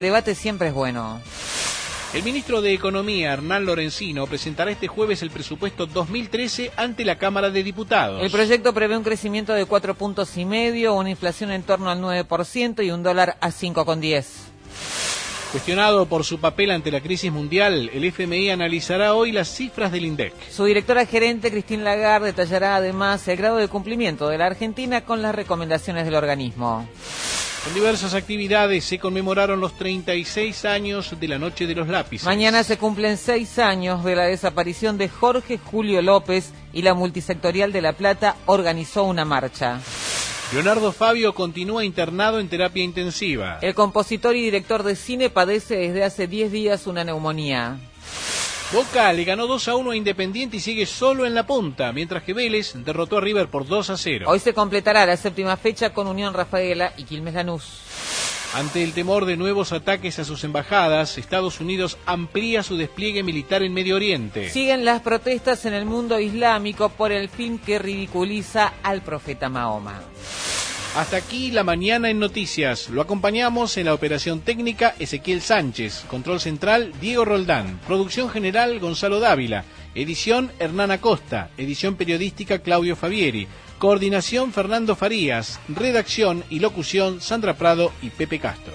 Debate siempre es bueno. El ministro de Economía, Hernán Lorenzino, presentará este jueves el presupuesto 2013 ante la Cámara de Diputados. El proyecto prevé un crecimiento de 4,5 puntos, una inflación en torno al 9% y un dólar a 5,10. Cuestionado por su papel ante la crisis mundial, el FMI analizará hoy las cifras del INDEC. Su directora gerente, Christine Lagarde, detallará además el grado de cumplimiento de la Argentina con las recomendaciones del organismo. Con diversas actividades se conmemoraron los 36 años de la Noche de los Lápices. Mañana se cumplen 6 años de la desaparición de Jorge Julio López y la Multisectorial de La Plata organizó una marcha. Leonardo Fabio continúa internado en terapia intensiva. El compositor y director de cine padece desde hace 10 días una neumonía. Boca le ganó 2-1 a Independiente y sigue solo en la punta, mientras que Vélez derrotó a River por 2-0. Hoy se completará la 7ª fecha con Unión Rafaela y Quilmes Lanús. Ante el temor de nuevos ataques a sus embajadas, Estados Unidos amplía su despliegue militar en Medio Oriente. Siguen las protestas en el mundo islámico por el film que ridiculiza al profeta Mahoma. Hasta aquí la mañana en noticias. Lo acompañamos en la operación técnica Ezequiel Sánchez, control central Diego Roldán, producción general Gonzalo Dávila, edición Hernán Acosta, edición periodística Claudio Fabieri, coordinación Fernando Farías, redacción y locución Sandra Prado y Pepe Castro.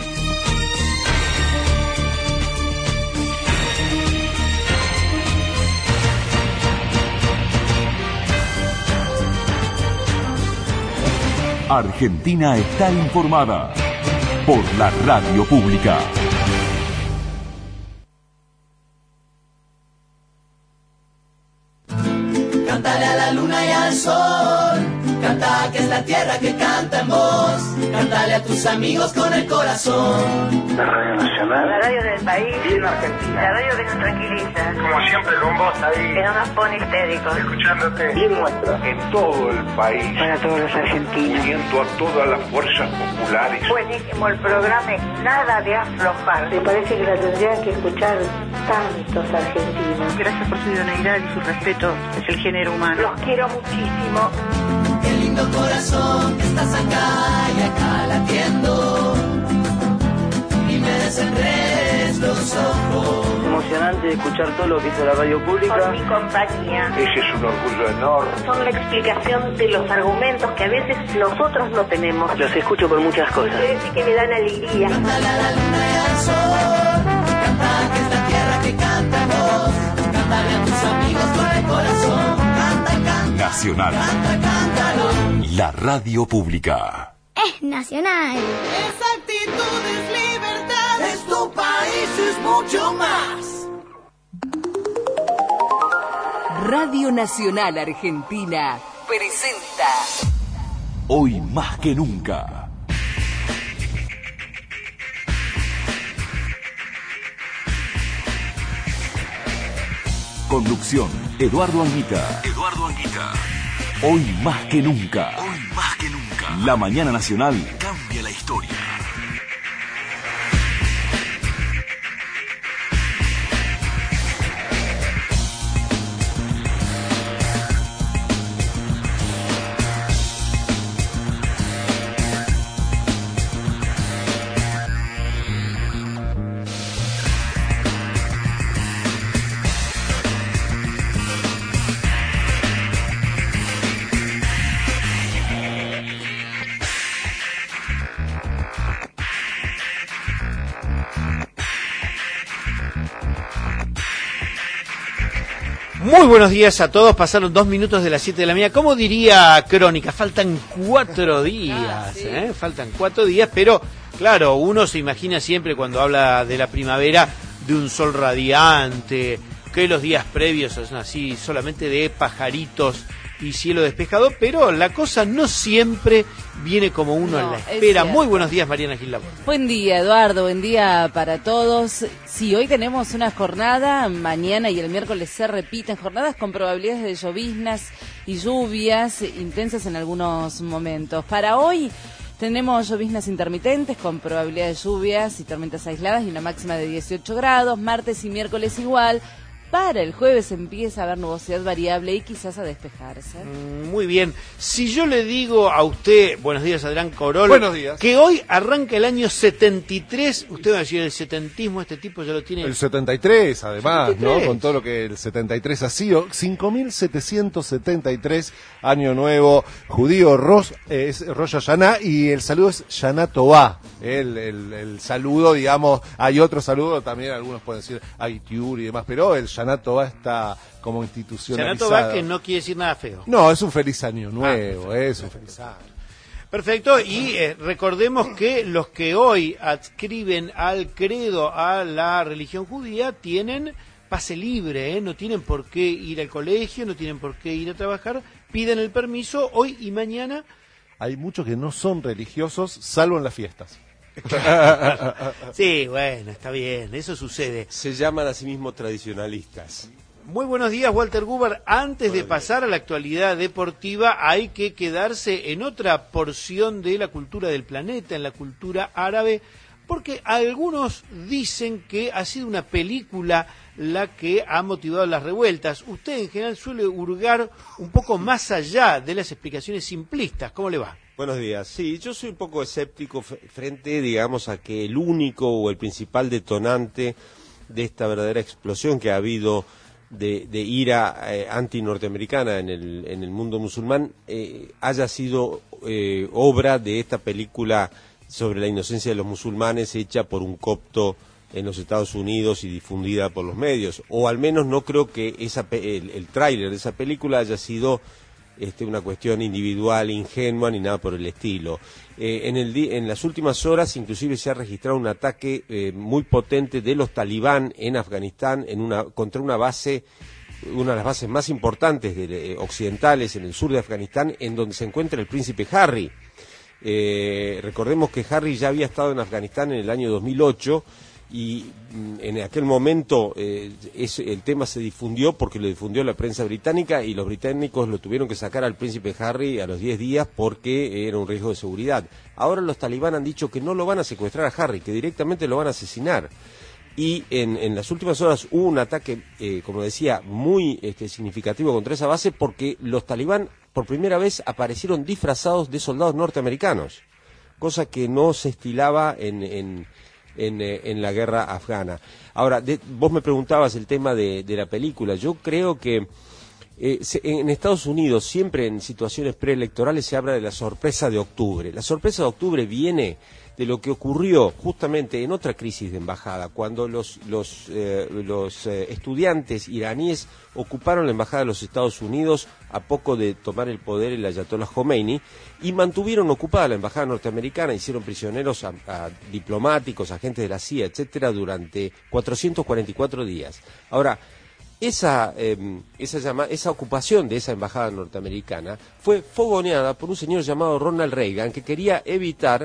Argentina está informada por la radio pública. Cántale a la luna y al sol, canta que es la tierra que canta en vos, cántale a tus amigos con el corazón. La Radio Nacional, la radio del país, y en Argentina, la radio que nos tranquiliza, como siempre con vos ahí, que no nos pone histéricos, escuchándote, y nuestra, en todo el país, para todos los argentinos, uniendo a todas las fuerzas populares. Buenísimo el programa, es nada de aflojar. Me parece que la tendrían que escuchar tantos argentinos. Gracias por su idoneidad y su respeto hacia el género humano. Los quiero muchísimo. Qué lindo corazón que estás acá y acá latiendo, y me desenredes los ojos. Emocionante escuchar todo lo que hizo la radio pública. Con mi compañía. Ese es un orgullo enorme. Son la explicación de los argumentos que a veces nosotros no tenemos. Los escucho por muchas cosas. Ustedes sí que me dan alegría. Cántale a la luna y al sol, canta que es la tierra que canta en vos, cántale a tus amigos con el corazón. Canta, canta. Nacional. Canta, cántalo. La radio pública. Es nacional. Esa actitud es libertad. Es tu país, es mucho más. Radio Nacional Argentina presenta Hoy más que nunca. Conducción, Eduardo Anguita. Hoy más que nunca. La mañana nacional cambia la historia. Muy buenos días a todos, pasaron 2 minutos de las 7 de la mañana. ¿Cómo diría Crónica? Faltan 4 días, sí. Faltan 4 días, pero claro, uno se imagina siempre cuando habla de la primavera de un sol radiante, que los días previos son así, solamente de pajaritos y cielo despejado, pero la cosa no siempre viene como uno en la espera. Muy buenos días, Mariana Gil Laborde. Buen día, Eduardo, buen día para todos. Sí, hoy tenemos una jornada, mañana y el miércoles se repiten jornadas con probabilidades de lloviznas y lluvias intensas en algunos momentos. Para hoy tenemos lloviznas intermitentes con probabilidad de lluvias y tormentas aisladas y una máxima de 18 grados, martes y miércoles igual. Para el jueves empieza a haber nubosidad variable y quizás a despejarse. Muy bien. Si yo le digo a usted, buenos días Adrián Corol, buenos días, que hoy arranca el año 73, usted va a decir el setentismo, este tipo ya lo tiene. El 73, además, 73. ¿no? Con todo lo que el 73 ha sido, 5.773, año nuevo judío, es Rosh Hashanah, y el saludo es Shana Tová. El saludo, digamos, hay otro saludo, también algunos pueden decir Aitiur y demás, pero el Shana Tová está como institucionalizado. Shana Tová, que no quiere decir nada feo. No, es un feliz año nuevo, es un feliz año. Perfecto, y recordemos que los que hoy adscriben al credo, a la religión judía, tienen pase libre, no tienen por qué ir al colegio, no tienen por qué ir a trabajar, piden el permiso hoy y mañana. Hay muchos que no son religiosos, salvo en las fiestas. Sí, bueno, está bien, eso sucede. Se llaman a sí mismos tradicionalistas. Muy buenos días, Walter Guber. Antes de pasar a la actualidad deportiva, hay que quedarse en otra porción de la cultura del planeta, en la cultura árabe, porque algunos dicen que ha sido una película la que ha motivado las revueltas. Usted en general suele hurgar un poco más allá de las explicaciones simplistas. ¿Cómo le va? Buenos días. Sí, yo soy un poco escéptico frente, digamos, a que el único o el principal detonante de esta verdadera explosión que ha habido de ira anti-norteamericana en el mundo musulmán haya sido obra de esta película sobre la inocencia de los musulmanes hecha por un copto en los Estados Unidos y difundida por los medios. O al menos no creo que el tráiler de esa película haya sido una cuestión individual, ingenua, ni nada por el estilo. En las últimas horas, inclusive, se ha registrado un ataque muy potente de los talibán en Afganistán contra una base, una de las bases más importantes occidentales en el sur de Afganistán, en donde se encuentra el príncipe Harry. Recordemos que Harry ya había estado en Afganistán en el año 2008, y en aquel momento el tema se difundió porque lo difundió la prensa británica, y los británicos lo tuvieron que sacar al príncipe Harry a los 10 días porque era un riesgo de seguridad. Ahora los talibán han dicho que no lo van a secuestrar a Harry, que directamente lo van a asesinar. Y en las últimas horas hubo un ataque, como decía, muy significativo contra esa base, porque los talibán por primera vez aparecieron disfrazados de soldados norteamericanos, cosa que no se estilaba en la guerra afgana. Ahora, vos me preguntabas el tema de la película. Yo creo que en Estados Unidos, siempre en situaciones preelectorales, se habla de la sorpresa de octubre. La sorpresa de octubre viene de lo que ocurrió justamente en otra crisis de embajada, cuando los estudiantes iraníes ocuparon la embajada de los Estados Unidos a poco de tomar el poder el ayatollah Khomeini, y mantuvieron ocupada la embajada norteamericana, hicieron prisioneros a diplomáticos, agentes de la CIA, etcétera, durante 444 días. Ahora, esa ocupación de esa embajada norteamericana fue fogoneada por un señor llamado Ronald Reagan, que quería evitar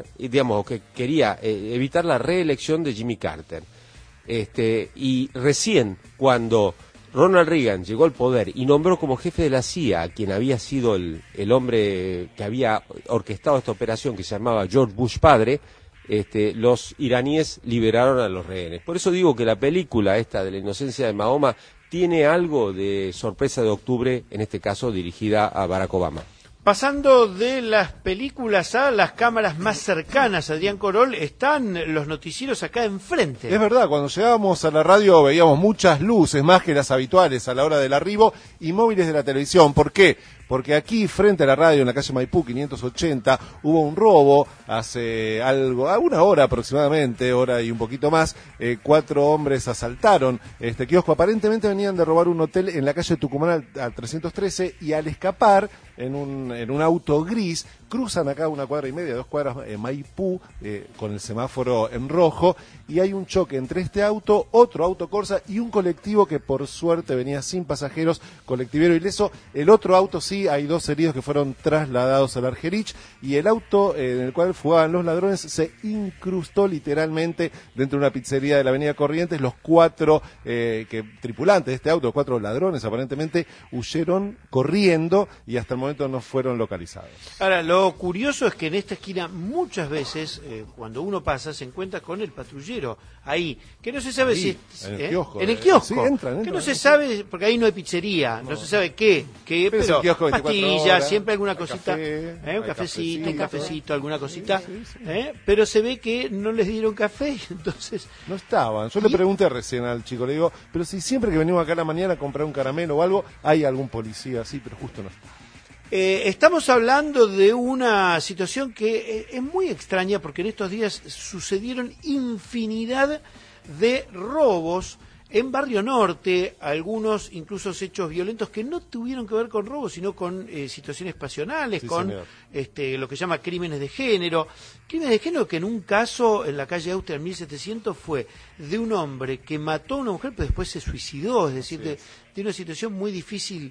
la reelección de Jimmy Carter. Y recién cuando Ronald Reagan llegó al poder y nombró como jefe de la CIA a quien había sido el hombre que había orquestado esta operación, que se llamaba George Bush padre, los iraníes liberaron a los rehenes. Por eso digo que la película esta de la inocencia de Mahoma tiene algo de sorpresa de octubre, en este caso dirigida a Barack Obama. Pasando de las películas a las cámaras más cercanas, Adrián Corol, están los noticieros acá enfrente. Es verdad, cuando llegábamos a la radio veíamos muchas luces, más que las habituales a la hora del arribo, y móviles de la televisión. ¿Por qué? Porque aquí, frente a la radio, en la calle Maipú 580, hubo un robo hace a una hora aproximadamente, hora y un poquito más. 4 hombres asaltaron este kiosco. Aparentemente venían de robar un hotel en la calle Tucumán al 313, y al escapar en un auto gris, cruzan acá 1 cuadra y media, 2 cuadras, Maipú, con el semáforo en rojo, y hay un choque entre este auto, otro auto Corsa y un colectivo que por suerte venía sin pasajeros, colectivero ileso. El otro auto sí sí, hay 2 heridos que fueron trasladados al Argerich, y el auto en el cual fugaban los ladrones se incrustó literalmente dentro de una pizzería de la avenida Corrientes. Los 4 tripulantes de este auto, 4 ladrones aparentemente, huyeron corriendo y hasta el momento no fueron localizados. Ahora, lo curioso es que en esta esquina muchas veces, cuando uno pasa, se encuentra con el patrullero ahí, que no se sabe ahí, si... en el kiosco. En el kiosco. Sí, entran, que no se sabe, porque ahí no hay pizzería, no se sabe qué, pero pastillas, siempre alguna cosita, café, un cafecito, alguna cosita, pero se ve que no les dieron café, entonces... No estaban. Yo le pregunté recién al chico, le digo, pero si siempre que venimos acá a la mañana a comprar un caramelo o algo, hay algún policía así, pero justo no está. Estamos hablando de una situación que es muy extraña, porque en estos días sucedieron infinidad de robos en Barrio Norte, algunos incluso hechos violentos que no tuvieron que ver con robos, sino con situaciones pasionales, sí, con lo que se llama crímenes de género. Crímenes de género que en un caso en la calle Austria en 1700 fue de un hombre que mató a una mujer pero después se suicidó, es decir, de una situación muy difícil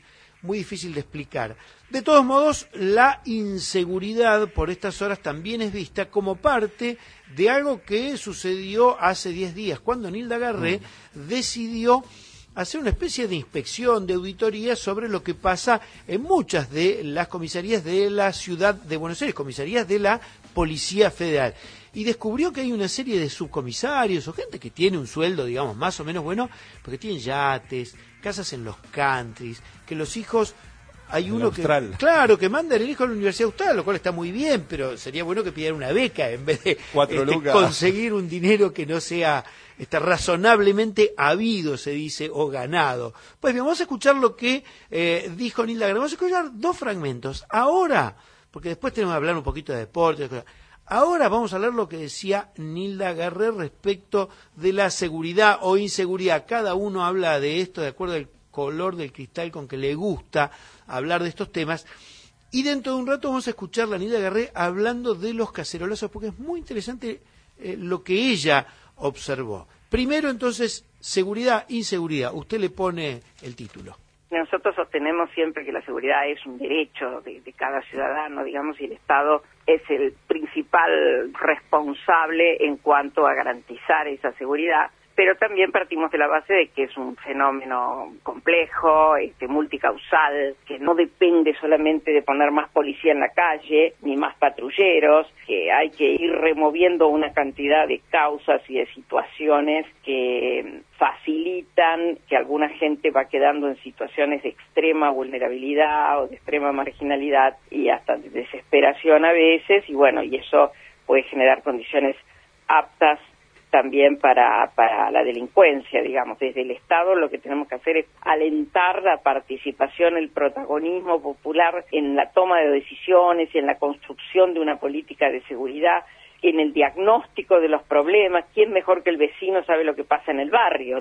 de explicar. De todos modos, la inseguridad por estas horas también es vista como parte de algo que sucedió hace 10 días, cuando Nilda Garré decidió hacer una especie de inspección, de auditoría sobre lo que pasa en muchas de las comisarías de la ciudad de Buenos Aires, comisarías de la Policía Federal. Y descubrió que hay una serie de subcomisarios o gente que tiene un sueldo, digamos, más o menos bueno, porque tienen yates, casas en los countries, que los hijos... Hay uno que, claro, que manda el hijo a la Universidad Austral, lo cual está muy bien, pero sería bueno que pidieran una beca en vez de conseguir un dinero que no sea razonablemente habido, se dice, o ganado. Pues bien, vamos a escuchar lo que dijo Nilda Garré. Vamos a escuchar 2 fragmentos. Ahora, porque después tenemos que hablar un poquito de deporte. Ahora vamos a leer lo que decía Nilda Garré respecto de la seguridad o inseguridad. Cada uno habla de esto de acuerdo al color del cristal con que le gusta hablar de estos temas, y dentro de un rato vamos a escuchar a Nilda Garré hablando de los cacerolazos, porque es muy interesante lo que ella observó. Primero, entonces, seguridad, inseguridad. Usted le pone el título. Nosotros sostenemos siempre que la seguridad es un derecho de cada ciudadano, digamos, y el Estado es el principal responsable en cuanto a garantizar esa seguridad. Pero también partimos de la base de que es un fenómeno complejo, multicausal, que no depende solamente de poner más policía en la calle, ni más patrulleros, que hay que ir removiendo una cantidad de causas y de situaciones que facilitan que alguna gente va quedando en situaciones de extrema vulnerabilidad o de extrema marginalidad y hasta de desesperación a veces, y bueno, y eso puede generar condiciones aptas también para la delincuencia, digamos. Desde el Estado lo que tenemos que hacer es alentar la participación, el protagonismo popular en la toma de decisiones y en la construcción de una política de seguridad, en el diagnóstico de los problemas. ¿Quién mejor que el vecino sabe lo que pasa en el barrio?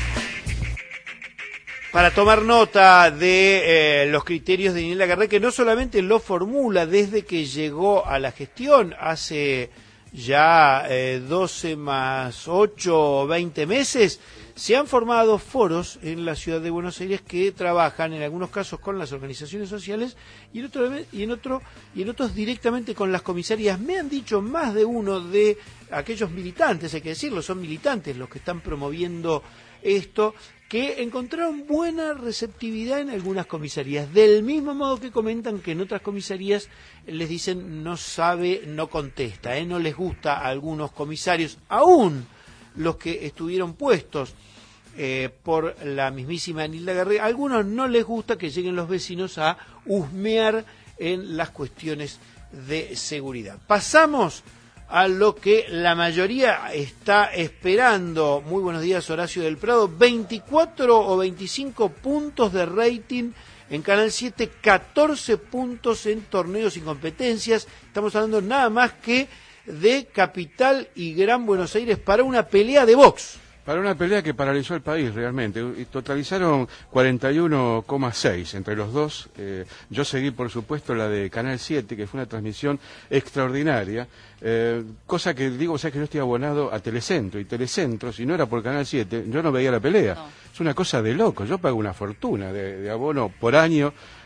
Para tomar nota de los criterios de Nilda Garré, que no solamente lo formula desde que llegó a la gestión hace ya 12 más 8 o 20 meses, se han formado foros en la ciudad de Buenos Aires que trabajan en algunos casos con las organizaciones sociales y en otros directamente con las comisarías. Me han dicho más de uno de aquellos militantes, hay que decirlo, son militantes los que están promoviendo esto, que encontraron buena receptividad en algunas comisarías, del mismo modo que comentan que en otras comisarías les dicen no sabe, no contesta, no les gusta a algunos comisarios, aún los que estuvieron puestos por la mismísima Nilda Garré, a algunos no les gusta que lleguen los vecinos a husmear en las cuestiones de seguridad. Pasamos a lo que la mayoría está esperando. Muy buenos días, Horacio del Prado. 24 o 25 puntos de rating en Canal 7, 14 puntos en torneos y competencias. Estamos hablando nada más que de Capital y Gran Buenos Aires para una pelea de box. Para una pelea que paralizó el país realmente, y totalizaron 41,6 entre los dos. Yo seguí, por supuesto, la de Canal 7, que fue una transmisión extraordinaria, cosa que digo, o sea, que yo estoy abonado a Telecentro, y Telecentro, si no era por Canal 7, yo no veía la pelea. No. Es una cosa de loco, yo pago una fortuna de abono por año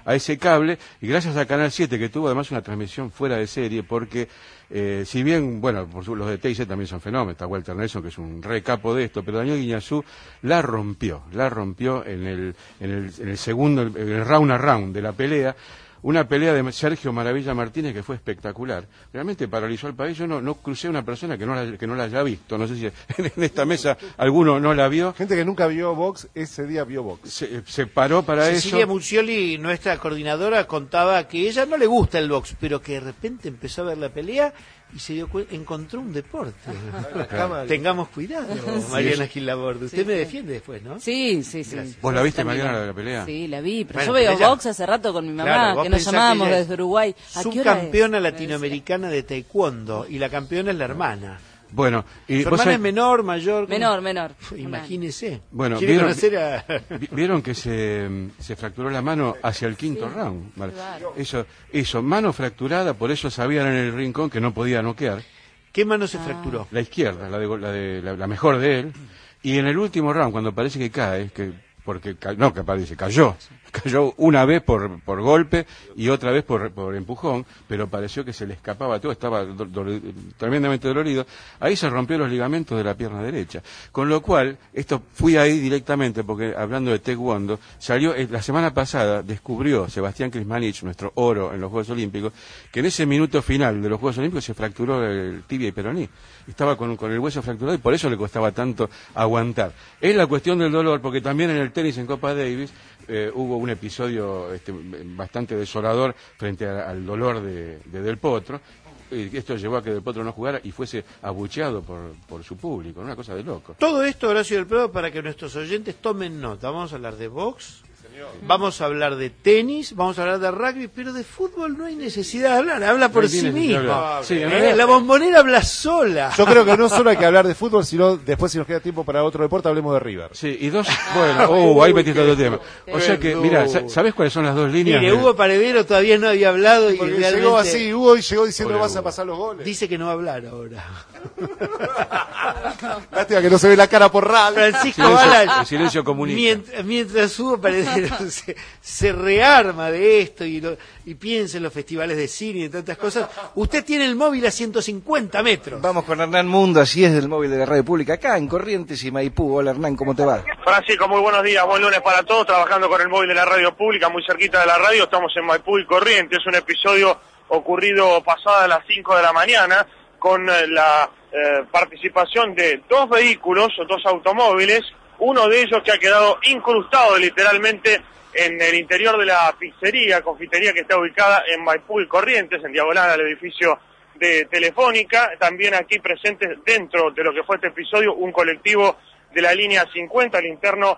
a ese cable, y gracias a Canal 7, que tuvo además una transmisión fuera de serie, porque si bien, bueno, los de TIC también son fenómenos, está Walter Nelson, que es un re capo de esto, pero Daniel Guiñazú la rompió en el segundo, en el round a round de la pelea. Una pelea de Sergio Maravilla Martínez que fue espectacular. Realmente paralizó al país. Yo no crucé a una persona que no la haya visto. No sé si en esta mesa alguno no la vio. Gente que nunca vio box, ese día vio box. Se paró para Cecilia eso. Muccioli, nuestra coordinadora, contaba que ella no le gusta el box, pero que de repente empezó a ver la pelea y se dio encontró un deporte. Tengamos cuidado, Mariana Gil Laborde. Usted me defiende después, ¿no? Sí. ¿Vos la viste, Mariana, la pelea? Sí, la vi, pero bueno, yo veo box hace rato con mi mamá, claro, que nos llamábamos desde Uruguay. Subcampeona latinoamericana de taekwondo, y la campeona es la hermana. Bueno, y ¿su hermana es menor, mayor? Menor. Imagínese. Bueno, vieron que se fracturó la mano hacia el quinto round. Vale. Claro. Eso, mano fracturada, por eso sabían en el rincón que no podía noquear. ¿Qué mano se fracturó? La izquierda, la mejor de él. Y en el último round, cuando parece que cae, cayó una vez por golpe y otra vez por empujón, pero pareció que se le escapaba todo, estaba tremendamente dolorido. Ahí se rompió los ligamentos de la pierna derecha, con lo cual fui ahí directamente, porque hablando de taekwondo, salió la semana pasada, descubrió Sebastián Krismanich, nuestro oro en los Juegos Olímpicos, que en ese minuto final de los Juegos Olímpicos se fracturó el tibia y peroní. Estaba con el hueso fracturado y por eso le costaba tanto aguantar. Es la cuestión del dolor, porque también en el tenis en Copa Davis hubo un episodio bastante desolador frente al dolor de Del Potro. Esto llevó a que Del Potro no jugara y fuese abucheado por su público, una cosa de loco. Todo esto, Horacio del Prado, para que nuestros oyentes tomen nota. Vamos a hablar de box, vamos a hablar de tenis, vamos a hablar de rugby, pero de fútbol no hay necesidad de hablar, habla por sí mismo. La Bombonera habla sola. Yo creo que no solo hay que hablar de fútbol, sino después, si nos queda tiempo para otro deporte, hablemos de River. Sí, y ahí metiste otro tema. O sea que, mira, ¿sabés cuáles son las dos líneas? Mire, Hugo Paredero todavía no había hablado y realmente... llegó así, Hugo, y llegó diciendo vas a pasar los goles. Dice que no va a hablar ahora. Lástima que no se ve la cara por radio. Francisco Balán, el silencio comunica. Mientras Hugo Paredero se rearma de esto y piensa en los festivales de cine y tantas cosas, usted tiene el móvil a 150 metros. Vamos con Hernán Mundo, así es, del móvil de la radio pública, acá en Corrientes y Maipú. Hola Hernán, ¿cómo te va? Francisco, muy buenos días, buen lunes para todos, trabajando con el móvil de la radio pública, muy cerquita de la radio, estamos en Maipú y Corrientes, es un episodio ocurrido pasada a las 5 de la mañana, con la participación de dos vehículos, dos automóviles, uno de ellos que ha quedado incrustado literalmente en el interior de la confitería que está ubicada en Maipú y Corrientes, en diagonal al edificio de Telefónica. También aquí presentes dentro de lo que fue este episodio un colectivo de la línea 50, el interno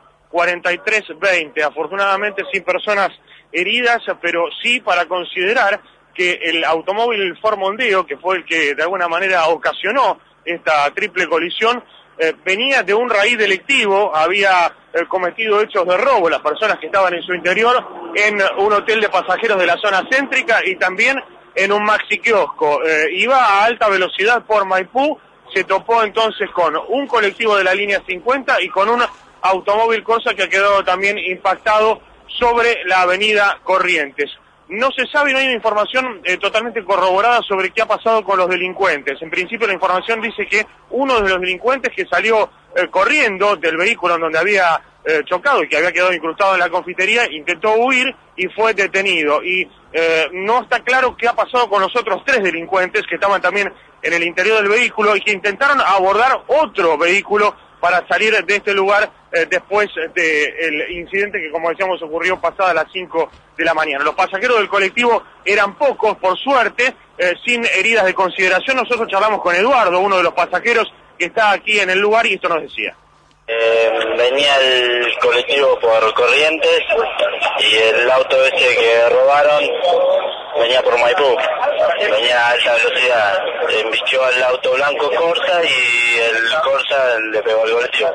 4320. Afortunadamente sin personas heridas, pero sí para considerar que el automóvil Ford Mondeo, que fue el que de alguna manera ocasionó esta triple colisión, venía de un raíz delictivo, había cometido hechos de robo, las personas que estaban en su interior, en un hotel de pasajeros de la zona céntrica y también en un maxi kiosco. Iba a alta velocidad por Maipú, se topó entonces con un colectivo de la línea 50 y con un automóvil Corsa que ha quedado también impactado sobre la avenida Corrientes. No se sabe, no hay una información totalmente corroborada sobre qué ha pasado con los delincuentes. En principio la información dice que uno de los delincuentes que salió corriendo del vehículo en donde había chocado y que había quedado incrustado en la confitería, intentó huir y fue detenido. Y no está claro qué ha pasado con los otros tres delincuentes que estaban también en el interior del vehículo y que intentaron abordar otro vehículo para salir de este lugar después del incidente que, como decíamos, ocurrió pasada las 5 de la mañana. Los pasajeros del colectivo eran pocos, por suerte, sin heridas de consideración. Nosotros charlamos con Eduardo, uno de los pasajeros que está aquí en el lugar, y esto nos decía. Venía el colectivo por Corrientes y el auto ese que robaron venía por Maipú, venía a alta velocidad, embistió al auto blanco Corsa y el Corsa le pegó al colectivo.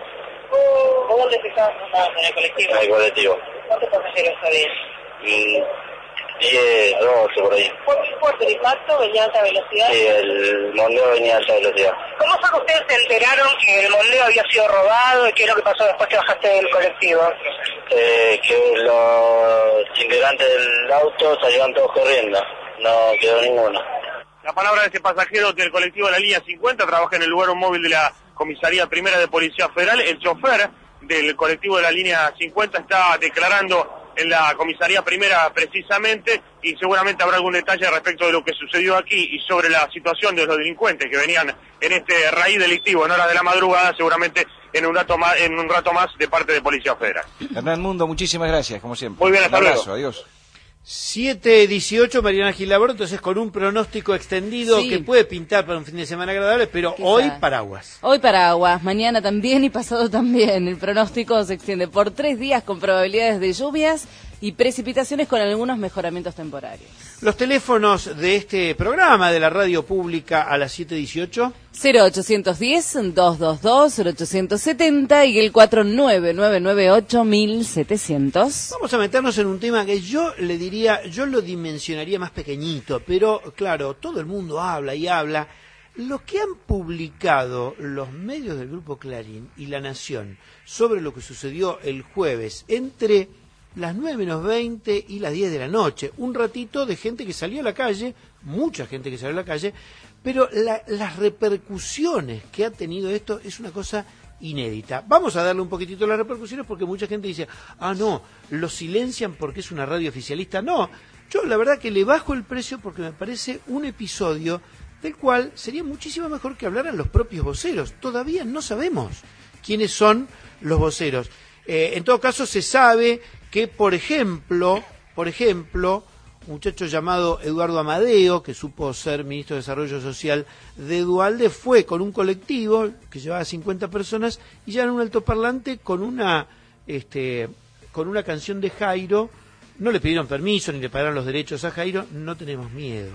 ¿Vos dónde estabas en el colectivo? En el colectivo. ¿Cuántos pasajeros había? 10, 12 por ahí. ¿Por el impacto venía a alta velocidad? Sí, el Mondeo venía a alta velocidad. ¿Cómo fue que ustedes se enteraron que el Mondeo había sido robado y qué es lo que pasó después que bajaste del colectivo? Que los integrantes del auto salieron todos corriendo, no quedó ninguno. La palabra de este pasajero del colectivo de la línea 50, trabaja en el lugar móvil de la Comisaría Primera de Policía Federal. El chofer del colectivo de la línea 50 está declarando en la Comisaría Primera precisamente, y seguramente habrá algún detalle respecto de lo que sucedió aquí y sobre la situación de los delincuentes que venían en este raíz delictivo en horas de la madrugada, seguramente en un rato más de parte de Policía Federal. Hernán Mundo, muchísimas gracias, como siempre. Muy bien, hasta un abrazo, luego. Adiós. 7:18, Mariana Gilabor, entonces con un pronóstico extendido que puede pintar para un fin de semana agradable, pero hoy paraguas. Hoy paraguas, mañana también y pasado también. El pronóstico se extiende por 3 días con probabilidades de lluvias y precipitaciones con algunos mejoramientos temporarios. Los teléfonos de este programa de la radio pública a las 7:18. 0810-222-0870 y el 49998700. Vamos a meternos en un tema que yo le diría, yo lo dimensionaría más pequeñito, pero claro, todo el mundo habla y habla. Lo que han publicado los medios del Grupo Clarín y La Nación sobre lo que sucedió el jueves entre las 9:20 y las 10 de la noche, un ratito de gente que salió a la calle, mucha gente que salió a la calle, pero las repercusiones que ha tenido esto es una cosa inédita. Vamos a darle un poquitito las repercusiones porque mucha gente dice, no, lo silencian porque es una radio oficialista. No, yo la verdad que le bajo el precio porque me parece un episodio del cual sería muchísimo mejor que hablaran los propios voceros. Todavía no sabemos quiénes son los voceros. En todo caso se sabe que, por ejemplo, un muchacho llamado Eduardo Amadeo, que supo ser ministro de Desarrollo Social de Duhalde, fue con un colectivo que llevaba 50 personas y ya en un altoparlante con una canción de Jairo. No le pidieron permiso ni le pagaron los derechos a Jairo. No tenemos miedo.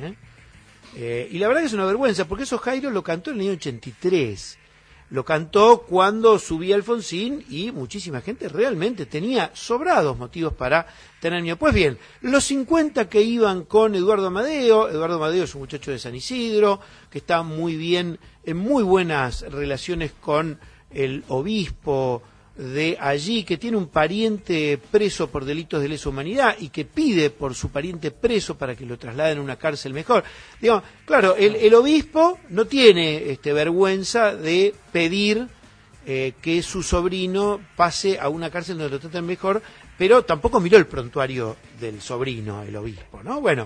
Y la verdad que es una vergüenza, porque eso Jairo lo cantó en el año 83. Lo cantó cuando subía Alfonsín y muchísima gente realmente tenía sobrados motivos para tener miedo. Pues bien, los 50 que iban con Eduardo Amadeo es un muchacho de San Isidro, que está muy bien, en muy buenas relaciones con el obispo de allí, que tiene un pariente preso por delitos de lesa humanidad y que pide por su pariente preso para que lo trasladen a una cárcel mejor. Digamos, claro, el obispo no tiene vergüenza de pedir que su sobrino pase a una cárcel donde lo traten mejor, pero tampoco miró el prontuario del sobrino, el obispo, ¿no? Bueno,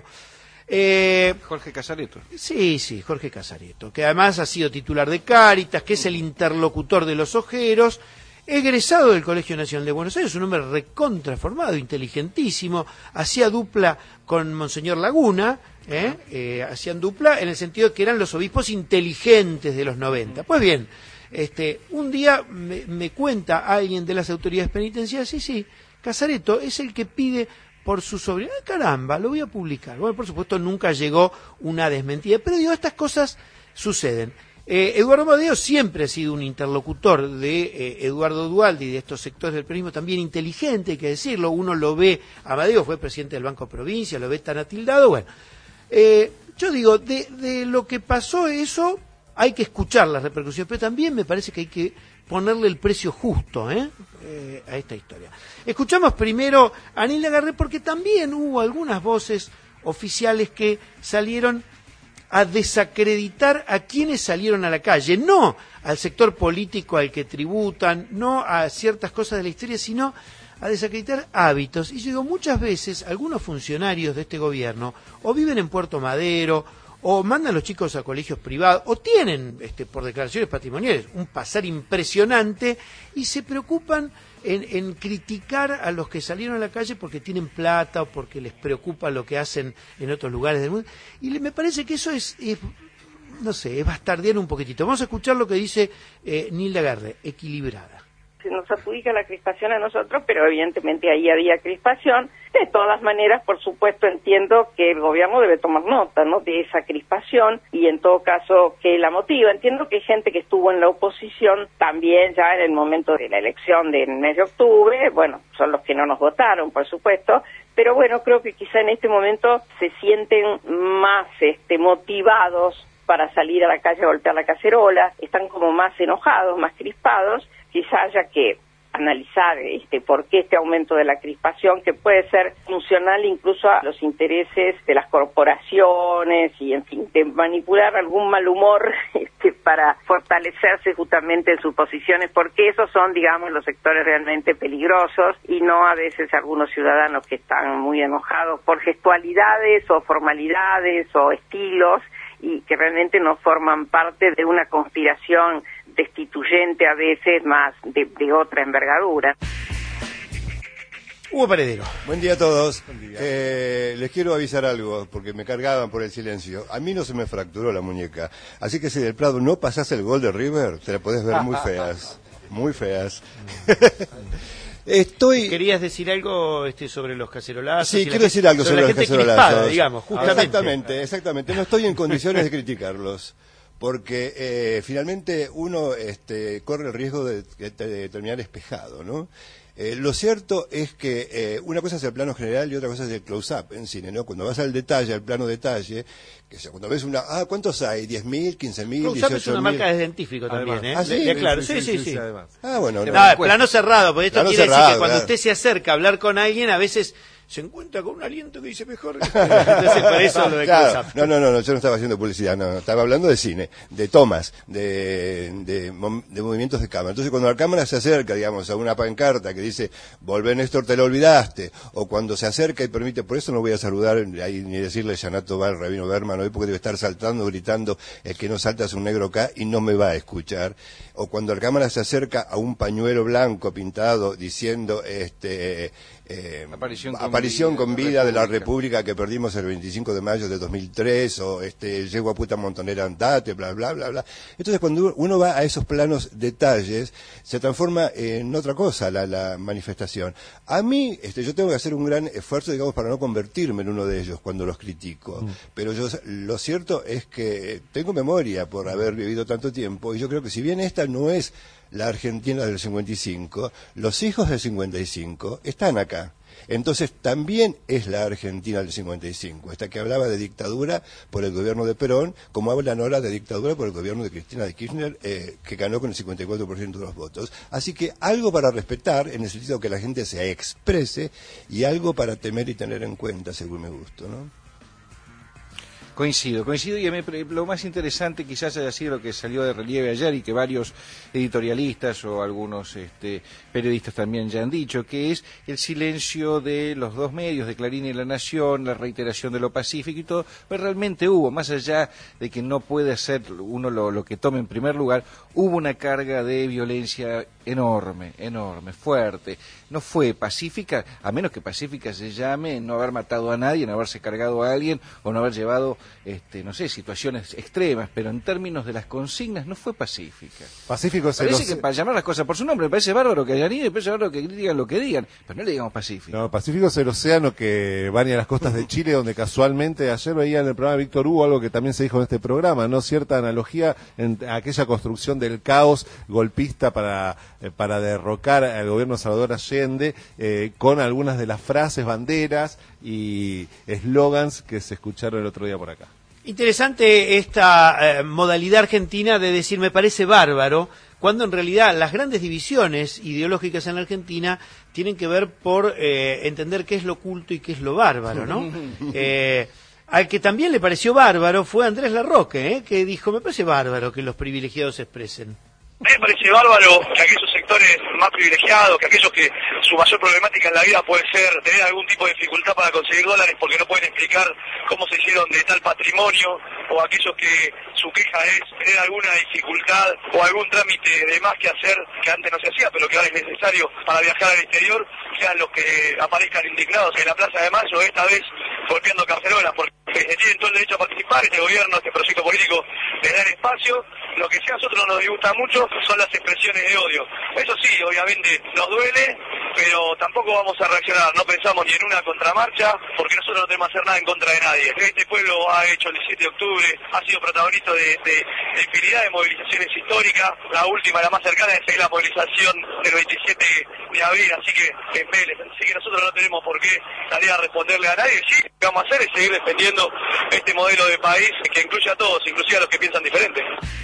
Jorge Casareto. Sí, Jorge Casareto, que además ha sido titular de Cáritas, que es el interlocutor de los ojeros, egresado del Colegio Nacional de Buenos Aires, un hombre recontraformado, inteligentísimo, hacía dupla con Monseñor Laguna, hacían dupla en el sentido de que eran los obispos inteligentes de los 90. Pues bien, un día me cuenta alguien de las autoridades penitenciarias, sí, Casareto es el que pide por su sobrino. Caramba, lo voy a publicar. Bueno, por supuesto nunca llegó una desmentida, pero digo, estas cosas suceden. Eduardo Amadeo siempre ha sido un interlocutor de Eduardo Duhalde y de estos sectores del peronismo también inteligente, hay que decirlo. Uno lo ve, Amadeo fue presidente del Banco Provincia, lo ve tan atildado. Bueno, yo digo, de lo que pasó eso hay que escuchar las repercusiones, pero también me parece que hay que ponerle el precio justo a esta historia. Escuchamos primero a Nilda Garré porque también hubo algunas voces oficiales que salieron a desacreditar a quienes salieron a la calle, no al sector político al que tributan, no a ciertas cosas de la historia, sino a desacreditar hábitos. Y yo digo, muchas veces algunos funcionarios de este gobierno o viven en Puerto Madero, o mandan a los chicos a colegios privados, o tienen, por declaraciones patrimoniales, un pasar impresionante, y se preocupan en criticar a los que salieron a la calle porque tienen plata o porque les preocupa lo que hacen en otros lugares del mundo. Y me parece que eso es bastardear un poquitito. Vamos a escuchar lo que dice Nilda Garré, equilibrada. Se nos adjudica la crispación a nosotros, pero evidentemente ahí había crispación. De todas maneras, por supuesto, entiendo que el gobierno debe tomar nota, ¿no?, de esa crispación y en todo caso que la motiva. Entiendo que hay gente que estuvo en la oposición también ya en el momento de la elección del mes de octubre, bueno, son los que no nos votaron, por supuesto, pero bueno, creo que quizá en este momento se sienten más motivados para salir a la calle a golpear la cacerola, están como más enojados, más crispados, quizá haya que analizar por qué este aumento de la crispación, que puede ser funcional incluso a los intereses de las corporaciones y, en fin, de manipular algún mal humor para fortalecerse justamente en sus posiciones, porque esos son, digamos, los sectores realmente peligrosos y no a veces algunos ciudadanos que están muy enojados por gestualidades o formalidades o estilos y que realmente no forman parte de una conspiración destituyente, a veces más de otra envergadura. Hugo Paredero. Buen día a todos. Les quiero avisar algo, porque me cargaban por el silencio. A mí no se me fracturó la muñeca, así que si del Prado no pasás el gol de River, te la podés ver muy feas, muy feas. ¿Querías decir algo sobre los cacerolazos? Sí, quiero decir algo sobre los cacerolazos. Digamos, justamente. Exactamente. No estoy en condiciones de criticarlos, porque finalmente uno corre el riesgo de terminar espejado, ¿no? Lo cierto es que una cosa es el plano general y otra cosa es el close-up en cine, ¿no? Cuando vas al detalle, al plano detalle, que sea, cuando ves ¿cuántos hay? ¿10.000, 15.000, 18.000? Close-up es una marca de científico también, ¿eh? ¿Ah, sí? Claro, sí. Bueno. Plano cerrado, porque esto quiere decir que cuando usted se acerca a hablar con alguien, a veces se encuentra con un aliento que dice mejor. Entonces, por eso lo de close-up. No, yo no estaba haciendo publicidad, no, estaba hablando de cine, de tomas, de movimientos de cámara. Entonces, cuando la cámara se acerca, digamos, a una pancarta que dice, volvé Néstor, te lo olvidaste, o cuando se acerca y permite, por eso no voy a saludar ahí, ni decirle Yanato Val, Rabino Berman, hoy porque debe estar saltando, gritando, el que no salta es un negro acá, y no me va a escuchar. O cuando la cámara se acerca a un pañuelo blanco pintado diciendo, aparición con vida de la República que perdimos el 25 de mayo de 2003, o yegua puta montonera andate, bla, bla, bla, bla. Entonces, cuando uno va a esos planos detalles, se transforma en otra cosa la manifestación. A mí, yo tengo que hacer un gran esfuerzo, digamos, para no convertirme en uno de ellos cuando los critico. Pero lo cierto es que tengo memoria por haber vivido tanto tiempo, y yo creo que si bien esta no es la Argentina del 55, los hijos del 55 están acá. Entonces también es la Argentina del 55, esta que hablaba de dictadura por el gobierno de Perón, como hablan ahora de dictadura por el gobierno de Cristina de Kirchner, que ganó con el 54% de los votos. Así que algo para respetar, en el sentido que la gente se exprese, y algo para temer y tener en cuenta, según mi gusto, ¿no? Coincido, y lo más interesante quizás haya sido lo que salió de relieve ayer y que varios editorialistas o algunos periodistas también ya han dicho, que es el silencio de los dos medios, de Clarín y La Nación, la reiteración de lo pacífico y todo, pero realmente hubo, más allá de que no puede ser uno lo que tome en primer lugar, hubo una carga de violencia enorme, fuerte. No fue pacífica, a menos que pacífica se llame no haber matado a nadie, no haberse cargado a alguien o no haber llevado, situaciones extremas, pero en términos de las consignas no fue pacífica. Pacífico es parece que para llamar las cosas por su nombre, me parece bárbaro que hayan ido, me parece bárbaro que digan lo que digan, pero no le digamos pacífico. No, Pacífico es el océano que baña las costas de Chile, donde casualmente ayer veía en el programa de Víctor Hugo algo que también se dijo en este programa, ¿no? Cierta analogía en aquella construcción del caos golpista para derrocar al gobierno de Salvador Allende, con algunas de las frases, banderas y eslogans que se escucharon el otro día por acá. Interesante esta modalidad argentina de decir me parece bárbaro, cuando en realidad las grandes divisiones ideológicas en la Argentina tienen que ver por entender qué es lo culto y qué es lo bárbaro, ¿no? Al que también le pareció bárbaro fue Andrés Larroque, que dijo, me parece bárbaro que los privilegiados se expresen. A mí me parece bárbaro que aquellos sectores más privilegiados, que aquellos que su mayor problemática en la vida puede ser tener algún tipo de dificultad para conseguir dólares porque no pueden explicar cómo se hicieron de tal patrimonio, o aquellos que su queja es tener alguna dificultad o algún trámite de más que hacer que antes no se hacía, pero que ahora es necesario para viajar al exterior, sean los que aparezcan indignados en la Plaza de Mayo, esta vez golpeando cacerolas, porque tienen todo el derecho a participar, este gobierno, este proyecto político les da el espacio. Lo que sí a nosotros nos disgusta mucho son las expresiones de odio. Eso sí, obviamente nos duele, pero tampoco vamos a reaccionar, no pensamos ni en una contramarcha, porque nosotros no tenemos que hacer nada en contra de nadie. Este pueblo ha hecho el 17 de octubre, ha sido protagonista de infinidad de movilizaciones históricas, la última, la más cercana, es la movilización del 27 de abril, así que en Vélez, así que nosotros no tenemos por qué salir a responderle a nadie. Sí, lo que vamos a hacer es seguir defendiendo este modelo de país que incluye a todos, inclusive a los que piensan diferente.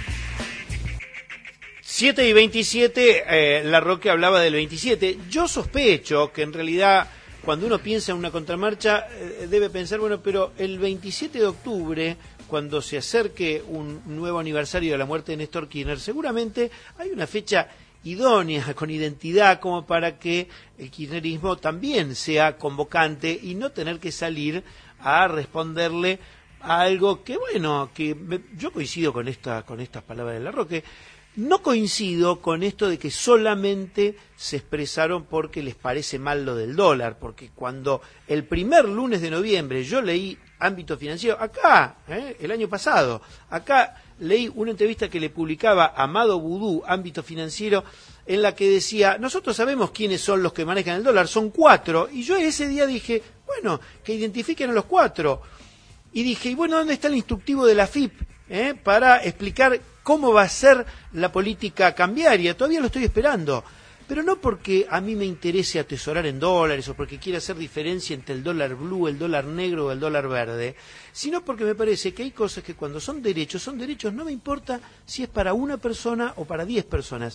7:27, Larroque hablaba del 27. Yo sospecho que en realidad cuando uno piensa en una contramarcha debe pensar, bueno, pero el 27 de octubre, cuando se acerque un nuevo aniversario de la muerte de Néstor Kirchner, seguramente hay una fecha idónea, con identidad, como para que el kirchnerismo también sea convocante y no tener que salir a responderle a algo que, bueno, yo coincido con estas palabras de Larroque. No coincido con esto de que solamente se expresaron porque les parece mal lo del dólar, porque cuando el primer lunes de noviembre yo leí Ámbito Financiero, acá, el año pasado, acá leí una entrevista que le publicaba Amado Vudú, Ámbito Financiero, en la que decía, nosotros sabemos quiénes son los que manejan el dólar, son 4, y yo ese día dije, bueno, que identifiquen a los 4, y dije, y bueno, ¿dónde está el instructivo de la AFIP para explicar cómo va a ser la política cambiaria? Todavía lo estoy esperando, pero no porque a mí me interese atesorar en dólares o porque quiera hacer diferencia entre el dólar blue, el dólar negro o el dólar verde, sino porque me parece que hay cosas que cuando son derechos, no me importa si es para una persona o para 10 personas.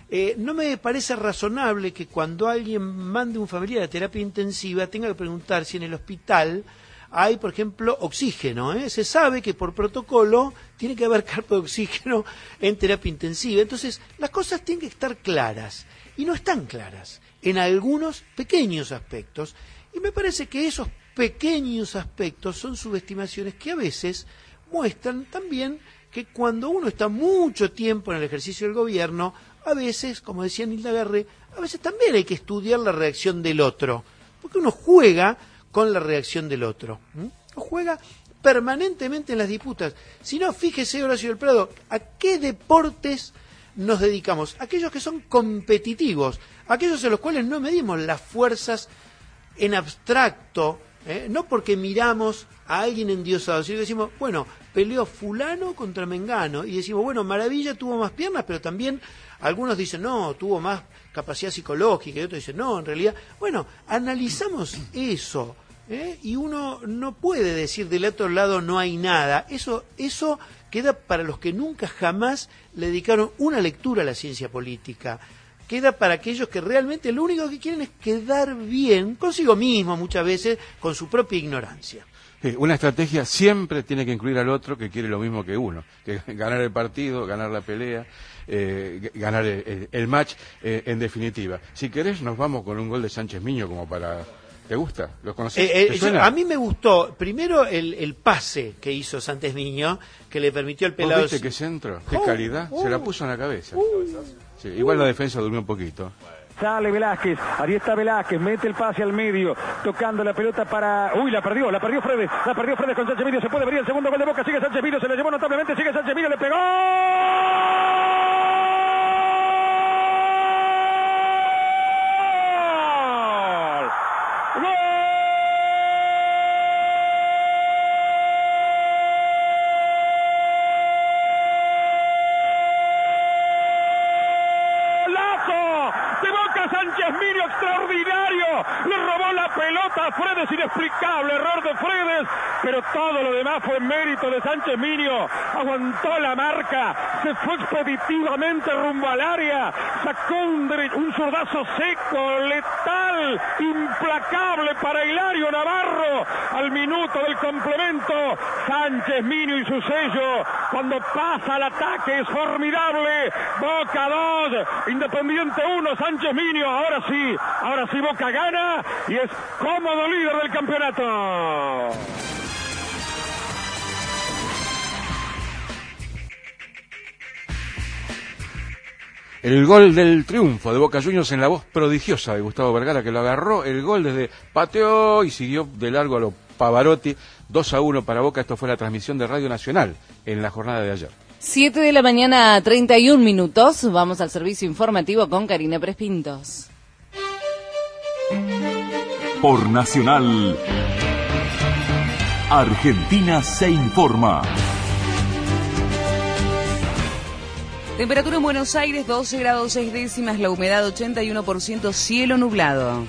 No me parece razonable que cuando alguien mande un familiar a terapia intensiva tenga que preguntar si en el hospital hay, por ejemplo, oxígeno. Se sabe que por protocolo tiene que haber carpa de oxígeno en terapia intensiva. Entonces, las cosas tienen que estar claras. Y no están claras en algunos pequeños aspectos. Y me parece que esos pequeños aspectos son subestimaciones que a veces muestran también que cuando uno está mucho tiempo en el ejercicio del gobierno, a veces, como decía Nilda Garré, a veces también hay que estudiar la reacción del otro. Porque uno juega con la reacción del otro. Juega permanentemente en las disputas. Si no, fíjese, Horacio del Prado, ¿a qué deportes nos dedicamos? Aquellos que son competitivos, aquellos en los cuales no medimos las fuerzas en abstracto, no porque miramos a alguien endiosado, sino que decimos, bueno, peleó fulano contra mengano, y decimos, bueno, Maravilla tuvo más piernas, pero también algunos dicen, no, tuvo más capacidad psicológica, y otros dicen, no, en realidad, bueno, analizamos eso, y uno no puede decir del otro lado no hay nada. Eso queda para los que nunca jamás le dedicaron una lectura a la ciencia política. Queda para aquellos que realmente lo único que quieren es quedar bien consigo mismo, muchas veces con su propia ignorancia. Una estrategia siempre tiene que incluir al otro que quiere lo mismo que uno, que ganar el partido, ganar la pelea, ganar el match, en definitiva. Si querés, nos vamos con un gol de Sánchez Miño como para... ¿Te gusta? ¿Lo conocés? A mí me gustó, primero, el pase que hizo Sánchez Miño, que le permitió al pelado... ¿Viste qué centro? ¿Qué calidad? Se la puso en la cabeza. Sí, igual la defensa durmió un poquito. Sale Velázquez, ahí está Velázquez, mete el pase al medio, tocando la pelota para... Uy, la perdió Fredes con Sánchez Miño, se puede venir el segundo gol de Boca, sigue Sánchez Miño, se le llevó notablemente, sigue Sánchez Miño, le pegó... Fredes, inexplicable error de Fredes, pero todo lo demás fue mérito de Sánchez Miño. Aguantó la marca, se fue expeditivamente rumbo al área, sacó un zurdazo seco, letal, implacable para Hilario Navarro. Al minuto del complemento, Sánchez Miño y su sello, cuando pasa al ataque, es formidable. Boca 2, Independiente 1, Sánchez Miño. Ahora sí Boca gana y es cómodo líder del campeonato. El gol del triunfo de Boca Juniors en la voz prodigiosa de Gustavo Vergara, que lo agarró el gol desde pateó y siguió de largo a lo Pavarotti. 2-1 para Boca. Esto fue la transmisión de Radio Nacional en la jornada de ayer. 7 de la mañana, 31 minutos. Vamos al servicio informativo con Karina Prespintos. Por Nacional, Argentina se informa. Temperatura en Buenos Aires, 12 grados 6 décimas, la humedad 81%, cielo nublado.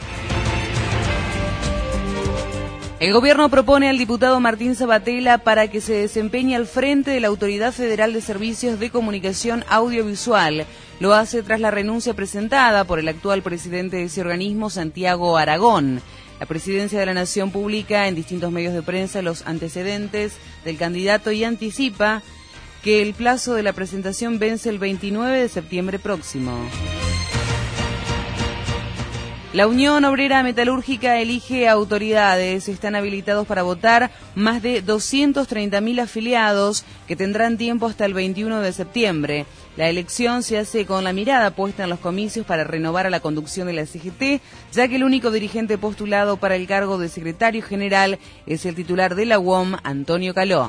El gobierno propone al diputado Martín Sabatella para que se desempeñe al frente de la Autoridad Federal de Servicios de Comunicación Audiovisual. Lo hace tras la renuncia presentada por el actual presidente de ese organismo, Santiago Aragón. La Presidencia de la Nación publica en distintos medios de prensa los antecedentes del candidato y anticipa que el plazo de la presentación vence el 29 de septiembre próximo. La Unión Obrera Metalúrgica elige autoridades. Están habilitados para votar más de 230.000 afiliados que tendrán tiempo hasta el 21 de septiembre. La elección se hace con la mirada puesta en los comicios para renovar a la conducción de la CGT, ya que el único dirigente postulado para el cargo de secretario general es el titular de la UOM, Antonio Caló.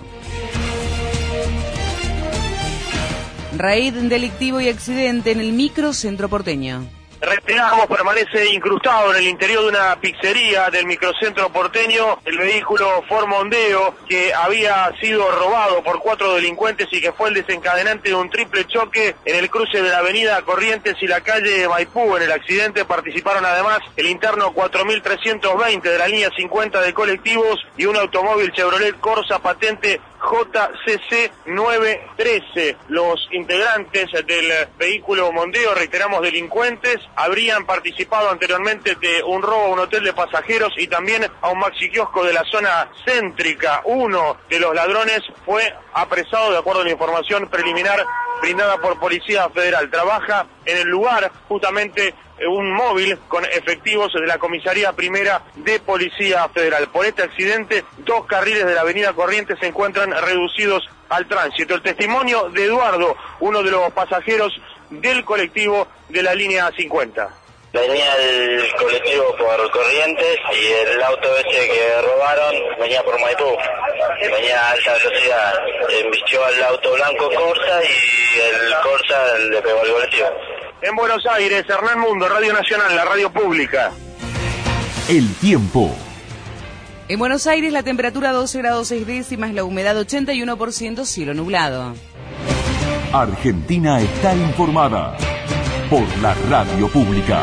Raíz delictivo y accidente en el microcentro porteño. Reiteramos, permanece incrustado en el interior de una pizzería del microcentro porteño el vehículo Ford Mondeo que había sido robado por 4 delincuentes y que fue el desencadenante de un triple choque en el cruce de la avenida Corrientes y la calle Maipú. En el accidente participaron además el interno 4320 de la línea 50 de colectivos y un automóvil Chevrolet Corsa patente JCC 913. Los integrantes del vehículo Mondeo, reiteramos, delincuentes, habrían participado anteriormente de un robo a un hotel de pasajeros y también a un maxi kiosco de la zona céntrica. Uno de los ladrones fue apresado de acuerdo a la información preliminar brindada por Policía Federal. Trabaja en el lugar justamente un móvil con efectivos de la Comisaría Primera de Policía Federal. Por este accidente, 2 carriles de la avenida Corrientes se encuentran reducidos al tránsito. El testimonio de Eduardo, uno de los pasajeros del colectivo de la línea 50. Venía el colectivo por Corrientes y el auto ese que robaron venía por Maipú. Venía a alta velocidad. Embistió al auto blanco Corsa y el Corsa le pegó al colectivo. En Buenos Aires, Hernán Mundo, Radio Nacional, la radio pública. El tiempo. En Buenos Aires la temperatura 12 grados 6 décimas, la humedad 81%, cielo nublado. Argentina está informada por la radio pública.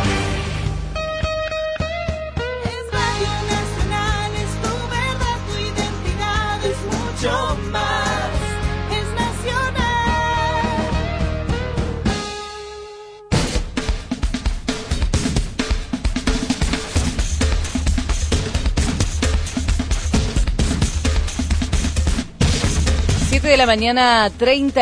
Es Radio Nacional, es tu verdad, tu identidad, es mucho más, es nacional. De la mañana,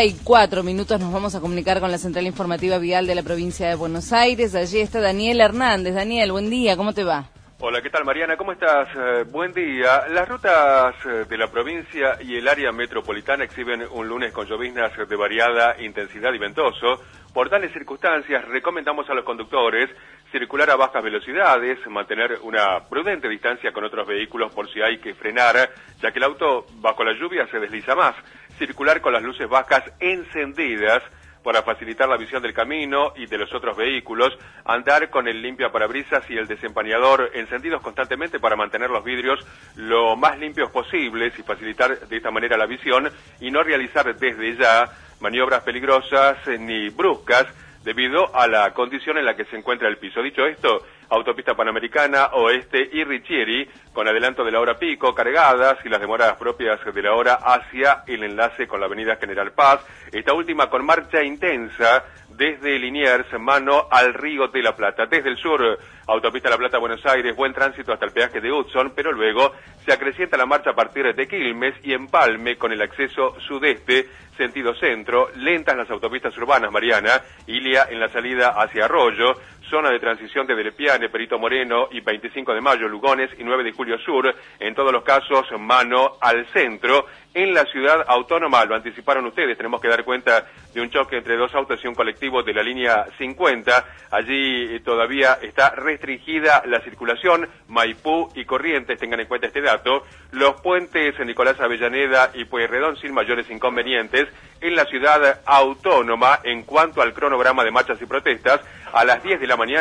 34 minutos, nos vamos a comunicar con la Central Informativa Vial de la provincia de Buenos Aires. Allí está Daniel Hernández. Daniel, buen día, ¿cómo te va? Hola, ¿qué tal, Mariana? ¿Cómo estás? Buen día. Las rutas de la provincia y el área metropolitana exhiben un lunes con lloviznas de variada intensidad y ventoso. Por tales circunstancias, recomendamos a los conductores circular a bajas velocidades, mantener una prudente distancia con otros vehículos por si hay que frenar, ya que el auto bajo la lluvia se desliza más. Circular con las luces bajas encendidas para facilitar la visión del camino y de los otros vehículos, andar con el limpiaparabrisas y el desempañador encendidos constantemente para mantener los vidrios lo más limpios posibles y facilitar de esta manera la visión, y no realizar desde ya maniobras peligrosas ni bruscas debido a la condición en la que se encuentra el piso. Dicho esto, Autopista Panamericana, Oeste y Richieri, con adelanto de la hora pico, cargadas y las demoras propias de la hora hacia el enlace con la avenida General Paz, esta última con marcha intensa desde Liniers, mano al Río de la Plata. Desde el sur, Autopista La Plata-Buenos Aires, buen tránsito hasta el peaje de Hudson, pero luego se acrecienta la marcha a partir de Quilmes y Empalme con el acceso sudeste, sentido centro, lentas las autopistas urbanas, Mariana, Ilia en la salida hacia Arroyo, zona de transición de Delepiane, Perito Moreno y 25 de Mayo, Lugones y 9 de Julio Sur, en todos los casos mano al centro. En la ciudad autónoma, lo anticiparon ustedes, tenemos que dar cuenta de un choque entre 2 autos y un colectivo de la línea 50. Allí todavía está restringida la circulación, Maipú y Corrientes, tengan en cuenta este dato. Los puentes en Nicolás Avellaneda y Pueyrredón sin mayores inconvenientes. En la ciudad autónoma, en cuanto al cronograma de marchas y protestas, a las 10 de la mañana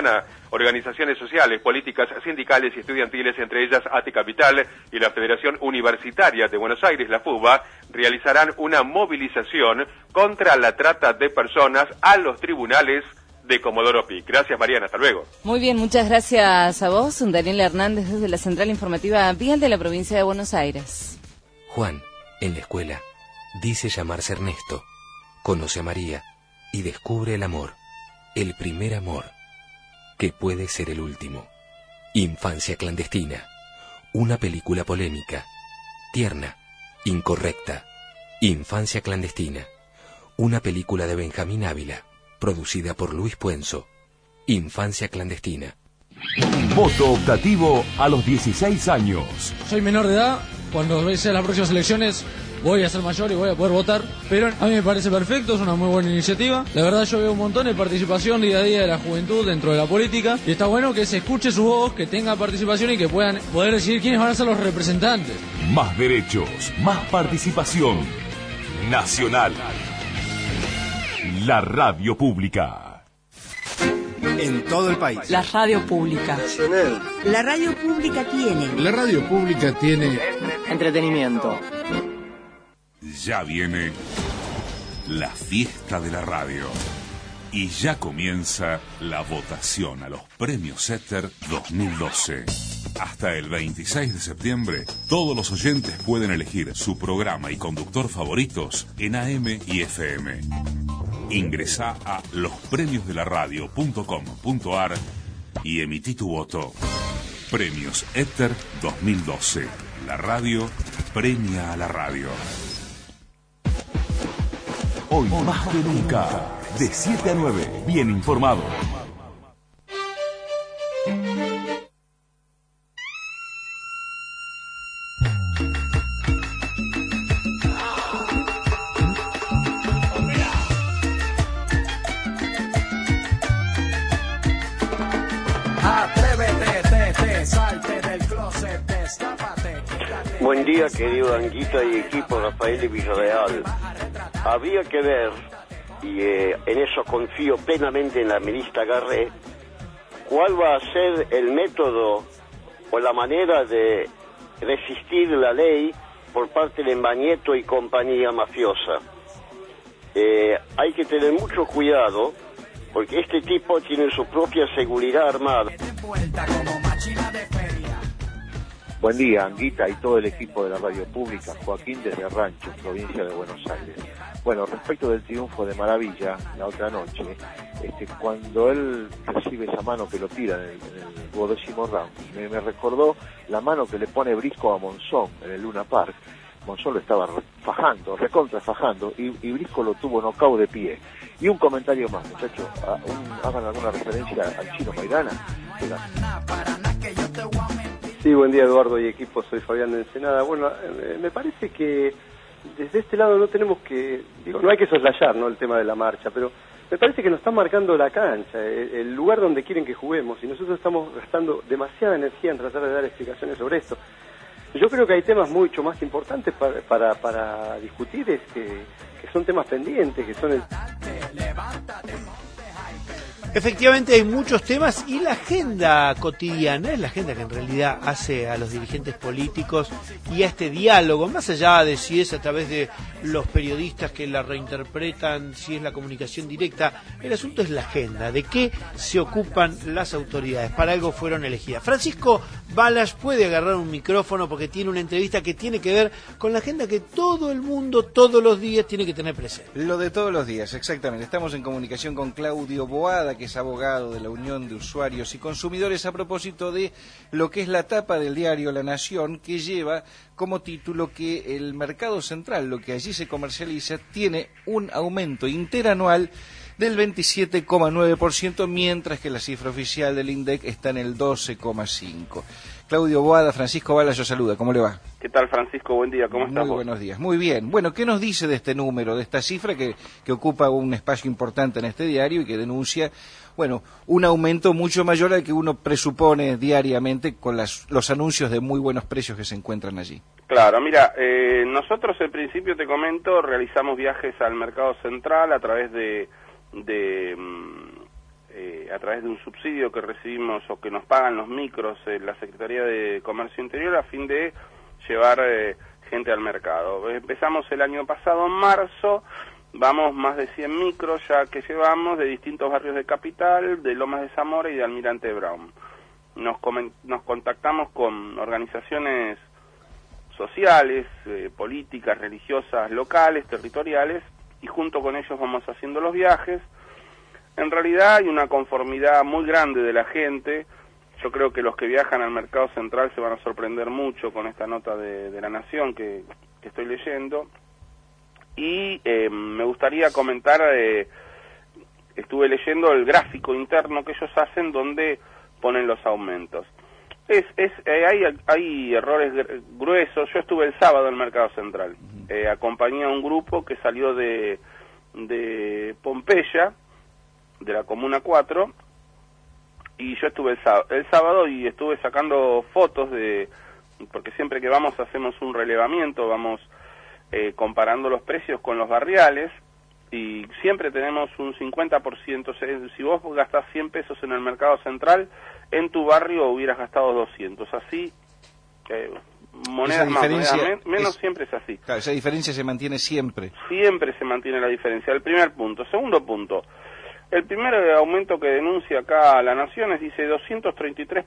Organizaciones sociales, políticas, sindicales y estudiantiles, entre ellas ATE Capital y la Federación Universitaria de Buenos Aires, la FUBA, realizarán una movilización contra la trata de personas a los tribunales de Comodoro Pi. Gracias, Mariana, hasta luego. Muy bien, muchas gracias a vos, Daniel Hernández, desde la Central Informativa Vial de la provincia de Buenos Aires. Juan, en la escuela, dice llamarse Ernesto, conoce a María y descubre el amor, el primer amor, que puede ser el último. Infancia clandestina, una película polémica, tierna, incorrecta. Infancia clandestina, una película de Benjamín Ávila, producida por Luis Puenzo. Infancia clandestina. Voto optativo a los 16 años. Soy menor de edad, cuando sean las próximas elecciones voy a ser mayor y voy a poder votar, pero a mí me parece perfecto, es una muy buena iniciativa. La verdad yo veo un montón de participación día a día de la juventud dentro de la política y está bueno que se escuche su voz, que tenga participación y que puedan poder decidir quiénes van a ser los representantes. Más derechos, más participación. Nacional. La radio pública. En todo el país. La radio pública. Nacional. La radio pública tiene. La radio pública tiene entretenimiento. Ya viene la fiesta de la radio. Y ya comienza la votación a los premios ETER 2012. Hasta el 26 de septiembre, todos los oyentes pueden elegir su programa y conductor favoritos en AM y FM. Ingresá a lospremiosdelaradio.com.ar y emití tu voto. Premios ETER 2012. La radio premia a la radio. Hoy más que nunca, de 7 a 9, bien informado. Buen día, querido Anguita y equipo Rafael de Villarreal. Habría que ver, y en eso confío plenamente en la ministra Garré, cuál va a ser el método o la manera de resistir la ley por parte de Magneto y compañía mafiosa. Hay que tener mucho cuidado, porque este tipo tiene su propia seguridad armada. Buen día, Anguita y todo el equipo de la radio pública. Joaquín desde Rancho, provincia de Buenos Aires. Bueno, respecto del triunfo de Maravilla, la otra noche, cuando él recibe esa mano que lo tira en el 12º round, me recordó la mano que le pone Brisco a Monzón en el Luna Park. Monzón lo estaba fajando, recontra fajando, y Brisco lo tuvo knockout de pie. Y un comentario más, muchachos, hagan alguna referencia al Chino Maidana. Sí, buen día Eduardo y equipo, soy Fabián de Ensenada. Bueno, me parece que desde este lado no tenemos que, no hay que soslayar, ¿no?, el tema de la marcha, pero me parece que nos están marcando la cancha, el lugar donde quieren que juguemos, y nosotros estamos gastando demasiada energía en tratar de dar explicaciones sobre esto. Yo creo que hay temas mucho más importantes para discutir, que son temas pendientes, que son el... Efectivamente hay muchos temas y la agenda cotidiana es la agenda que en realidad hace a los dirigentes políticos y a este diálogo, más allá de si es a través de los periodistas que la reinterpretan, si es la comunicación directa, el asunto es la agenda, de qué se ocupan las autoridades, para algo fueron elegidas. Francisco Balas puede agarrar un micrófono porque tiene una entrevista que tiene que ver con la agenda que todo el mundo todos los días tiene que tener presente. Lo de todos los días, exactamente. Estamos en comunicación con Claudio Boada, que es abogado de la Unión de Usuarios y Consumidores, a propósito de lo que es la tapa del diario La Nación, que lleva como título que el mercado central, lo que allí se comercializa, tiene un aumento interanual del 27,9%, mientras que la cifra oficial del INDEC está en el 12,5%. Claudio Boada, Francisco Balas, yo saluda, ¿cómo le va? ¿Qué tal, Francisco? Buen día, ¿cómo estás? Muy buenos días, muy bien. Bueno, ¿qué nos dice de este número, de esta cifra que ocupa un espacio importante en este diario y que denuncia, bueno, un aumento mucho mayor al que uno presupone diariamente con los anuncios de muy buenos precios que se encuentran allí? Claro, mira, nosotros al principio, te comento, realizamos viajes al mercado central a través de a través de un subsidio que recibimos o que nos pagan los micros la Secretaría de Comercio Interior a fin de llevar gente al mercado. Empezamos el año pasado en marzo, vamos más de 100 micros ya que llevamos de distintos barrios de Capital, de Lomas de Zamora y de Almirante Brown. Nos contactamos con organizaciones sociales, políticas, religiosas, locales, territoriales, y junto con ellos vamos haciendo los viajes. En realidad hay una conformidad muy grande de la gente. Yo creo que los que viajan al mercado central se van a sorprender mucho con esta nota de La Nación que estoy leyendo. Y me gustaría comentar, estuve leyendo el gráfico interno que ellos hacen donde ponen los aumentos. Hay errores gruesos. Yo estuve el sábado en el mercado central. Acompañé a un grupo que salió de Pompeya, de la Comuna 4, y yo estuve el sábado y estuve sacando fotos porque siempre que vamos hacemos un relevamiento, vamos comparando los precios con los barriales, y siempre tenemos un 50%. Si vos gastás 100 pesos en el mercado central, en tu barrio hubieras gastado 200. Así, monedas más, monedas menos, siempre es así. Claro, esa diferencia se mantiene siempre. Siempre se mantiene la diferencia. El primer punto. Segundo punto. El primer aumento que denuncia acá La Nación dice 233%,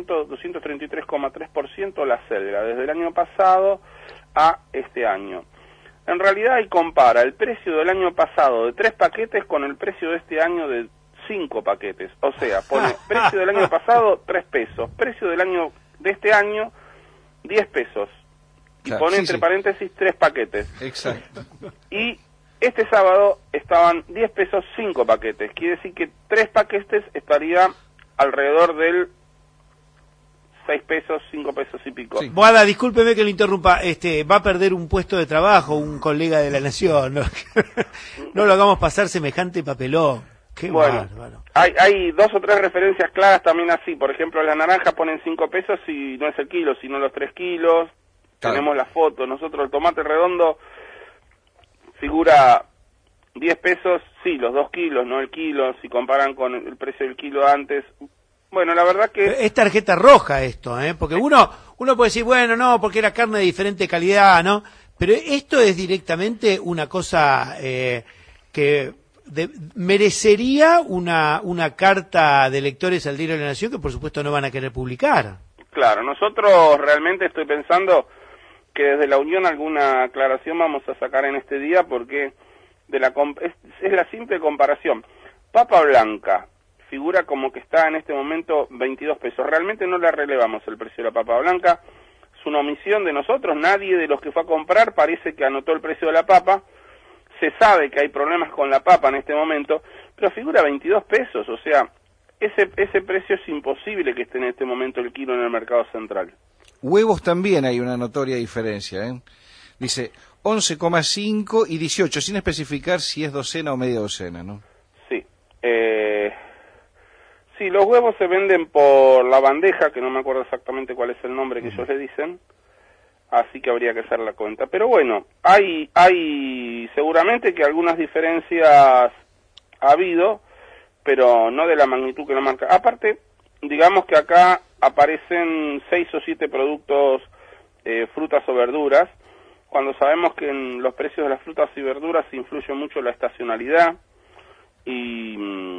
233,3% la selga, desde el año pasado a este año. En realidad ahí compara el precio del año pasado de 3 paquetes con el precio de este año de 5 paquetes. O sea, pone precio del año pasado 3 pesos, precio del año de este año 10 pesos. Y claro, pone entre paréntesis 3 paquetes. Exacto. Y este sábado estaban 10 pesos 5 paquetes. Quiere decir que 3 paquetes estaría alrededor del 6 pesos, 5 pesos y pico. Sí. Boada, discúlpeme que lo interrumpa, va a perder un puesto de trabajo un colega de La Nación, ¿no? No lo hagamos pasar semejante papelón. Qué bueno, bárbaro. Hay 2 o 3 referencias claras también así. Por ejemplo, la naranja ponen 5 pesos y no es el kilo, sino los 3 kilos. Claro. Tenemos la foto. Nosotros el tomate redondo figura 10 pesos, sí, los 2 kilos, no el kilo, si comparan con el precio del kilo antes. Bueno, la verdad que... Es tarjeta roja esto, porque uno puede decir, bueno, no, porque era carne de diferente calidad, ¿no? Pero esto es directamente una cosa que merecería una carta de lectores al Diario de la Nación que por supuesto no van a querer publicar. Claro, nosotros realmente estoy pensando que desde la Unión alguna aclaración vamos a sacar en este día porque es la simple comparación. Papa blanca figura como que está en este momento 22 pesos. Realmente no le relevamos el precio de la papa blanca. Es una omisión de nosotros. Nadie de los que fue a comprar parece que anotó el precio de la papa. Se sabe que hay problemas con la papa en este momento, pero figura 22 pesos. O sea, ese precio es imposible que esté en este momento el kilo en el mercado central. Huevos también hay una notoria diferencia, Dice 11,5 y 18, sin especificar si es docena o media docena, ¿no? Sí. Sí, los huevos se venden por la bandeja, que no me acuerdo exactamente cuál es el nombre que ellos le dicen, así que habría que hacer la cuenta. Pero bueno, hay seguramente que algunas diferencias ha habido, pero no de la magnitud que lo marca. Aparte, digamos que acá aparecen 6 o 7 productos, frutas o verduras, cuando sabemos que en los precios de las frutas y verduras influye mucho la estacionalidad y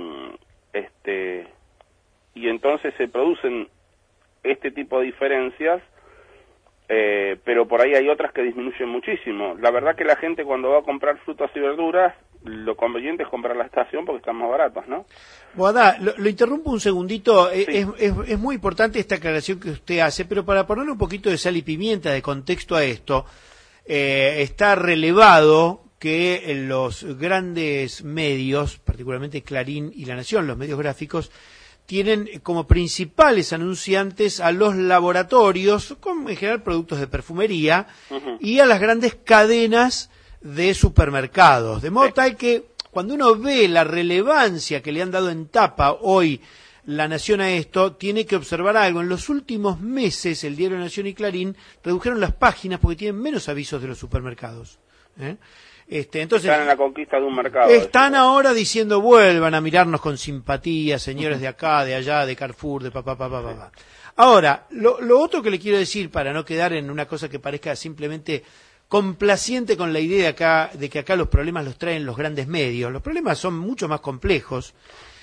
entonces se producen este tipo de diferencias, pero por ahí hay otras que disminuyen muchísimo. La verdad que la gente cuando va a comprar frutas y verduras, lo conveniente es comprar la estación porque están más baratos, ¿no? Boada, lo interrumpo un segundito. Sí. Es muy importante esta aclaración que usted hace, pero para ponerle un poquito de sal y pimienta de contexto a esto, está relevado que los grandes medios, particularmente Clarín y La Nación, los medios gráficos, tienen como principales anunciantes a los laboratorios, con en general productos de perfumería, y a las grandes cadenas de supermercados. De modo tal que cuando uno ve la relevancia que le han dado en tapa hoy La Nación a esto, tiene que observar algo. En los últimos meses el Diario Nación y Clarín redujeron las páginas porque tienen menos avisos de los supermercados. Entonces, están en la conquista de un mercado. Están ahora diciendo, vuelvan a mirarnos con simpatía, señores de acá, de allá, de Carrefour, de papá. Ahora, lo otro que le quiero decir, para no quedar en una cosa que parezca simplemente complaciente con la idea de que acá los problemas los traen los grandes medios, los problemas son mucho más complejos.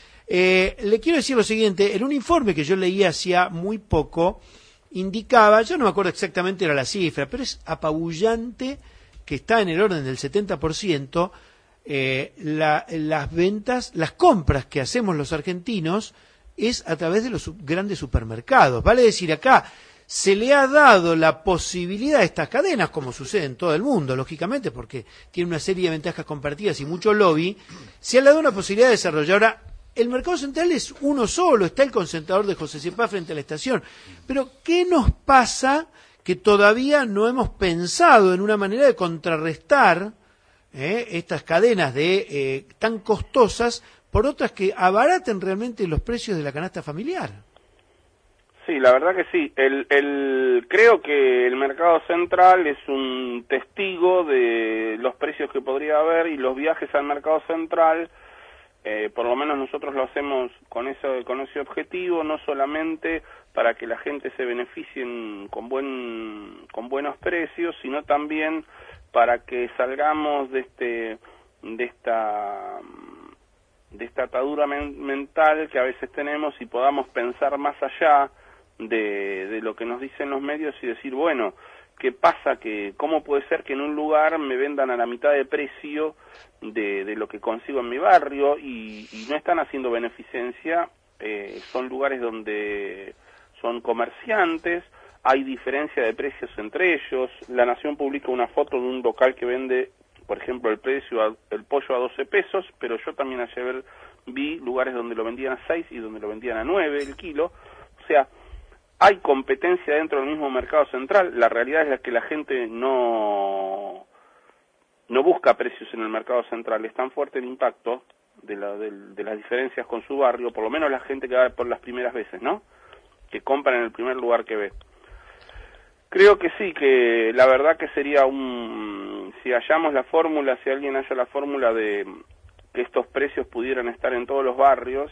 Le quiero decir lo siguiente, en un informe que yo leí hacía muy poco, indicaba, yo no me acuerdo exactamente era la cifra, pero es apabullante, que está en el orden del 70%, las ventas, las compras que hacemos los argentinos es a través de los grandes supermercados. Vale decir, acá se le ha dado la posibilidad a estas cadenas, como sucede en todo el mundo, lógicamente, porque tiene una serie de ventajas compartidas y mucho lobby, se le ha dado una posibilidad de desarrollar. Ahora, el mercado central es uno solo, está el concentrador de José Cepaz frente a la estación. Pero, ¿qué nos pasa que todavía no hemos pensado en una manera de contrarrestar estas cadenas tan costosas por otras que abaraten realmente los precios de la canasta familiar? Sí, la verdad que sí. Creo que el mercado central es un testigo de los precios que podría haber, y los viajes al mercado central, por lo menos nosotros lo hacemos con ese objetivo, no solamente para que la gente se beneficie con buenos precios, sino también para que salgamos de esta atadura mental que a veces tenemos y podamos pensar más allá de lo que nos dicen los medios y decir, bueno, ¿qué pasa? ¿Cómo puede ser que en un lugar me vendan a la mitad de precio de lo que consigo en mi barrio y no están haciendo beneficencia? Son lugares donde son comerciantes, hay diferencia de precios entre ellos. La Nación publica una foto de un local que vende, por ejemplo, el pollo a 12 pesos, pero yo también ayer vi lugares donde lo vendían a 6 y donde lo vendían a 9 el kilo. O sea, hay competencia dentro del mismo mercado central. La realidad es que la gente no busca precios en el mercado central. Es tan fuerte el impacto de las diferencias con su barrio, por lo menos la gente que va por las primeras veces, ¿no? Que compran en el primer lugar que ve. Creo que sí, que la verdad que sería si hallamos la fórmula, si alguien halla la fórmula de que estos precios pudieran estar en todos los barrios,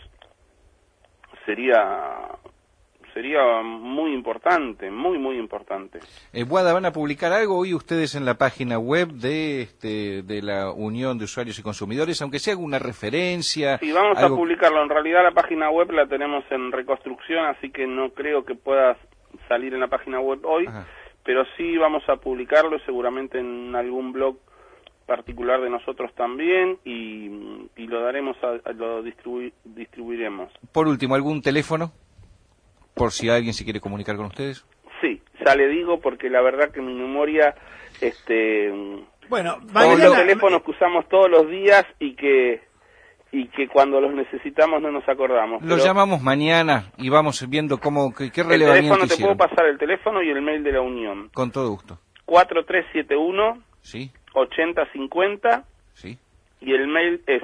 sería muy importante, muy importante. Guada, ¿van a publicar algo hoy ustedes en la página web de la Unión de Usuarios y Consumidores, aunque sea alguna referencia? Sí, vamos a publicarlo. En realidad la página web la tenemos en reconstrucción, así que no creo que pueda salir en la página web hoy. Ajá. Pero sí vamos a publicarlo seguramente en algún blog particular de nosotros también, y lo daremos lo distribuiremos. Por último, ¿algún teléfono? Por si alguien se quiere comunicar con ustedes. Sí, ya le digo, porque la verdad que mi memoria, bueno, son los teléfonos que usamos todos los días y que cuando los necesitamos no nos acordamos. Los llamamos mañana y vamos viendo qué relevamiento hicieron. Te puedo pasar el teléfono y el mail de la Unión. Con todo gusto. 4371 sí 8050 sí, y el mail es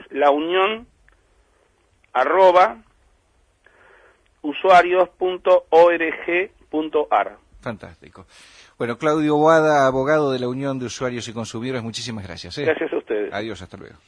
launión@usuarios.org.ar. Fantástico. Bueno, Claudio Boada, abogado de la Unión de Usuarios y Consumidores, muchísimas gracias. Gracias a ustedes. Adiós, hasta luego.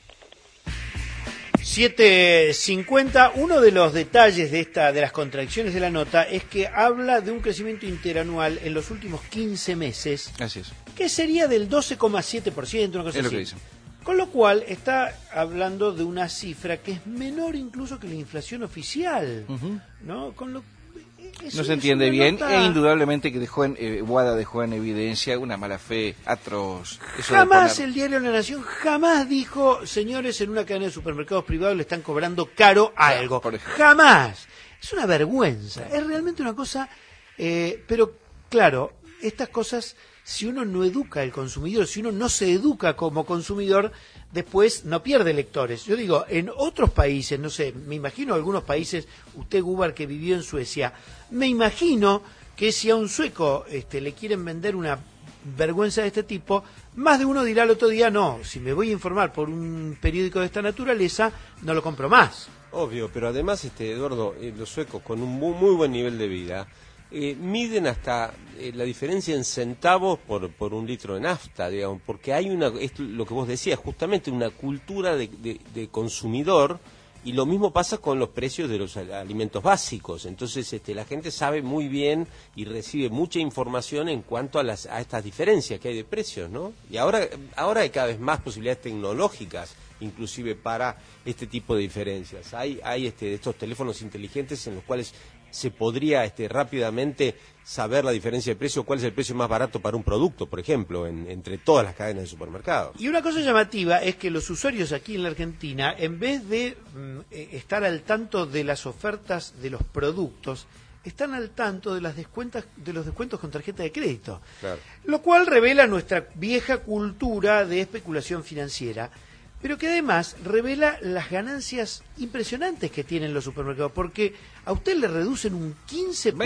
7.50, uno de los detalles de las contradicciones de la nota es que habla de un crecimiento interanual en los últimos 15 meses. Así es. Que sería del 12,7%, una cosa así. Es lo que dicen. Con lo cual está hablando de una cifra que es menor incluso que la inflación oficial, ¿no? No se entiende bien, e indudablemente que Boada dejó en evidencia una mala fe atroz. Jamás el diario La Nación jamás dijo, señores, en una cadena de supermercados privados le están cobrando caro algo. Jamás. Es una vergüenza, es realmente una cosa, pero claro, estas cosas, si uno no educa al consumidor, si uno no se educa como consumidor, después no pierde lectores. Yo digo, en otros países, no sé, me imagino algunos países, usted Gubar que vivió en Suecia, me imagino que si a un sueco le quieren vender una vergüenza de este tipo, más de uno dirá el otro día, no, si me voy a informar por un periódico de esta naturaleza, no lo compro más. Obvio, pero además, Eduardo, los suecos con un muy buen nivel de vida, miden hasta la diferencia en centavos por un litro de nafta, digamos, porque hay es lo que vos decías, justamente una cultura de consumidor. Y lo mismo pasa con los precios de los alimentos básicos. Entonces la gente sabe muy bien y recibe mucha información en cuanto a estas diferencias que hay de precios, ¿no? Y ahora hay cada vez más posibilidades tecnológicas, inclusive para este tipo de diferencias. Hay estos teléfonos inteligentes en los cuales se podría rápidamente saber la diferencia de precio, cuál es el precio más barato para un producto, por ejemplo, entre todas las cadenas de supermercados. Y una cosa llamativa es que los usuarios aquí en la Argentina, en vez de estar al tanto de las ofertas de los productos, están al tanto de los descuentos con tarjeta de crédito. Claro. Lo cual revela nuestra vieja cultura de especulación financiera, pero que además revela las ganancias impresionantes que tienen los supermercados, porque a usted le reducen un 15%,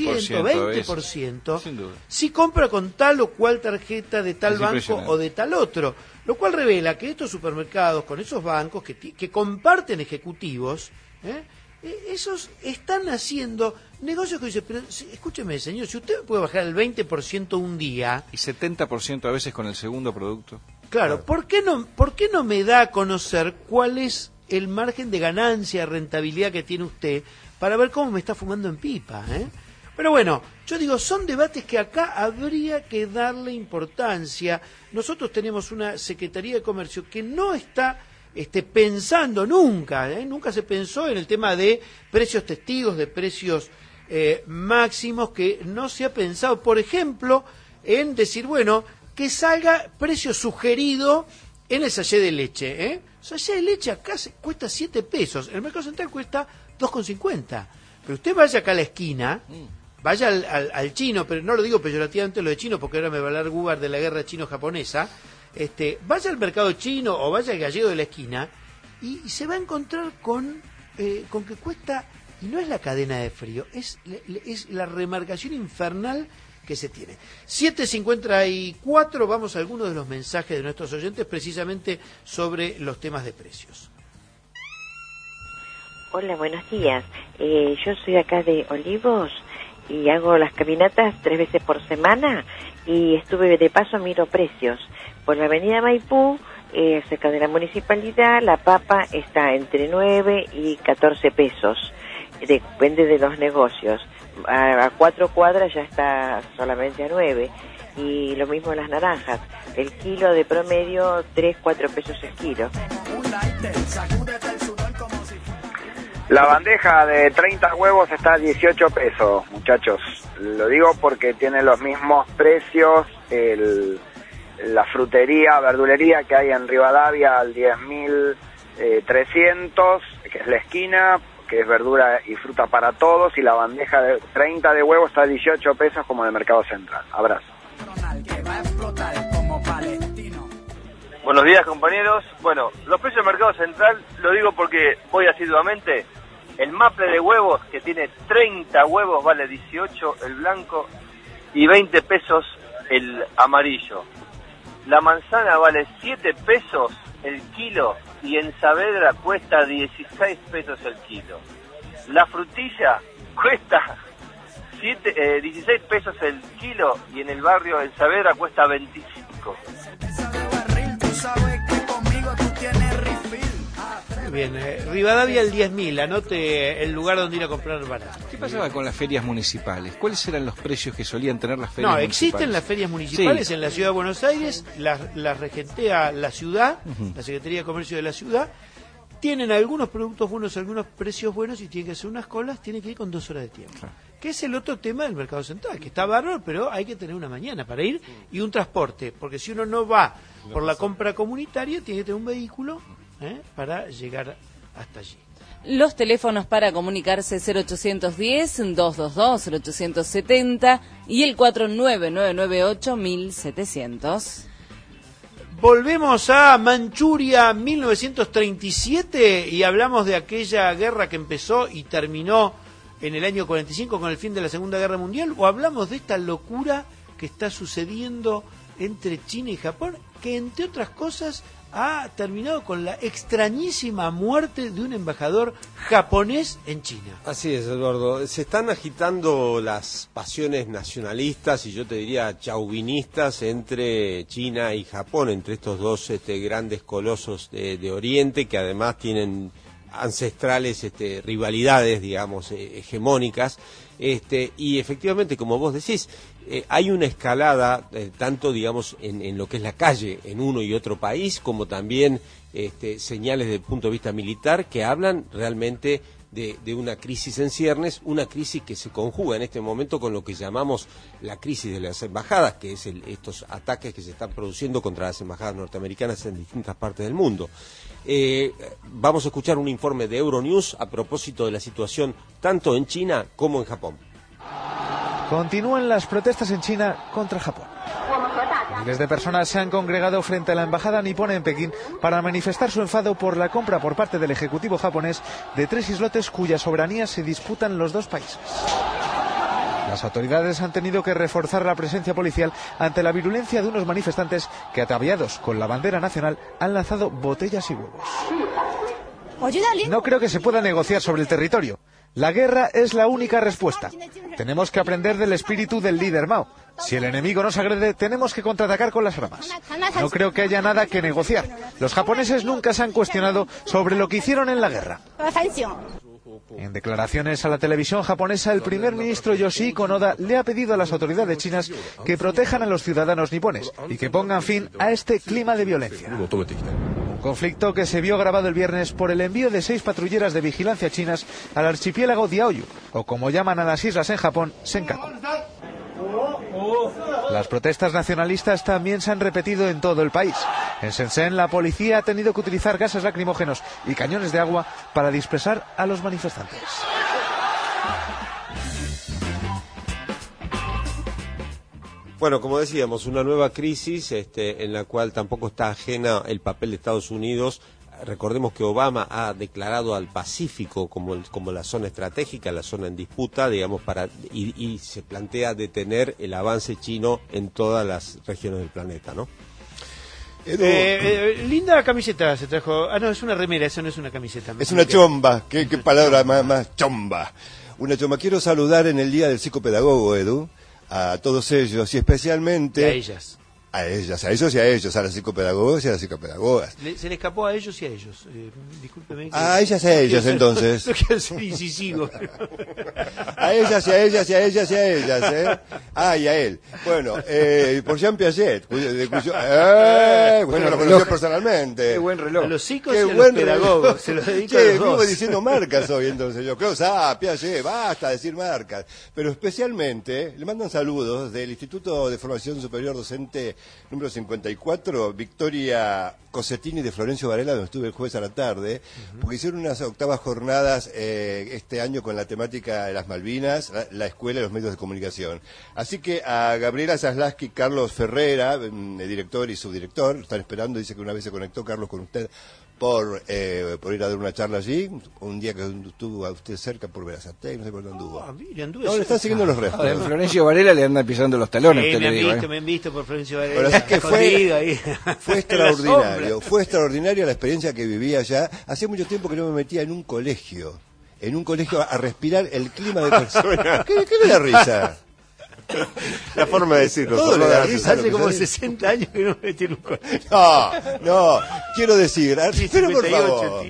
20%, si compra con tal o cual tarjeta de tal banco o de tal otro, lo cual revela que estos supermercados con esos bancos que comparten ejecutivos, esos están haciendo negocios que dicen, pero escúcheme señor, si usted puede bajar el 20% un día... Y 70% a veces con el segundo producto. Claro, ¿por qué no me da a conocer cuál es el margen de ganancia, rentabilidad que tiene usted para ver cómo me está fumando en pipa? Pero bueno, yo digo, son debates que acá habría que darle importancia. Nosotros tenemos una Secretaría de Comercio que no está pensando nunca se pensó en el tema de precios testigos, de precios máximos, que no se ha pensado, por ejemplo, en decir, bueno, que salga precio sugerido en el sachet de leche. El sachet de leche acá cuesta 7 pesos, en el Mercado Central cuesta 2,50. Pero usted vaya acá a la esquina, vaya al chino, pero no lo digo peyorativamente lo de chino, porque ahora me va a hablar Gubar de la guerra chino-japonesa. Vaya al mercado chino o vaya al gallego de la esquina y se va a encontrar con que cuesta, y no es la cadena de frío, es la remarcación infernal que se tiene. 7:54, vamos a algunos de los mensajes de nuestros oyentes precisamente sobre los temas de precios. Hola, buenos días. Yo soy acá de Olivos y hago las caminatas 3 veces por semana y estuve de paso, miro precios. Por la avenida Maipú, cerca de la municipalidad, la papa está entre 9 y 14 pesos. Depende de los negocios. A 4 cuadras ya está solamente a 9. Y lo mismo las naranjas. El kilo de promedio, 3-4 pesos el kilo. La bandeja de 30 huevos está a 18 pesos, muchachos. Lo digo porque tiene los mismos precios la frutería, verdulería que hay en Rivadavia al 10.300, que es la esquina, que es verdura y fruta para todos, y la bandeja de 30 de huevos está a 18 pesos como en el Mercado Central. Abrazo. Buenos días, compañeros. Bueno, los precios del Mercado Central, lo digo porque voy asiduamente. El maple de huevos, que tiene 30 huevos, vale 18 el blanco y 20 pesos el amarillo. La manzana vale 7 pesos el kilo y en Saavedra cuesta 16 pesos el kilo. La frutilla cuesta 16 pesos el kilo y en el barrio en Saavedra cuesta 25. Bien, Rivadavia el 10.000, anote el lugar donde ir a comprar barato. ¿Qué pasaba con las ferias municipales? ¿Cuáles eran los precios que solían tener las ferias municipales? No, existen las ferias municipales en la Ciudad de Buenos Aires, las regentea la ciudad, la Secretaría de Comercio de la ciudad. Tienen algunos productos buenos, algunos precios buenos y tienen que hacer unas colas, tienen que ir con 2 horas de tiempo. Claro. Que es el otro tema del Mercado Central, que está bárbaro, pero hay que tener una mañana para ir y un transporte, porque si uno no va por la compra comunitaria, tiene que tener un vehículo para llegar hasta allí. Los teléfonos para comunicarse 0810-222-0870 y el 49998-1700. Volvemos a Manchuria 1937 y hablamos de aquella guerra que empezó y terminó en el año 45 con el fin de la Segunda Guerra Mundial, o hablamos de esta locura que está sucediendo entre China y Japón, que entre otras cosas ha terminado con la extrañísima muerte de un embajador japonés en China. Así es, Eduardo. Se están agitando las pasiones nacionalistas y yo te diría chauvinistas entre China y Japón, entre estos dos grandes colosos de Oriente, que además tienen ancestrales rivalidades, digamos, hegemónicas. Y efectivamente, como vos decís, hay una escalada, tanto, digamos, en lo que es la calle, en uno y otro país, como también señales desde el punto de vista militar que hablan realmente de una crisis en ciernes, una crisis que se conjuga en este momento con lo que llamamos la crisis de las embajadas, que es estos ataques que se están produciendo contra las embajadas norteamericanas en distintas partes del mundo. Vamos a escuchar un informe de Euronews a propósito de la situación tanto en China como en Japón. Continúan las protestas en China contra Japón. Miles de personas se han congregado frente a la embajada nipona en Pekín para manifestar su enfado por la compra por parte del ejecutivo japonés de 3 islotes cuya soberanía se disputan los dos países. Las autoridades han tenido que reforzar la presencia policial ante la virulencia de unos manifestantes que, ataviados con la bandera nacional, han lanzado botellas y huevos. No creo que se pueda negociar sobre el territorio. La guerra es la única respuesta. Tenemos que aprender del espíritu del líder Mao. Si el enemigo nos agrede, tenemos que contraatacar con las armas. No creo que haya nada que negociar. Los japoneses nunca se han cuestionado sobre lo que hicieron en la guerra. En declaraciones a la televisión japonesa, el primer ministro Yoshihiko Noda le ha pedido a las autoridades chinas que protejan a los ciudadanos nipones y que pongan fin a este clima de violencia. Un conflicto que se vio agravado el viernes por el envío de 6 patrulleras de vigilancia chinas al archipiélago Diaoyu, o como llaman a las islas en Japón, Senkaku. Las protestas nacionalistas también se han repetido en todo el país. En Shenzhen, la policía ha tenido que utilizar gases lacrimógenos y cañones de agua para dispersar a los manifestantes. Bueno, como decíamos, una nueva crisis en la cual tampoco está ajena el papel de Estados Unidos. Recordemos que Obama ha declarado al Pacífico como la zona estratégica, la zona en disputa, digamos, y se plantea detener el avance chino en todas las regiones del planeta, ¿no? Linda camiseta se trajo. Ah, no, es una remera, eso no es una camiseta. Es una chomba, qué palabra más chomba. Una chomba. Quiero saludar en el Día del Psicopedagogo, Edu, a todos ellos y especialmente... Y a ellas. A ellos y a ellos, a las psicopedagogos y a las psicopedagogas. Se le escapó a ellos y a ellos. Discúlpeme. A ellas y a ellas, entonces. No quiero ser incisivo. A ellas y a ellas y a ellas y a ellas, ¿eh? Ah, y a él. Bueno, por Jean Piaget, bueno, lo conoció personalmente. Qué buen reloj. A los psicos y a los pedagogos, se los dedico a los dos. Vivo diciendo marcas hoy, entonces. Yo creo, Piaget, basta decir marcas. Pero especialmente, le mandan saludos del Instituto de Formación Superior Docente número 54, Victoria Cosettini de Florencio Varela, donde estuve el jueves a la tarde, porque hicieron unas octavas jornadas este año con la temática de las Malvinas, la escuela y los medios de comunicación. Así que a Gabriela Zaslaski, Carlos Ferrera, director y subdirector, están esperando, dice que una vez se conectó Carlos con usted por ir a dar una charla allí, un día que estuvo a usted cerca por Verazatec, no sé por dónde anduvo. No, le están siguiendo los restos. En Florencio Varela le andan pisando los talones. Sí, me han visto por Florencio Varela. Pero es que fue extraordinario, fue extraordinaria la experiencia que vivía allá. Hacía mucho tiempo que no me metía en un colegio a respirar el clima de personas. ¿Qué le da risa? La forma de decirlo. Todo le da risa. Hace como 60 años que no me metí en un colegio. No, quiero decir, pero por 58 favor.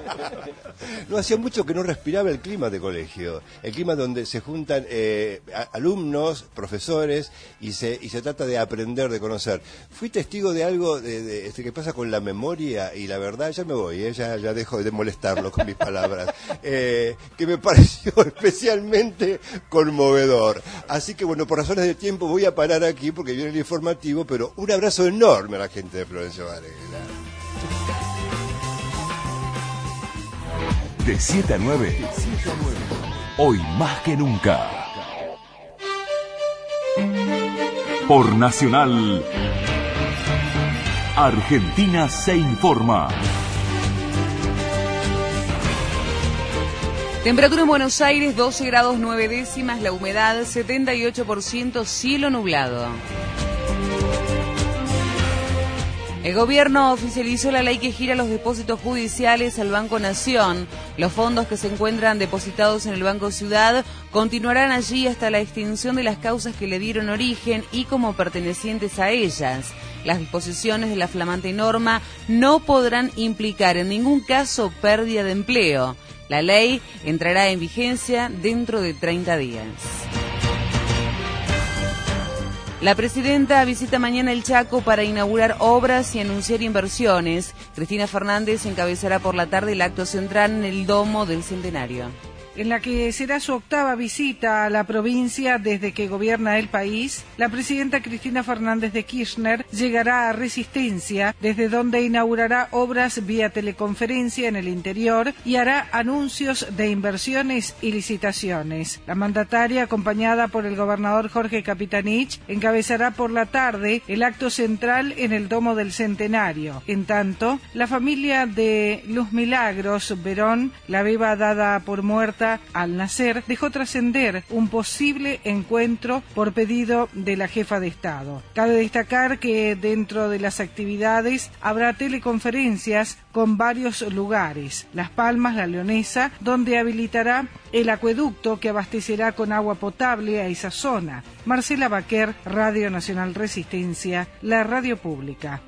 No, hacía mucho que no respiraba el clima de colegio, el clima donde se juntan alumnos, profesores y se trata de aprender, de conocer. Fui testigo de algo que pasa con la memoria y la verdad, ya me voy, ya dejo de molestarlo con mis palabras, que me pareció especialmente conmovedor. Así que bueno, por razones de tiempo voy a parar aquí porque viene el informativo, pero un abrazo enorme a la gente de Florencio Varela. De 7 a 9, hoy más que nunca. Por Nacional, Argentina se informa. Temperatura en Buenos Aires, 12 grados 9 décimas, la humedad 78%, cielo nublado. El gobierno oficializó la ley que gira los depósitos judiciales al Banco Nación. Los fondos que se encuentran depositados en el Banco Ciudad continuarán allí hasta la extinción de las causas que le dieron origen y como pertenecientes a ellas. Las disposiciones de la flamante norma no podrán implicar en ningún caso pérdida de empleo. La ley entrará en vigencia dentro de 30 días. La presidenta visita mañana el Chaco para inaugurar obras y anunciar inversiones. Cristina Fernández encabezará por la tarde el acto central en el Domo del Centenario, en la que será su octava visita a la provincia desde que gobierna el país. La presidenta Cristina Fernández de Kirchner llegará a Resistencia, desde donde inaugurará obras vía teleconferencia en el interior y hará anuncios de inversiones y licitaciones. La mandataria, acompañada por el gobernador Jorge Capitanich, encabezará por la tarde el acto central en el Domo del Centenario. En tanto, la familia de Luz Milagros Verón, la beba dada por muerta al nacer, dejó trascender un posible encuentro por pedido de la jefa de Estado. Cabe destacar que dentro de las actividades habrá teleconferencias con varios lugares. Las Palmas, La Leonesa, donde habilitará el acueducto que abastecerá con agua potable a esa zona. Marcela Baquer, Radio Nacional Resistencia, la radio pública.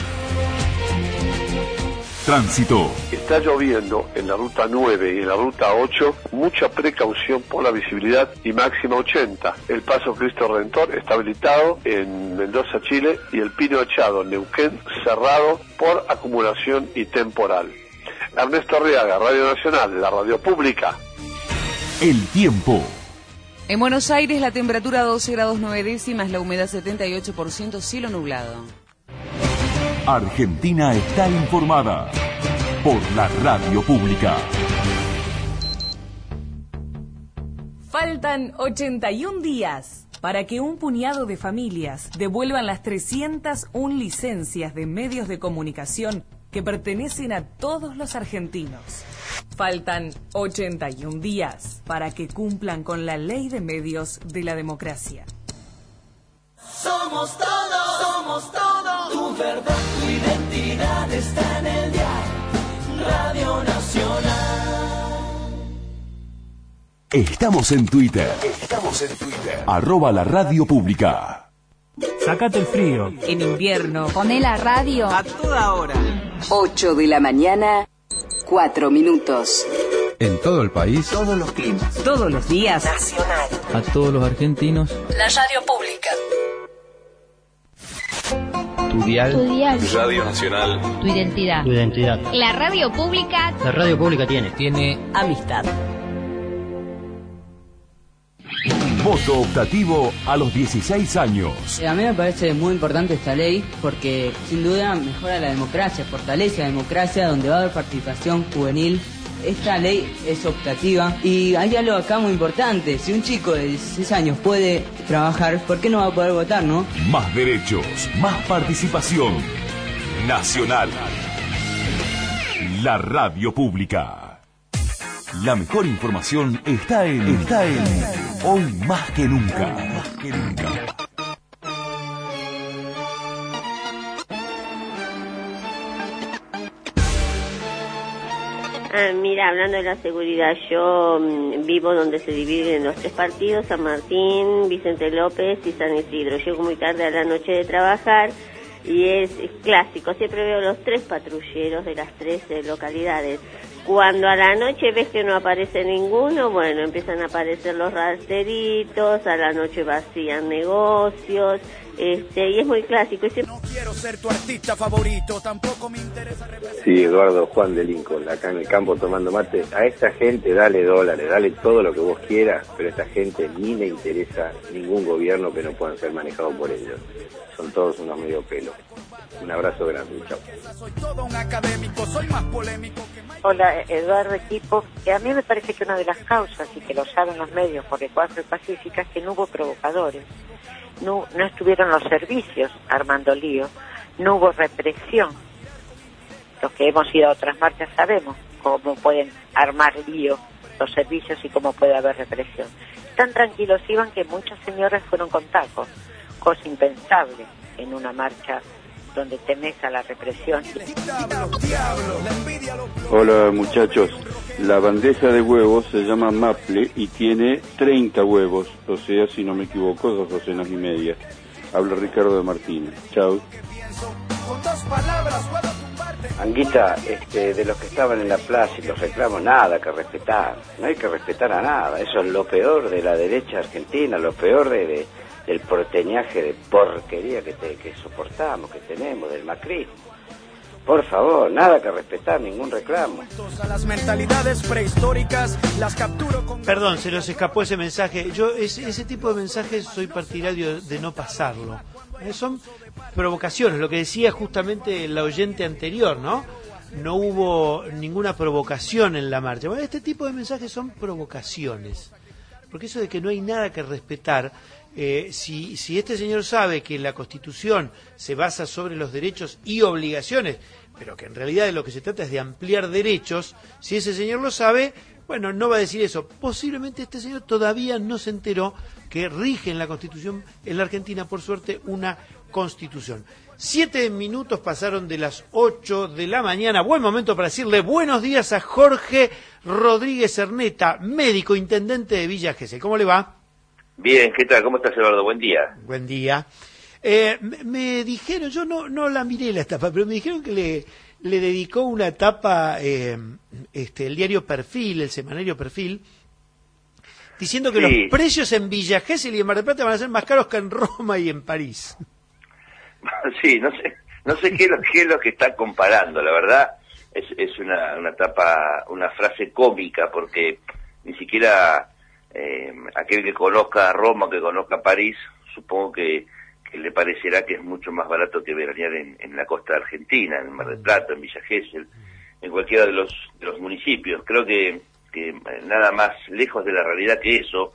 Tránsito. Está lloviendo en la ruta 9 y en la ruta 8, mucha precaución por la visibilidad y máxima 80. El paso Cristo Redentor está habilitado en Mendoza, Chile, y el Pino Echado, Neuquén, cerrado por acumulación y temporal. Ernesto Arriaga, Radio Nacional, la radio pública. El tiempo. En Buenos Aires la temperatura 12 grados 9 décimas, la humedad 78%, cielo nublado. Argentina está informada por la radio pública. Faltan 81 días para que un puñado de familias devuelvan las 301 licencias de medios de comunicación que pertenecen a todos los argentinos. Faltan 81 días para que cumplan con la ley de medios de la democracia. Somos todo, tu verdad, tu identidad está en el diario Radio Nacional. Estamos en Twitter. @la radio pública. Sácate el frío. En invierno, poné la radio a toda hora. 8 de la mañana, 4 minutos. En todo el país, Todos los climas. todos los días. Nacional. A todos los argentinos. La radio pública. tu dial, Radio Nacional. Tu identidad. Tu identidad. La radio pública. La radio pública tiene Amistad. Voto optativo a los 16 años. A mí me parece muy importante esta ley porque sin duda mejora la democracia, fortalece la democracia donde va a haber participación juvenil. Esta ley es optativa y hay algo acá muy importante. Si un chico de 16 años puede trabajar, ¿por qué no va a poder votar, no? Más derechos, más participación. Nacional. La radio pública. La mejor información está en Hoy Más que Nunca. Mira, hablando de la seguridad, yo vivo donde se dividen los tres partidos, San Martín, Vicente López y San Isidro. Llego muy tarde a la noche de trabajar y es clásico, siempre veo los tres patrulleros de las tres localidades. Cuando a la noche ves que no aparece ninguno, bueno, empiezan a aparecer los rasteritos, a la noche vacían negocios, y es muy clásico. No quiero ser tu artista favorito, tampoco me interesa representar. Sí, Eduardo Juan de Lincoln, acá en el campo tomando mate. A esta gente dale dólares, dale todo lo que vos quieras, pero a esta gente ni le interesa ningún gobierno que no puedan ser manejados por ellos. Son todos unos medio pelo. Un abrazo grande, chao. Soy todo un académico, soy más polémico que... Hola, Eduardo, equipo. A mí me parece que una de las causas, y que lo saben los medios por Ecuador Pacífica, es que no hubo provocadores. No estuvieron los servicios armando lío, no hubo represión. Los que hemos ido a otras marchas sabemos cómo pueden armar lío los servicios y cómo puede haber represión. Tan tranquilos iban que muchos señores fueron con tacos, cosa impensable en una marcha donde temes a la represión. Hola muchachos, la bandeja de huevos se llama Maple y tiene 30 huevos, o sea, si no me equivoco, 2 docenas y media. Habla Ricardo de Martínez. Chau. Anguita, de los que estaban en la plaza y los reclamos, nada que respetar, no hay que respetar a nada, eso es lo peor de la derecha argentina, lo peor del porteñaje de porquería que soportamos, que tenemos, del macrismo. Por favor, nada que respetar, ningún reclamo. Perdón, se nos escapó ese mensaje. Yo ese tipo de mensajes soy partidario de no pasarlo. Son provocaciones, lo que decía justamente el oyente anterior, ¿no? No hubo ninguna provocación en la marcha. Bueno, este tipo de mensajes son provocaciones. Porque eso de que no hay nada que respetar, si este señor sabe que la Constitución se basa sobre los derechos y obligaciones, pero que en realidad de lo que se trata es de ampliar derechos, si ese señor lo sabe, bueno, no va a decir eso. Posiblemente este señor todavía no se enteró que rige en la Constitución, en la Argentina, por suerte, una Constitución. 7 minutos pasaron de las 8 de la mañana. Buen momento para decirle buenos días a Jorge Rodríguez Erneta, médico intendente de Villa Gesell. ¿Cómo le va? Bien, ¿qué tal? ¿Cómo estás, Eduardo? Buen día. Buen día. Me dijeron, yo no la miré la etapa, pero me dijeron que le dedicó una etapa el diario Perfil, el semanario Perfil, diciendo que los precios en Villa Gesell y en Mar del Plata van a ser más caros que en Roma y en París. Sí, no sé qué es lo que está comparando, la verdad es una etapa, una frase cómica, porque ni siquiera aquel que conozca Roma, que conozca París, supongo que le parecerá que es mucho más barato que veranear en la costa argentina, en Mar del Plata, en Villa Gesell, en cualquiera de los municipios. Creo que nada más lejos de la realidad que eso.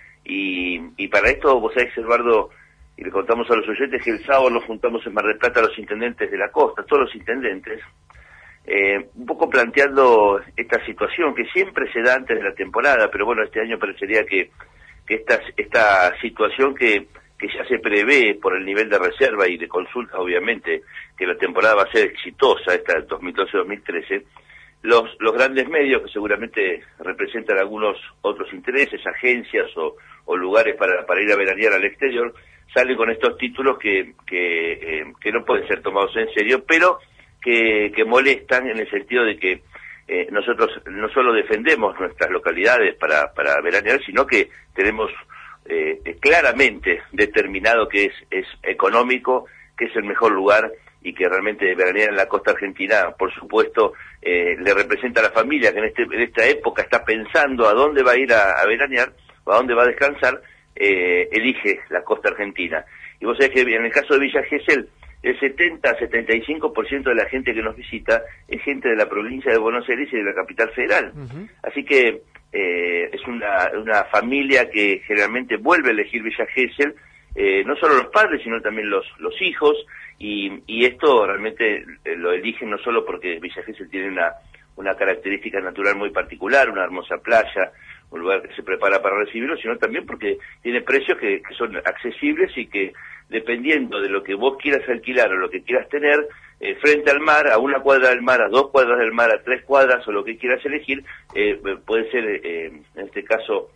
Y para esto, vos sabés, Eduardo, y le contamos a los oyentes que el sábado nos juntamos en Mar del Plata los intendentes de la costa, todos los intendentes, un poco planteando esta situación que siempre se da antes de la temporada, pero bueno, este año parecería que esta situación que ya se prevé por el nivel de reserva y de consultas, obviamente, que la temporada va a ser exitosa, esta 2012-2013, los grandes medios, que seguramente representan algunos otros intereses, agencias o lugares para ir a veranear al exterior, salen con estos títulos que no pueden ser tomados en serio, pero que molestan en el sentido de que nosotros no solo defendemos nuestras localidades para veranear, sino que tenemos claramente determinado que es económico, que es el mejor lugar y que realmente veranear en la costa argentina, por supuesto, le representa a la familia que en esta época está pensando a dónde va a ir a veranear o a dónde va a descansar, elige la costa argentina. Y vos sabés que en el caso de Villa Gesell, el 70-75% de la gente que nos visita es gente de la provincia de Buenos Aires y de la capital federal. Así que es una familia que generalmente vuelve a elegir Villa Gesell, no solo los padres, sino también los hijos, y esto realmente lo eligen no solo porque Villa Gesell tiene una característica natural muy particular, una hermosa playa, un lugar que se prepara para recibirlo, sino también porque tiene precios que son accesibles y que, dependiendo de lo que vos quieras alquilar o lo que quieras tener, frente al mar, a 1 cuadra del mar, a 2 cuadras del mar, a 3 cuadras, o lo que quieras elegir, puede ser, en este caso,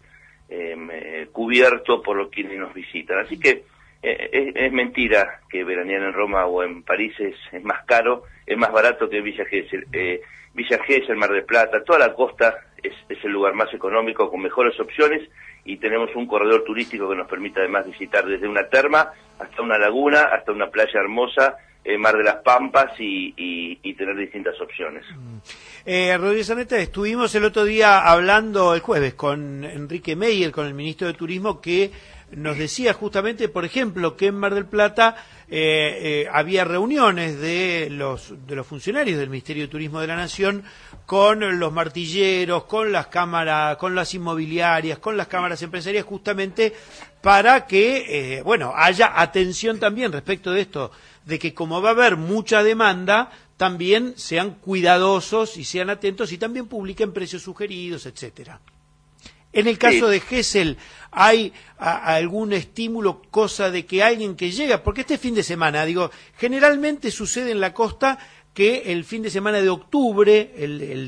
cubierto por los quienes nos visitan. Así que es mentira que veranear en Roma o en París es más caro, es más barato que Villa Gesell. Villa Gesell, Mar del Plata, toda la costa es el lugar más económico, con mejores opciones, y tenemos un corredor turístico que nos permite además visitar desde una terma hasta una laguna, hasta una playa hermosa, Mar de las Pampas, y tener distintas opciones. Rodríguez Erneta, estuvimos el otro día hablando el jueves con Enrique Meyer, con el ministro de Turismo, que nos decía justamente, por ejemplo, que en Mar del Plata había reuniones de los funcionarios del Ministerio de Turismo de la Nación con los martilleros, con las cámaras, con las inmobiliarias, con las cámaras empresariales, justamente para que, haya atención también respecto de esto, de que como va a haber mucha demanda, también sean cuidadosos y sean atentos y también publiquen precios sugeridos, etcétera. En el caso de Gesell, ¿hay algún estímulo, cosa de que alguien que llega? Porque este fin de semana, generalmente sucede en la costa que el fin de semana de octubre, el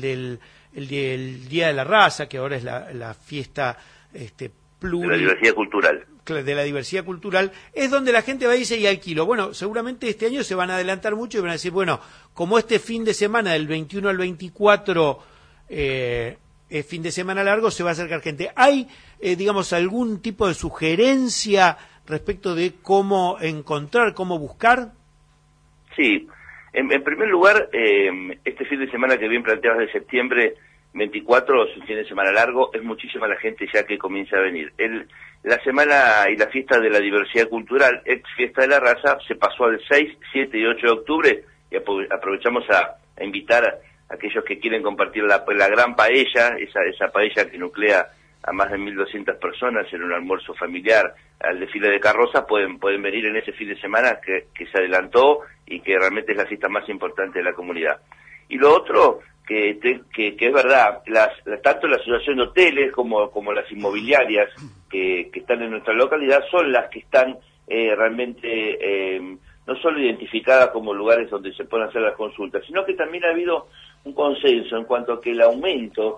Día de la Raza, que ahora es la fiesta de la diversidad cultural. De la diversidad cultural, es donde la gente va y dice, y alquilo. Bueno, seguramente este año se van a adelantar mucho y van a decir, bueno, como este fin de semana, del 21 al 24, es fin de semana largo, se va a acercar gente. ¿Hay, algún tipo de sugerencia respecto de cómo encontrar, cómo buscar? Sí. En primer lugar, este fin de semana que bien planteabas de septiembre 24, es un fin de semana largo, es muchísima la gente ya que comienza a venir. La semana y la fiesta de la diversidad cultural, ex fiesta de la raza, se pasó al 6, 7 y 8 de octubre, y aprovechamos a invitar a aquellos que quieren compartir la gran paella, esa paella que nuclea a más de 1.200 personas en un almuerzo familiar, al desfile de carrozas, pueden venir en ese fin de semana que se adelantó y que realmente es la fiesta más importante de la comunidad. Y lo otro, que es verdad, tanto la asociación de hoteles como las inmobiliarias que están en nuestra localidad son las que están realmente no solo identificadas como lugares donde se pueden hacer las consultas, sino que también ha habido un consenso en cuanto a que el aumento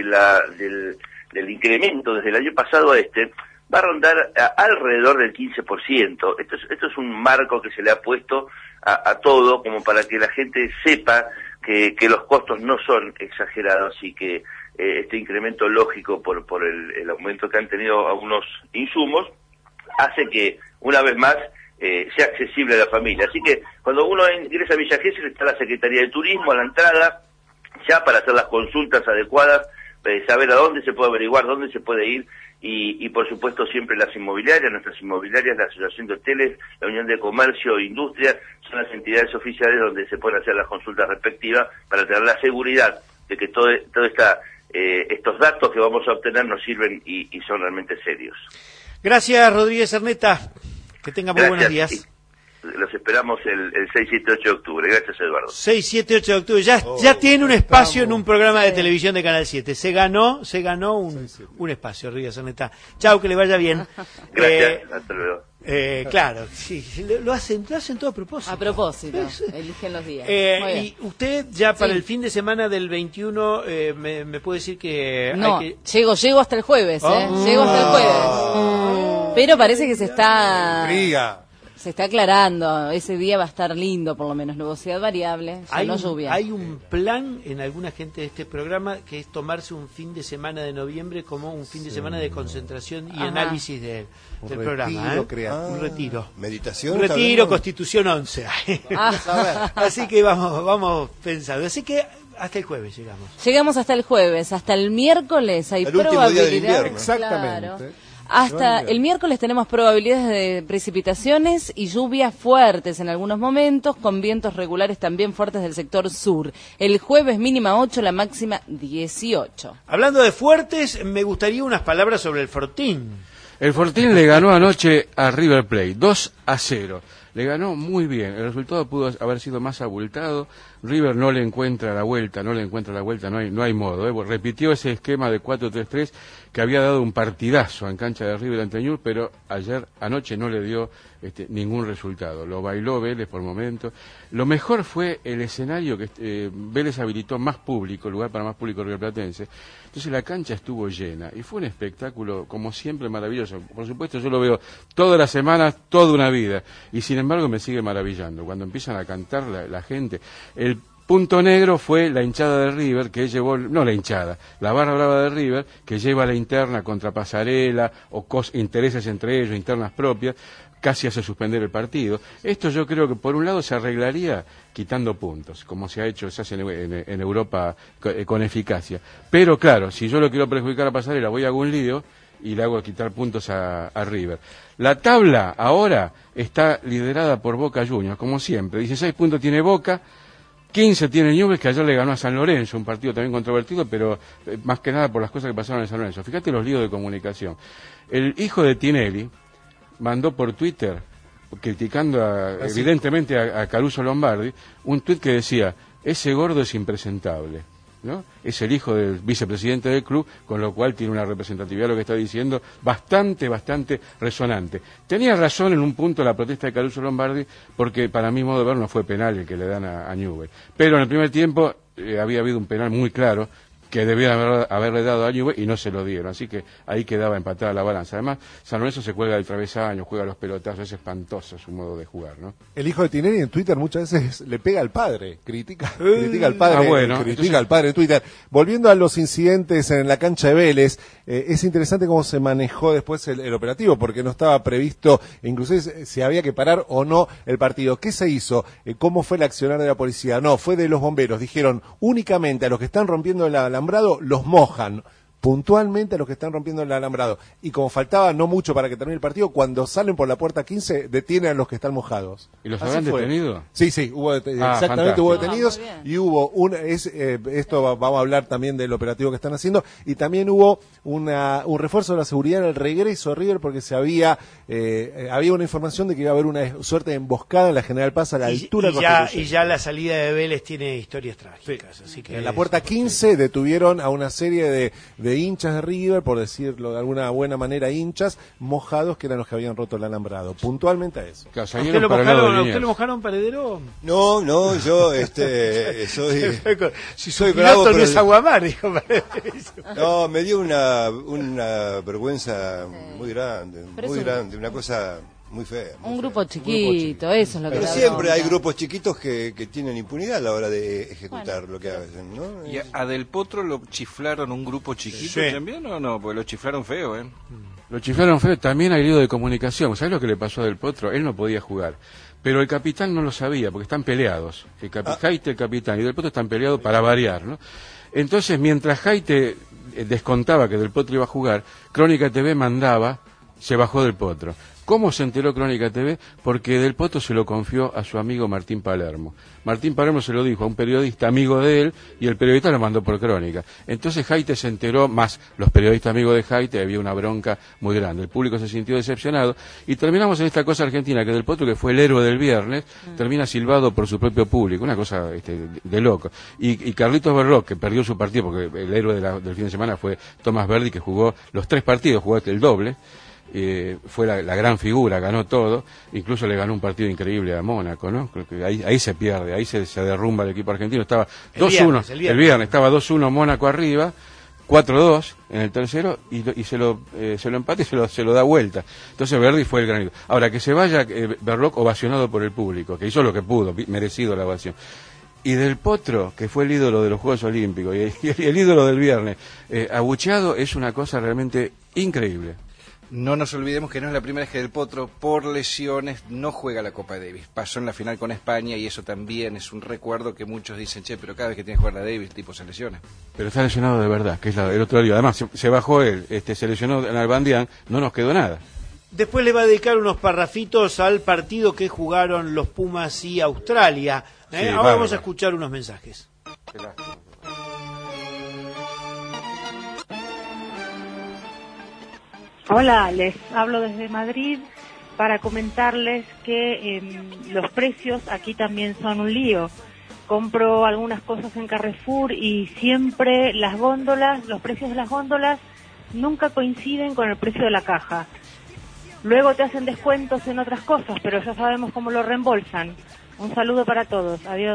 del incremento desde el año pasado a va a rondar alrededor del 15%. Esto es un marco que se le ha puesto a todo, como para que la gente sepa que los costos no son exagerados y que este incremento lógico por el aumento que han tenido algunos insumos hace que, una vez más, sea accesible a la familia. Así que cuando uno ingresa a Villa Gesell está la Secretaría de Turismo a la entrada, ya para hacer las consultas adecuadas, saber a dónde se puede averiguar, dónde se puede ir, y por supuesto siempre las inmobiliarias, nuestras inmobiliarias, la Asociación de Hoteles, la Unión de Comercio e Industria, son las entidades oficiales donde se pueden hacer las consultas respectivas para tener la seguridad de que estos datos que vamos a obtener nos sirven y son realmente serios. Gracias, Rodríguez Erneta. Que tenga muy buenos días. Los esperamos el 6, 7, 8 de octubre. Gracias, Eduardo. 6, 7, 8 de octubre. Ya tiene un espacio en un programa de televisión de Canal 7. Se ganó un espacio, Rodríguez Erneta. Chau, que le vaya bien. Gracias, hasta luego. Claro, sí, lo hacen todo a propósito. A propósito, eligen los días. Y usted ya para el fin de semana del 21 me puede decir que... No, llego hasta el jueves, llego hasta el jueves. Pero parece que se está aclarando, ese día va a estar lindo, por lo menos, nubosidad variable, no lluvia. Hay un plan en alguna gente de este programa que es tomarse un fin de semana de noviembre como un fin de semana de concentración y análisis del programa. Un retiro. Meditación. Un retiro, Constitución 11. Así que vamos pensando. Así que hasta el jueves llegamos. Llegamos hasta el jueves, hasta el miércoles hay probabilidad. Exactamente. Claro. Hasta el miércoles tenemos probabilidades de precipitaciones y lluvias fuertes en algunos momentos, con vientos regulares también fuertes del sector sur. El jueves mínima 8, la máxima 18. Hablando de fuertes, me gustaría unas palabras sobre el Fortín. El Fortín le ganó anoche a River Plate, 2-0. Le ganó muy bien, el resultado pudo haber sido más abultado. River no le encuentra la vuelta, no hay modo. Repitió ese esquema de 4-3-3 que había dado un partidazo en cancha de River ante Newell's, pero anoche no le dio ningún resultado. Lo bailó Vélez por momentos. Lo mejor fue el escenario que Vélez habilitó más público, lugar para más público rioplatense. Entonces la cancha estuvo llena y fue un espectáculo, como siempre, maravilloso. Por supuesto, yo lo veo todas las semanas, toda una vida, y sin embargo me sigue maravillando. Cuando empiezan a cantar la gente, el punto negro fue la hinchada de River, que llevó, la barra brava de River, que lleva la interna contra Pasarela, o intereses entre ellos, internas propias, casi hace suspender el partido. Esto yo creo que por un lado se arreglaría quitando puntos, como se hace en Europa con eficacia. Pero claro, si yo lo quiero perjudicar a Pasarela, voy a algún lío y le hago quitar puntos a River. La tabla ahora está liderada por Boca Juniors, como siempre. 16 puntos tiene Boca, 15 tiene Newell's, que ayer le ganó a San Lorenzo, un partido también controvertido, pero más que nada por las cosas que pasaron en San Lorenzo. Fíjate los líos de comunicación. El hijo de Tinelli mandó por Twitter, criticando evidentemente a Caruso Lombardi, un tuit que decía: ese gordo es impresentable. ¿no? Es el hijo del vicepresidente del club, con lo cual tiene una representatividad, lo que está diciendo, bastante resonante. Tenía razón en un punto la protesta de Caruso Lombardi, porque para mi modo de ver no fue penal el que le dan a Newell. Pero en el primer tiempo había habido un penal muy claro que debían haberle dado a Newell y no se lo dieron, así que ahí quedaba empatada la balanza. Además, San Lorenzo se cuelga del travesaño, juega los pelotazos, es espantoso su modo de jugar, ¿no? El hijo de Tinelli en Twitter muchas veces le pega al padre, critica al padre, critica al padre en Twitter. Volviendo a los incidentes en la cancha de Vélez, es interesante cómo se manejó después el operativo, porque no estaba previsto, inclusive si había que parar o no el partido. ¿Qué se hizo? ¿Cómo fue el accionar de la policía? No, fue de los bomberos. Dijeron únicamente a los que están rompiendo el alambrado los mojan, puntualmente a los que están rompiendo el alambrado, y como faltaba no mucho para que termine el partido, cuando salen por la puerta 15 detienen a los que están mojados. ¿Y los habrán detenido? Sí, hubo exactamente, fantástico. Hubo detenidos y hubo esto vamos a hablar también del operativo que están haciendo, y también hubo un refuerzo de la seguridad en el regreso a River, porque había una información de que iba a haber una suerte de emboscada en la General Paz a la altura y ya la salida de Vélez tiene historias trágicas, sí. Así que en la puerta 15 detuvieron a una serie de hinchas de River, por decirlo de alguna buena manera, hinchas mojados, que eran los que habían roto el alambrado, puntualmente a eso. Claro, ¿Usted lo mojaron, Paredero? No, yo soy bravo, pero no es Aguamar, dijo. No, me dio una vergüenza muy grande, una cosa muy fea. Un grupo chiquito, eso es lo que... Pero siempre hay grupos chiquitos que tienen impunidad a la hora de ejecutar lo que hacen, ¿no? ¿Y a Del Potro lo chiflaron un grupo chiquito también o no? Porque lo chiflaron feo, ¿eh? Lo chiflaron feo, también hay lío de comunicación. ¿Sabes lo que le pasó a Del Potro? Él no podía jugar. Pero el capitán no lo sabía, porque están peleados. Jaite, el capitán, y Del Potro están peleados para variar, ¿no? Entonces, mientras Jaite descontaba que Del Potro iba a jugar, Crónica TV mandaba, se bajó Del Potro. ¿Cómo se enteró Crónica TV? Porque Del Potro se lo confió a su amigo Martín Palermo. Martín Palermo se lo dijo a un periodista amigo de él, y el periodista lo mandó por Crónica. Entonces Jaite se enteró, más los periodistas amigos de Jaite, había una bronca muy grande. El público se sintió decepcionado, y terminamos en esta cosa argentina, que Del Potro, que fue el héroe del viernes, termina silbado por su propio público, una cosa de loco. Y Carlitos Berroc, que perdió su partido, porque el héroe del fin de semana fue Tomás Verdi, que jugó los 3 partidos, jugó el doble, fue la gran figura, ganó todo, incluso le ganó un partido increíble a Mónaco, ¿no? Creo que ahí se pierde, ahí se derrumba el equipo argentino. Estaba 2-1, el viernes estaba 2-1 Mónaco arriba, 4-2 en el tercero, y se lo empata y se lo da vuelta. Entonces Verdi fue el gran ídolo. Ahora, que se vaya Berroc ovacionado por el público, que hizo lo que pudo, merecido la ovación. Y Del Potro, que fue el ídolo de los Juegos Olímpicos y el ídolo del viernes, abucheado, es una cosa realmente increíble. No nos olvidemos que no es la primera vez que Del Potro, por lesiones, no juega la Copa Davis. Pasó en la final con España, y eso también es un recuerdo que muchos dicen, pero cada vez que tiene que jugar la Davis, el tipo se lesiona. Pero está lesionado de verdad, que es el otro día. Además, se bajó él, se lesionó en Albandián, no nos quedó nada. Después le va a dedicar unos parrafitos al partido que jugaron los Pumas y Australia. Sí, ahora vamos a escuchar unos mensajes. Qué lástima. Hola, les hablo desde Madrid para comentarles que los precios aquí también son un lío. Compro algunas cosas en Carrefour y siempre los precios de las góndolas nunca coinciden con el precio de la caja. Luego te hacen descuentos en otras cosas, pero ya sabemos cómo lo reembolsan. Un saludo para todos, adiós.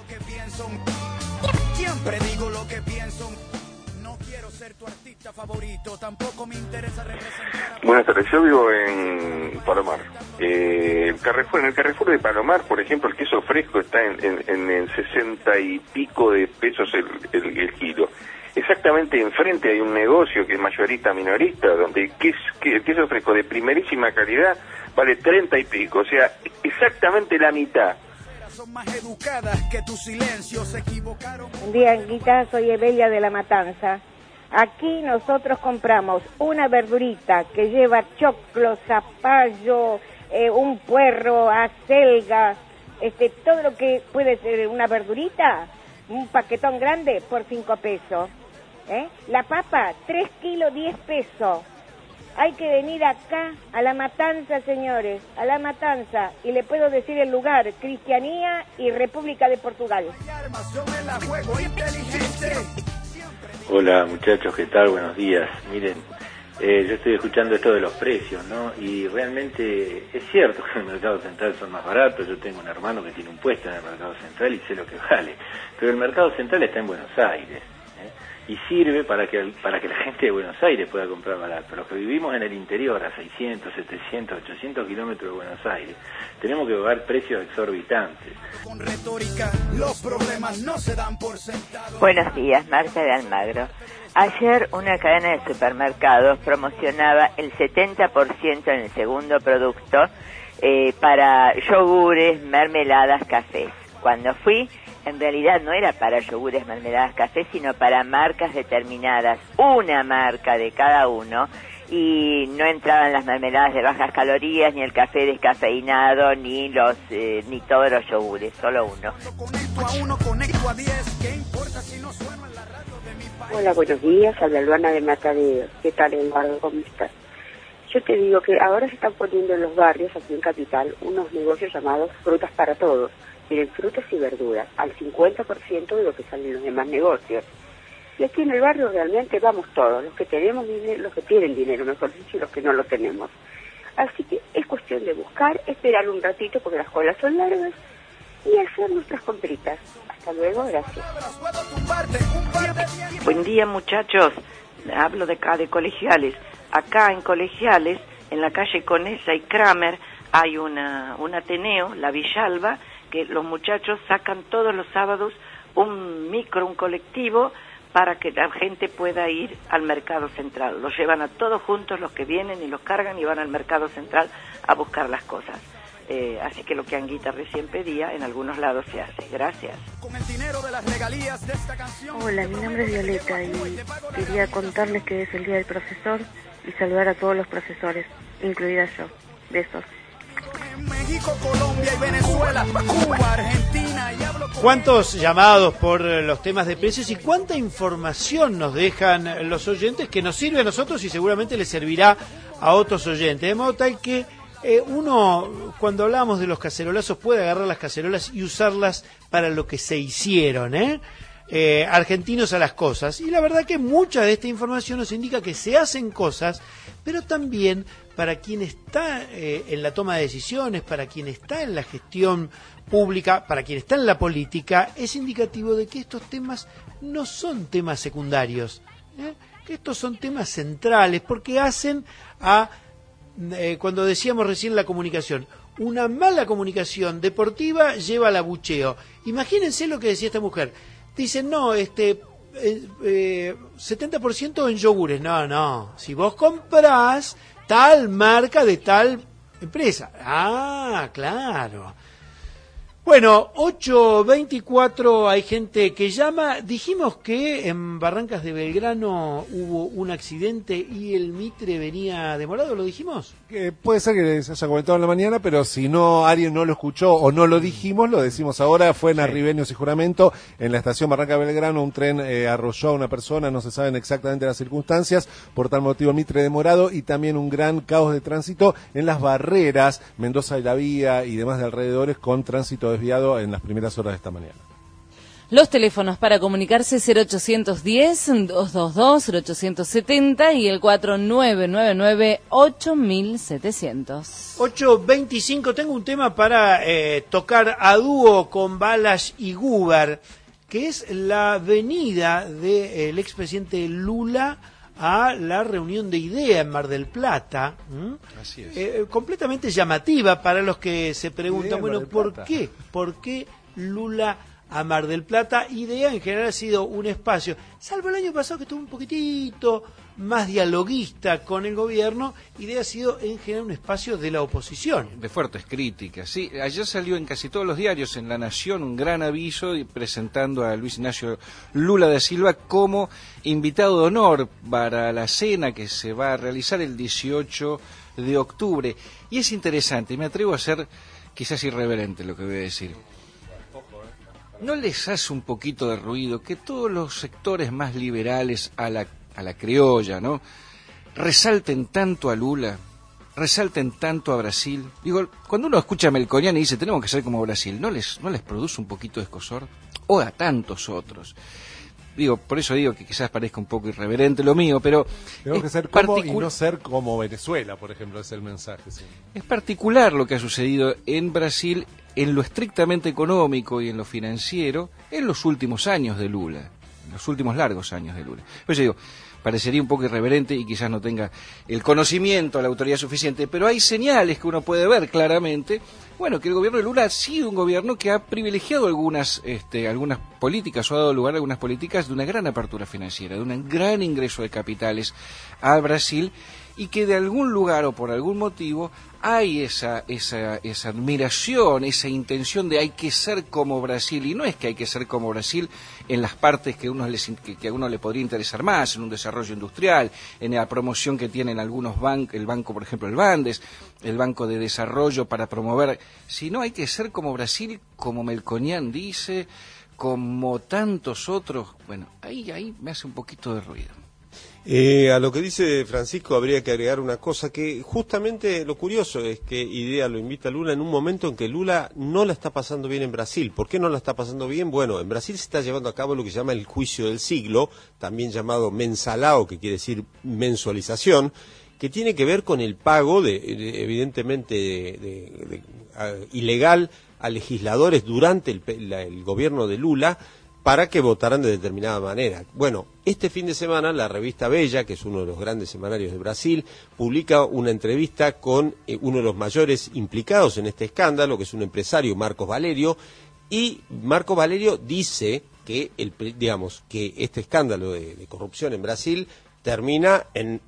Siempre digo lo que pienso. No quiero ser tu artista favorito, tampoco me interesa representar. Buenas tardes, yo vivo en Palomar. En el Carrefour de Palomar, por ejemplo, el queso fresco está en 60 y pico de pesos el kilo. Exactamente enfrente hay un negocio que es mayorista-minorista, donde el queso fresco de primerísima calidad vale 30 y pico, o sea, exactamente la mitad. Son más educadas que tu silencio, se equivocaron. Buen día, Anguita, soy Evelia de La Matanza. Aquí nosotros compramos una verdurita que lleva choclo, zapallo, un puerro, acelga, todo lo que puede ser una verdurita, un paquetón grande por 5 pesos. La papa, 3 kilos, 10 pesos. Hay que venir acá, a La Matanza, señores, a La Matanza. Y le puedo decir el lugar, Cristianía y República de Portugal. Hola muchachos, ¿qué tal? Buenos días. Miren, yo estoy escuchando esto de los precios, ¿no? Y realmente es cierto que en el mercado central son más baratos. Yo tengo un hermano que tiene un puesto en el mercado central y sé lo que vale. Pero el mercado central está en Buenos Aires, y sirve para que la gente de Buenos Aires pueda comprar barato. Los que vivimos en el interior, a 600, 700, 800 kilómetros de Buenos Aires, tenemos que pagar precios exorbitantes. Con retórica, los problemas no se dan por sentado. Buenos días, Marta de Almagro. Ayer una cadena de supermercados promocionaba el 70% en el segundo producto para yogures, mermeladas, cafés. Cuando fui, en realidad no era para yogures, mermeladas, café, sino para marcas determinadas, una marca de cada uno, y no entraban las mermeladas de bajas calorías, ni el café descafeinado, ni todos los yogures, solo uno. Hola, buenos días, habla Luana de Matadeo. ¿Qué tal, Eduardo? ¿Cómo estás? Yo te digo que ahora se están poniendo en los barrios, aquí en Capital, unos negocios llamados Frutas para Todos. Tienen frutas y verduras al 50% de lo que salen los demás negocios. Y aquí en el barrio realmente vamos todos, los que tenemos dinero, los que tienen dinero, mejor dicho, y los que no lo tenemos. Así que es cuestión de buscar, esperar un ratito porque las colas son largas y hacer nuestras compritas. Hasta luego, gracias. Buen día, muchachos. Hablo de acá de Colegiales. Acá en Colegiales, en la calle Conesa y Kramer, hay un Ateneo, la Villalba, que los muchachos sacan todos los sábados un colectivo para que la gente pueda ir al mercado central. Los llevan a todos juntos, los que vienen, y los cargan y van al mercado central a buscar las cosas. Así que lo que Anguita recién pedía, en algunos lados se hace. Gracias. Hola, mi nombre es Violeta y quería contarles que es el Día del Profesor y saludar a todos los profesores, incluida yo. Besos. México, Colombia y Venezuela, Cuba, Argentina y hablo con... ¿Cuántos llamados por los temas de precios y cuánta información nos dejan los oyentes que nos sirve a nosotros y seguramente les servirá a otros oyentes? De modo tal que uno, cuando hablamos de los cacerolazos, puede agarrar las cacerolas y usarlas para lo que se hicieron, argentinos a las cosas. Y la verdad que mucha de esta información nos indica que se hacen cosas, pero también para quien está en la toma de decisiones, para quien está en la gestión pública, para quien está en la política, es indicativo de que estos temas no son temas secundarios, que estos son temas centrales, porque hacen a, cuando decíamos recién la comunicación, una mala comunicación deportiva lleva al abucheo. Imagínense lo que decía esta mujer. Dicen, no, 70% en yogures. No, si vos comprás tal marca de tal empresa. Ah, claro. Bueno, 8:24, hay gente que llama. Dijimos que en Barrancas de Belgrano hubo un accidente y el Mitre venía demorado, ¿lo dijimos? Puede ser que se haya comentado en la mañana, pero si no alguien no lo escuchó o no lo dijimos, lo decimos ahora. Fue en Arribeños y Juramento, en la estación Barranca de Belgrano, un tren arrolló a una persona, no se saben exactamente las circunstancias, por tal motivo el Mitre demorado, y también un gran caos de tránsito en las barreras, Mendoza y la Vía y demás de alrededores, con tránsito desviado en las primeras horas de esta mañana. Los teléfonos para comunicarse 0810-222-0870 y el 4999-8700. 8:25, tengo un tema para tocar a dúo con Balash y Gubar, que es la venida del expresidente Lula a la reunión de IDEA en Mar del Plata. Así es. Completamente llamativa para los que se preguntan, bueno, ¿por qué? ¿Por qué Lula a Mar del Plata? IDEA en general ha sido un espacio, salvo el año pasado que estuvo un poquitito más dialoguista con el gobierno, IDEA ha sido en general un espacio de la oposición. De fuertes críticas, sí. Ayer salió en casi todos los diarios, en La Nación, un gran aviso presentando a Luis Ignacio Lula da Silva como invitado de honor para la cena que se va a realizar el 18 de octubre. Y es interesante, me atrevo a ser quizás irreverente lo que voy a decir. ¿No les hace un poquito de ruido que todos los sectores más liberales a la criolla, ¿no?, resalten tanto a Lula, resalten tanto a Brasil. Digo, cuando uno escucha a Melconian y dice tenemos que ser como Brasil, ¿no les produce un poquito de escozor? O a tantos otros. Digo, por eso digo que quizás parezca un poco irreverente lo mío, pero tenemos que ser como y no ser como Venezuela, por ejemplo, es el mensaje. Sí. Es particular lo que ha sucedido en Brasil en lo estrictamente económico y en lo financiero en los últimos años de Lula, en los últimos largos años de Lula. Por eso digo, parecería un poco irreverente y quizás no tenga el conocimiento, la autoridad suficiente, pero hay señales que uno puede ver claramente. Bueno, que el gobierno de Lula ha sido un gobierno que ha privilegiado algunas políticas, o ha dado lugar a algunas políticas de una gran apertura financiera, de un gran ingreso de capitales a Brasil, y que de algún lugar o por algún motivo hay esa admiración, esa intención de hay que ser como Brasil, y no es que hay que ser como Brasil en las partes que a uno le podría interesar más, en un desarrollo industrial, en la promoción que tienen algunos bancos, el banco, por ejemplo, el Bandes, el Banco de Desarrollo para promover, sino hay que ser como Brasil, como Melconian dice, como tantos otros. Bueno, ahí me hace un poquito de ruido. A lo que dice Francisco habría que agregar una cosa, que justamente lo curioso es que IDEA lo invita a Lula en un momento en que Lula no la está pasando bien en Brasil. ¿Por qué no la está pasando bien? Bueno, en Brasil se está llevando a cabo lo que se llama el juicio del siglo, también llamado mensalao, que quiere decir mensualización, que tiene que ver con el pago evidentemente ilegal a legisladores durante el gobierno de Lula, para que votaran de determinada manera. Bueno, este fin de semana la revista Bella, que es uno de los grandes semanarios de Brasil, publica una entrevista con uno de los mayores implicados en este escándalo, que es un empresario, Marcos Valerio, y Marcos Valerio dice que que este escándalo de corrupción en Brasil termina en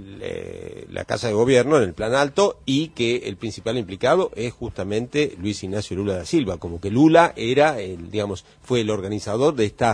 la Casa de Gobierno, en el Planalto, y que el principal implicado es justamente Luis Ignacio Lula da Silva, como que Lula era fue el organizador de esta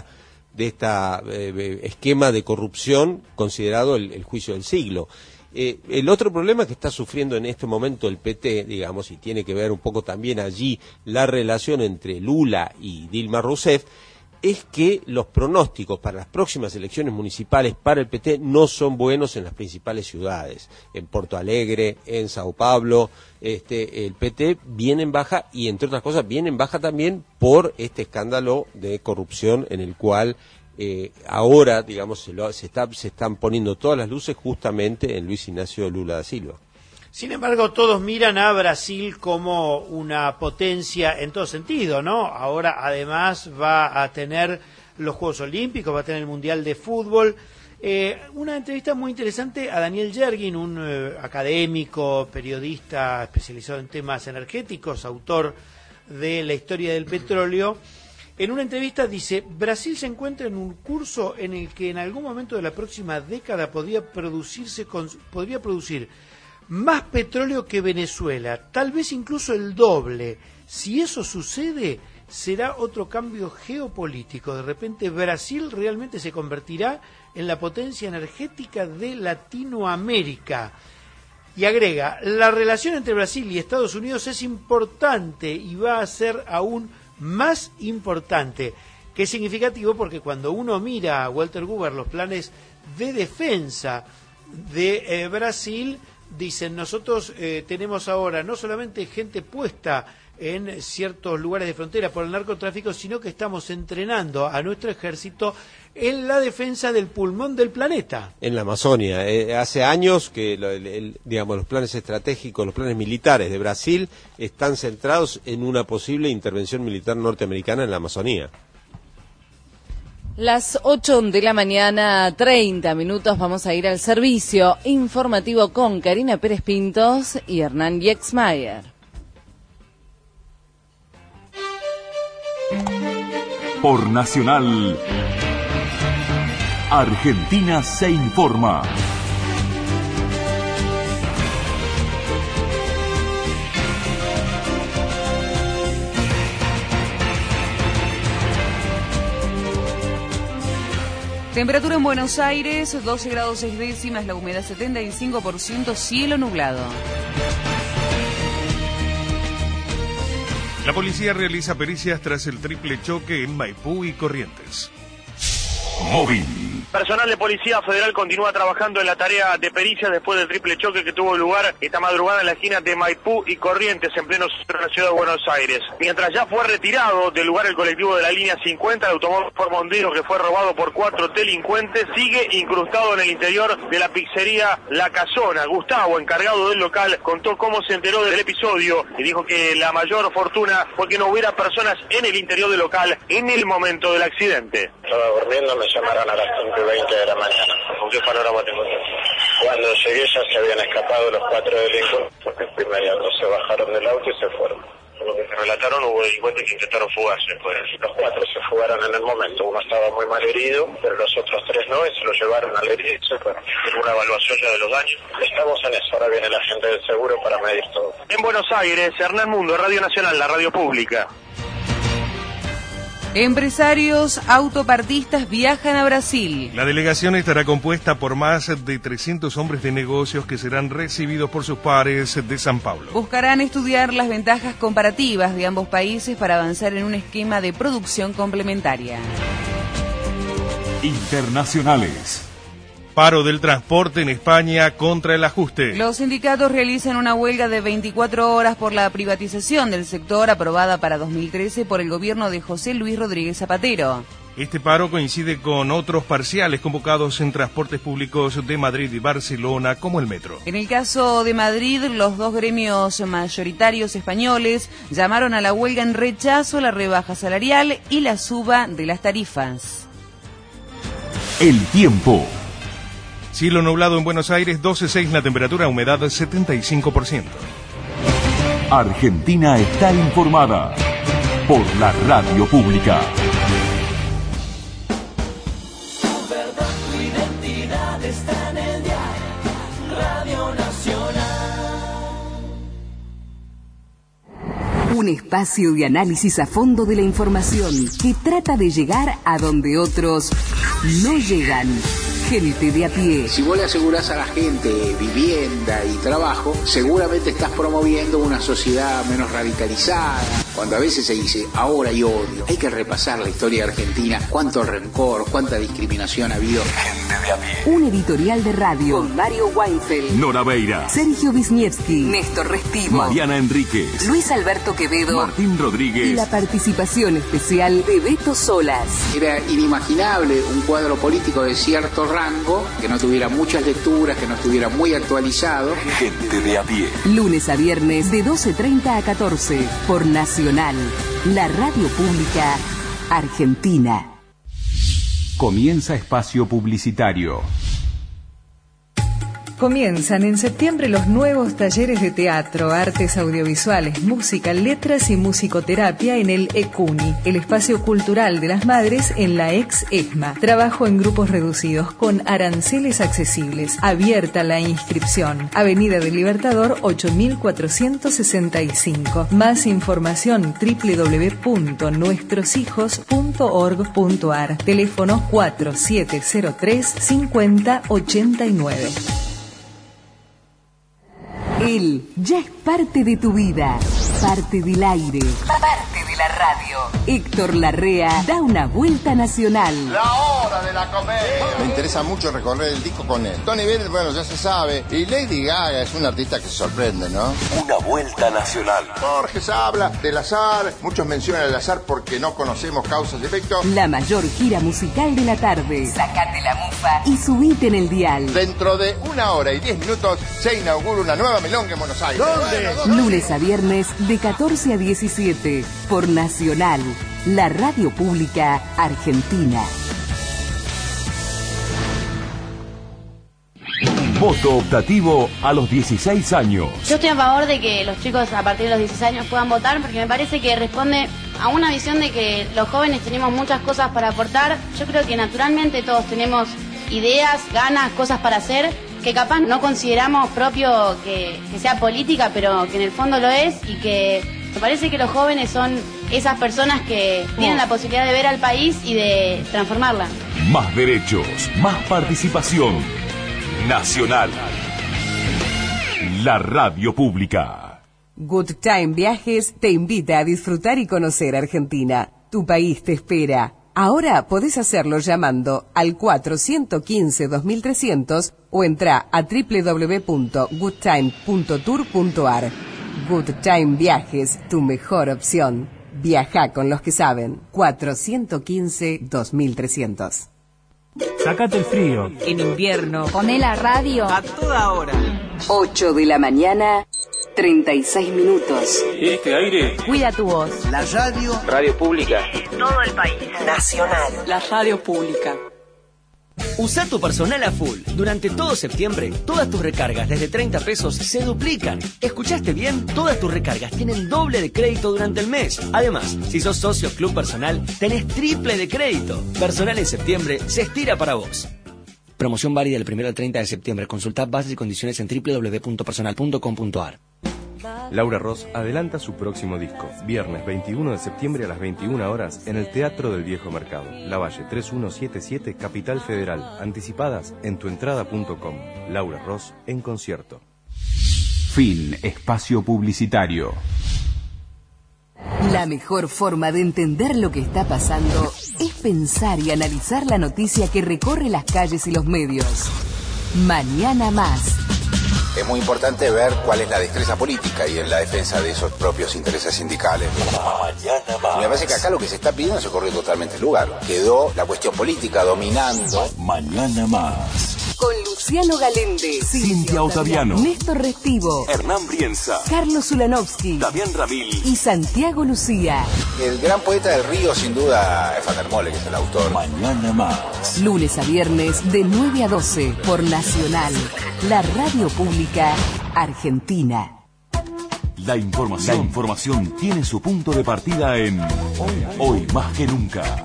esquema de corrupción considerado el juicio del siglo. El otro problema que está sufriendo en este momento el PT, y tiene que ver un poco también allí la relación entre Lula y Dilma Rousseff, es que los pronósticos para las próximas elecciones municipales para el PT no son buenos en las principales ciudades. En Porto Alegre, en Sao Paulo, el PT viene en baja, y entre otras cosas viene en baja también por este escándalo de corrupción en el cual ahora, se están poniendo todas las luces justamente en Luis Ignacio Lula da Silva. Sin embargo, todos miran a Brasil como una potencia en todo sentido, ¿no? Ahora, además, va a tener los Juegos Olímpicos, va a tener el Mundial de Fútbol. Una entrevista muy interesante a Daniel Yergin, un académico, periodista especializado en temas energéticos, autor de La historia del petróleo. En una entrevista dice: Brasil se encuentra en un curso en el que en algún momento de la próxima década podría producir más petróleo que Venezuela, tal vez incluso el doble. Si eso sucede, será otro cambio geopolítico. De repente Brasil realmente se convertirá en la potencia energética de Latinoamérica. Y agrega: la relación entre Brasil y Estados Unidos es importante y va a ser aún más importante. Que es significativo porque cuando uno mira a Walter Gruber los planes de defensa de Brasil, dicen: nosotros tenemos ahora no solamente gente puesta en ciertos lugares de frontera por el narcotráfico, sino que estamos entrenando a nuestro ejército en la defensa del pulmón del planeta. En la Amazonia. Hace años que los planes estratégicos, los planes militares de Brasil están centrados en una posible intervención militar norteamericana en la Amazonía. Las 8 de la mañana, 30 minutos, vamos a ir al servicio informativo con Karina Pérez Pintos y Hernán Yexmayer. Por Nacional, Argentina se informa. Temperatura en Buenos Aires, 12 grados 6 décimas, la humedad 75%, cielo nublado. La policía realiza pericias tras el triple choque en Maipú y Corrientes. Móvil. Personal de Policía Federal continúa trabajando en la tarea de pericia después del triple choque que tuvo lugar esta madrugada en la esquina de Maipú y Corrientes, en pleno centro de la ciudad de Buenos Aires. Mientras ya fue retirado del lugar el colectivo de la línea 50, el automóvil Ford Mondeo que fue robado por 4 delincuentes sigue incrustado en el interior de la pizzería La Casona. Gustavo, encargado del local, contó cómo se enteró del episodio y dijo que la mayor fortuna fue que no hubiera personas en el interior del local en el momento del accidente. Estaba durmiendo, me llamaron a las 5:20 de la mañana. ¿Con qué panorama tengo? Cuando llegué ya se habían escapado los 4 delincuentes, porque inmediato se bajaron del auto y se fueron. Por lo que me relataron, hubo delincuentes que intentaron fugarse, pues los 4 se fugaron en el momento. Uno estaba muy mal herido, pero los otros 3 no, y se lo llevaron al herido y se fueron. ¿Una evaluación ya de los daños? Estamos en eso, ahora viene la gente del seguro para medir todo. En Buenos Aires, Hernán Mundo, Radio Nacional, la radio pública. Empresarios autopartistas viajan a Brasil. La delegación estará compuesta por más de 300 hombres de negocios que serán recibidos por sus pares de San Pablo. Buscarán estudiar las ventajas comparativas de ambos países para avanzar en un esquema de producción complementaria. Internacionales. Paro del transporte en España contra el ajuste. Los sindicatos realizan una huelga de 24 horas por la privatización del sector aprobada para 2013 por el gobierno de José Luis Rodríguez Zapatero. Este paro coincide con otros parciales convocados en transportes públicos de Madrid y Barcelona, como el metro. En el caso de Madrid, los 2 gremios mayoritarios españoles llamaron a la huelga en rechazo a la rebaja salarial y la suba de las tarifas. El tiempo. Cielo nublado en Buenos Aires, 12,6 la temperatura, humedad 75%. Argentina está informada por la radio pública. Tu verdad, tu identidad está en el diario Radio Nacional. Un espacio de análisis a fondo de la información que trata de llegar a donde otros no llegan. Gente de a pie. Si vos le asegurás a la gente vivienda y trabajo, seguramente estás promoviendo una sociedad menos radicalizada. Cuando a veces se dice ahora hay odio, hay que repasar la historia de Argentina, cuánto rencor, cuánta discriminación ha habido. Gente de a pie. Un editorial de radio con Mario Weinfeld, Nora Beira, Sergio Wisniewski, Néstor Restivo, Mariana Enríquez, Luis Alberto Quevedo, Martín Rodríguez y la participación especial de Beto Solas. Era inimaginable un cuadro político de cierto rango, que no tuviera muchas lecturas, que no estuviera muy actualizado. Gente de a pie. Lunes a viernes de 12:30 a 14 por Nacional, la radio pública argentina. Comienza espacio publicitario. Comienzan en septiembre los nuevos talleres de teatro, artes audiovisuales, música, letras y musicoterapia en el ECUNI, el espacio cultural de las madres en la ex ESMA. Trabajo en grupos reducidos con aranceles accesibles. Abierta la inscripción. Avenida del Libertador 8465. Más información www.nuestroshijos.org.ar. Teléfono 4703 5089. Él ya es parte de tu vida, parte del aire, parte de la radio. Héctor Larrea da una vuelta nacional. La hora de la comedia. Me interesa mucho recorrer el disco con él. Tony Bennett, bueno, ya se sabe. Y Lady Gaga es un artista que se sorprende, ¿no? Una vuelta nacional. Borges habla del azar. Muchos mencionan el azar porque no conocemos causas y efectos. La mayor gira musical de la tarde. Sacate la mufa y subite en el dial. Dentro de 1 hora y 10 minutos se inaugura una nueva milonga en Buenos Aires. ¿Dónde? Lunes a viernes de 14 a 17 por Nacional, la radio pública argentina. Voto optativo a los 16 años. Yo estoy a favor de que los chicos a partir de los 16 años puedan votar porque me parece que responde a una visión de que los jóvenes tenemos muchas cosas para aportar. Yo creo que naturalmente todos tenemos ideas, ganas, cosas para hacer que capaz no consideramos propio que sea política, pero que en el fondo lo es y que me parece que los jóvenes son esas personas que tienen la posibilidad de ver al país y de transformarla. Más derechos, más participación. Nacional, la radio pública. Good Time Viajes te invita a disfrutar y conocer Argentina. Tu país te espera. Ahora podés hacerlo llamando al 415-2300 o entra a www.goodtime.tour.ar. Good Time Viajes, tu mejor opción. Viaja con los que saben. 415-2300. Sácate el frío. En invierno. Poné la radio a toda hora. 8 de la mañana, 36 minutos. Este aire. Cuida tu voz. La radio. Radio pública. Todo el país. Nacional. La radio pública. Usa tu personal a full. Durante todo septiembre, todas tus recargas desde 30 pesos se duplican. ¿Escuchaste bien? Todas tus recargas tienen doble de crédito durante el mes. Además, si sos socio Club Personal, tenés triple de crédito. Personal en septiembre se estira para vos. Promoción válida del 1 al 30 de septiembre. Consultá bases y condiciones en www.personal.com.ar. Laura Ross adelanta su próximo disco, viernes 21 de septiembre a las 21 horas en el Teatro del Viejo Mercado, Lavalle 3177, Capital Federal. Anticipadas en tuentrada.com. Laura Ross en concierto. Fin espacio publicitario. La mejor forma de entender lo que está pasando es pensar y analizar la noticia que recorre las calles y los medios. Mañana más. Es muy importante ver cuál es la destreza política y en la defensa de esos propios intereses sindicales. Mañana más. Me parece que acá lo que se está pidiendo se corrió totalmente el lugar. Quedó la cuestión política dominando. Mañana más. Con Luciano Galende, Cintia Ottaviano, Néstor Restivo, Hernán Brienza, Carlos Zulanovsky, Damián Ramil y Santiago Lucía. El gran poeta del río, sin duda, es Van der Mole, que es el autor. Mañana más. Lunes a viernes de 9 a 12 por Nacional, la radio pública argentina. La información tiene su punto de partida en Hoy más que nunca.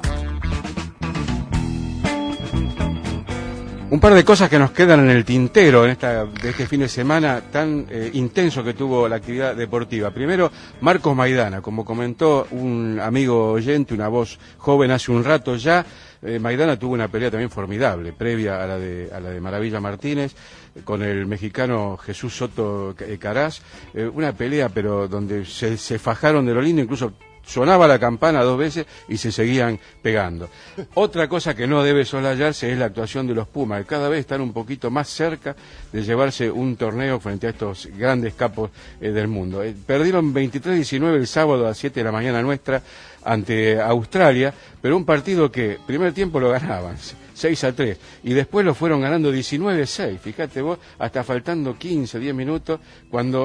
Un par de cosas que nos quedan en el tintero de este fin de semana tan intenso que tuvo la actividad deportiva. Primero, Marcos Maidana, como comentó un amigo oyente, una voz joven hace un rato ya, Maidana tuvo una pelea también formidable, previa a la de Maravilla Martínez, con el mexicano Jesús Soto Caraz, una pelea pero donde se fajaron de lo lindo, incluso sonaba la campana 2 veces y se seguían pegando. Otra cosa que no debe soslayarse es la actuación de los Pumas, que cada vez están un poquito más cerca de llevarse un torneo frente a estos grandes capos del mundo. Perdieron 23-19 el sábado a las 7 de la mañana nuestra ante Australia, pero un partido que primer tiempo lo ganaban 6-3 y después lo fueron ganando 19-6, fíjate vos, hasta faltando 15-10 minutos cuando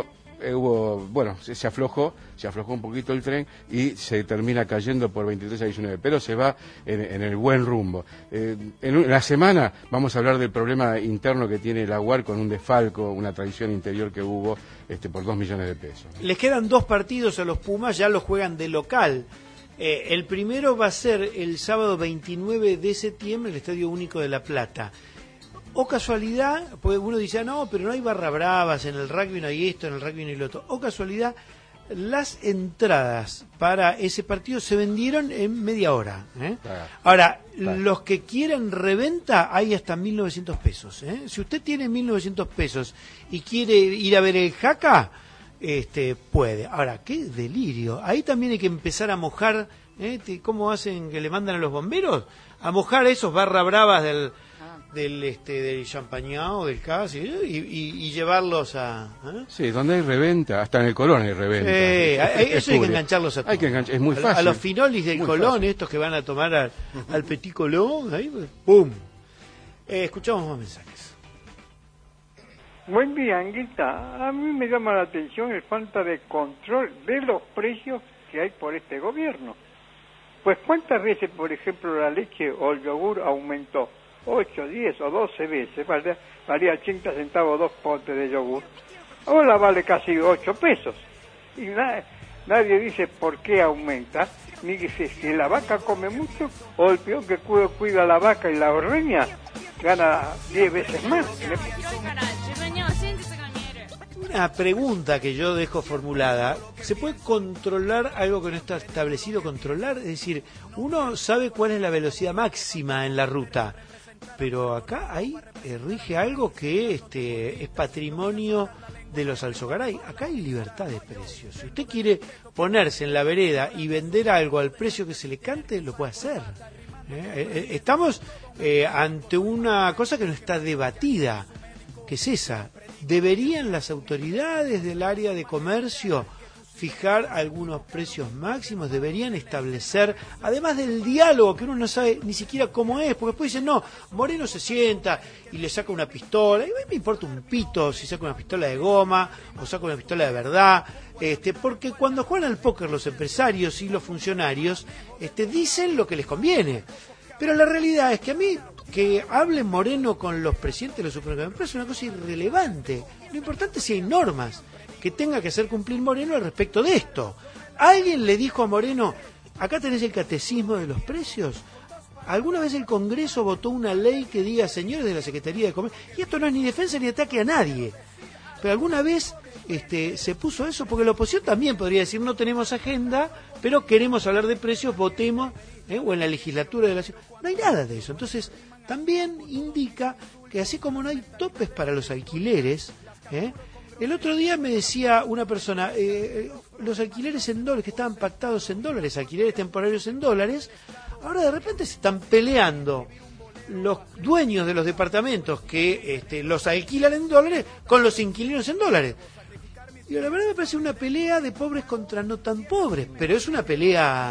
se aflojó un poquito el tren y se termina cayendo por 23-19, pero se va en el buen rumbo. En la semana vamos a hablar del problema interno que tiene la UAR con un desfalco, una traición interior que hubo por 2 millones de pesos. Les quedan 2 partidos a los Pumas, ya los juegan de local. El primero va a ser el sábado 29 de septiembre en el Estadio Único de La Plata. O casualidad, porque uno dice, no, pero no hay barra bravas, en el rugby no hay esto, en el rugby no hay lo otro. O casualidad, las entradas para ese partido se vendieron en media hora. Ahora, los que quieren reventa, hay hasta 1.900 pesos. Si usted tiene 1.900 pesos y quiere ir a ver el Jaca, puede. Ahora, qué delirio. Ahí también hay que empezar a mojar, ¿cómo hacen que le mandan a los bomberos? A mojar esos barra bravas del champañá o del cas y llevarlos a... Sí, donde hay reventa, hasta en el Colón hay reventa. Eso hay que engancharlos a todos. Es muy fácil. A los finolis del Colón, fácil. Estos que van a tomar al Petit Colón, ahí, ¡pum! Escuchamos más mensajes. Buen día, Anguita. A mí me llama la atención el falta de control de los precios que hay por este gobierno. Pues ¿cuántas veces, por ejemplo, la leche o el yogur aumentó? 8, 10 o 12 veces, valía 80 centavos 2 potes de yogur. Ahora vale casi 8 pesos. Y nadie dice por qué aumenta, ni dice si la vaca come mucho o el peón que cuida la vaca y la ordeña gana 10 veces más. Una pregunta que yo dejo formulada, ¿se puede controlar algo que no está establecido controlar? Es decir, uno sabe cuál es la velocidad máxima en la ruta, pero acá ahí rige algo que es patrimonio de los Alzogaray. Acá hay libertad de precios. Si usted quiere ponerse en la vereda y vender algo al precio que se le cante, lo puede hacer. Estamos ante una cosa que no está debatida, que es esa. ¿Deberían las autoridades del área de comercio fijar algunos precios máximos? ¿Deberían establecer, además del diálogo, que uno no sabe ni siquiera cómo es? Porque después dicen, no, Moreno se sienta y le saca una pistola, y a mí me importa un pito si saca una pistola de goma o saca una pistola de verdad, porque cuando juegan al póker los empresarios y los funcionarios dicen lo que les conviene. Pero la realidad es que a mí, que hable Moreno con los presidentes de los supermercados, me parece una cosa irrelevante. Lo importante es si hay normas que tenga que hacer cumplir Moreno al respecto de esto. ¿Alguien le dijo a Moreno, acá tenés el catecismo de los precios? ¿Alguna vez el Congreso votó una ley que diga, señores de la Secretaría de Comercio? Y esto no es ni defensa ni ataque a nadie. Pero alguna vez se puso eso, porque la oposición también podría decir, no tenemos agenda, pero queremos hablar de precios, votemos, o en la legislatura de la ciudad. No hay nada de eso. Entonces, también indica que así como no hay topes para los alquileres, el otro día me decía una persona, los alquileres en dólares, que estaban pactados en dólares, alquileres temporarios en dólares, ahora de repente se están peleando los dueños de los departamentos que los alquilan en dólares con los inquilinos en dólares. Y la verdad me parece una pelea de pobres contra no tan pobres, pero es una pelea...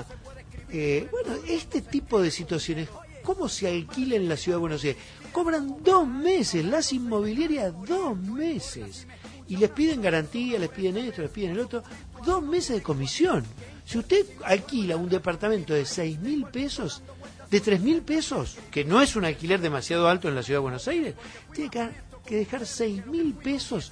este tipo de situaciones, ¿cómo se alquila en la Ciudad de Buenos Aires? Cobran 2 meses, las inmobiliarias 2 meses. Y les piden garantía, les piden esto, les piden el otro, 2 meses de comisión. Si usted alquila un departamento de 6.000 pesos, de 3.000 pesos, que no es un alquiler demasiado alto en la Ciudad de Buenos Aires, tiene que dejar 6.000 pesos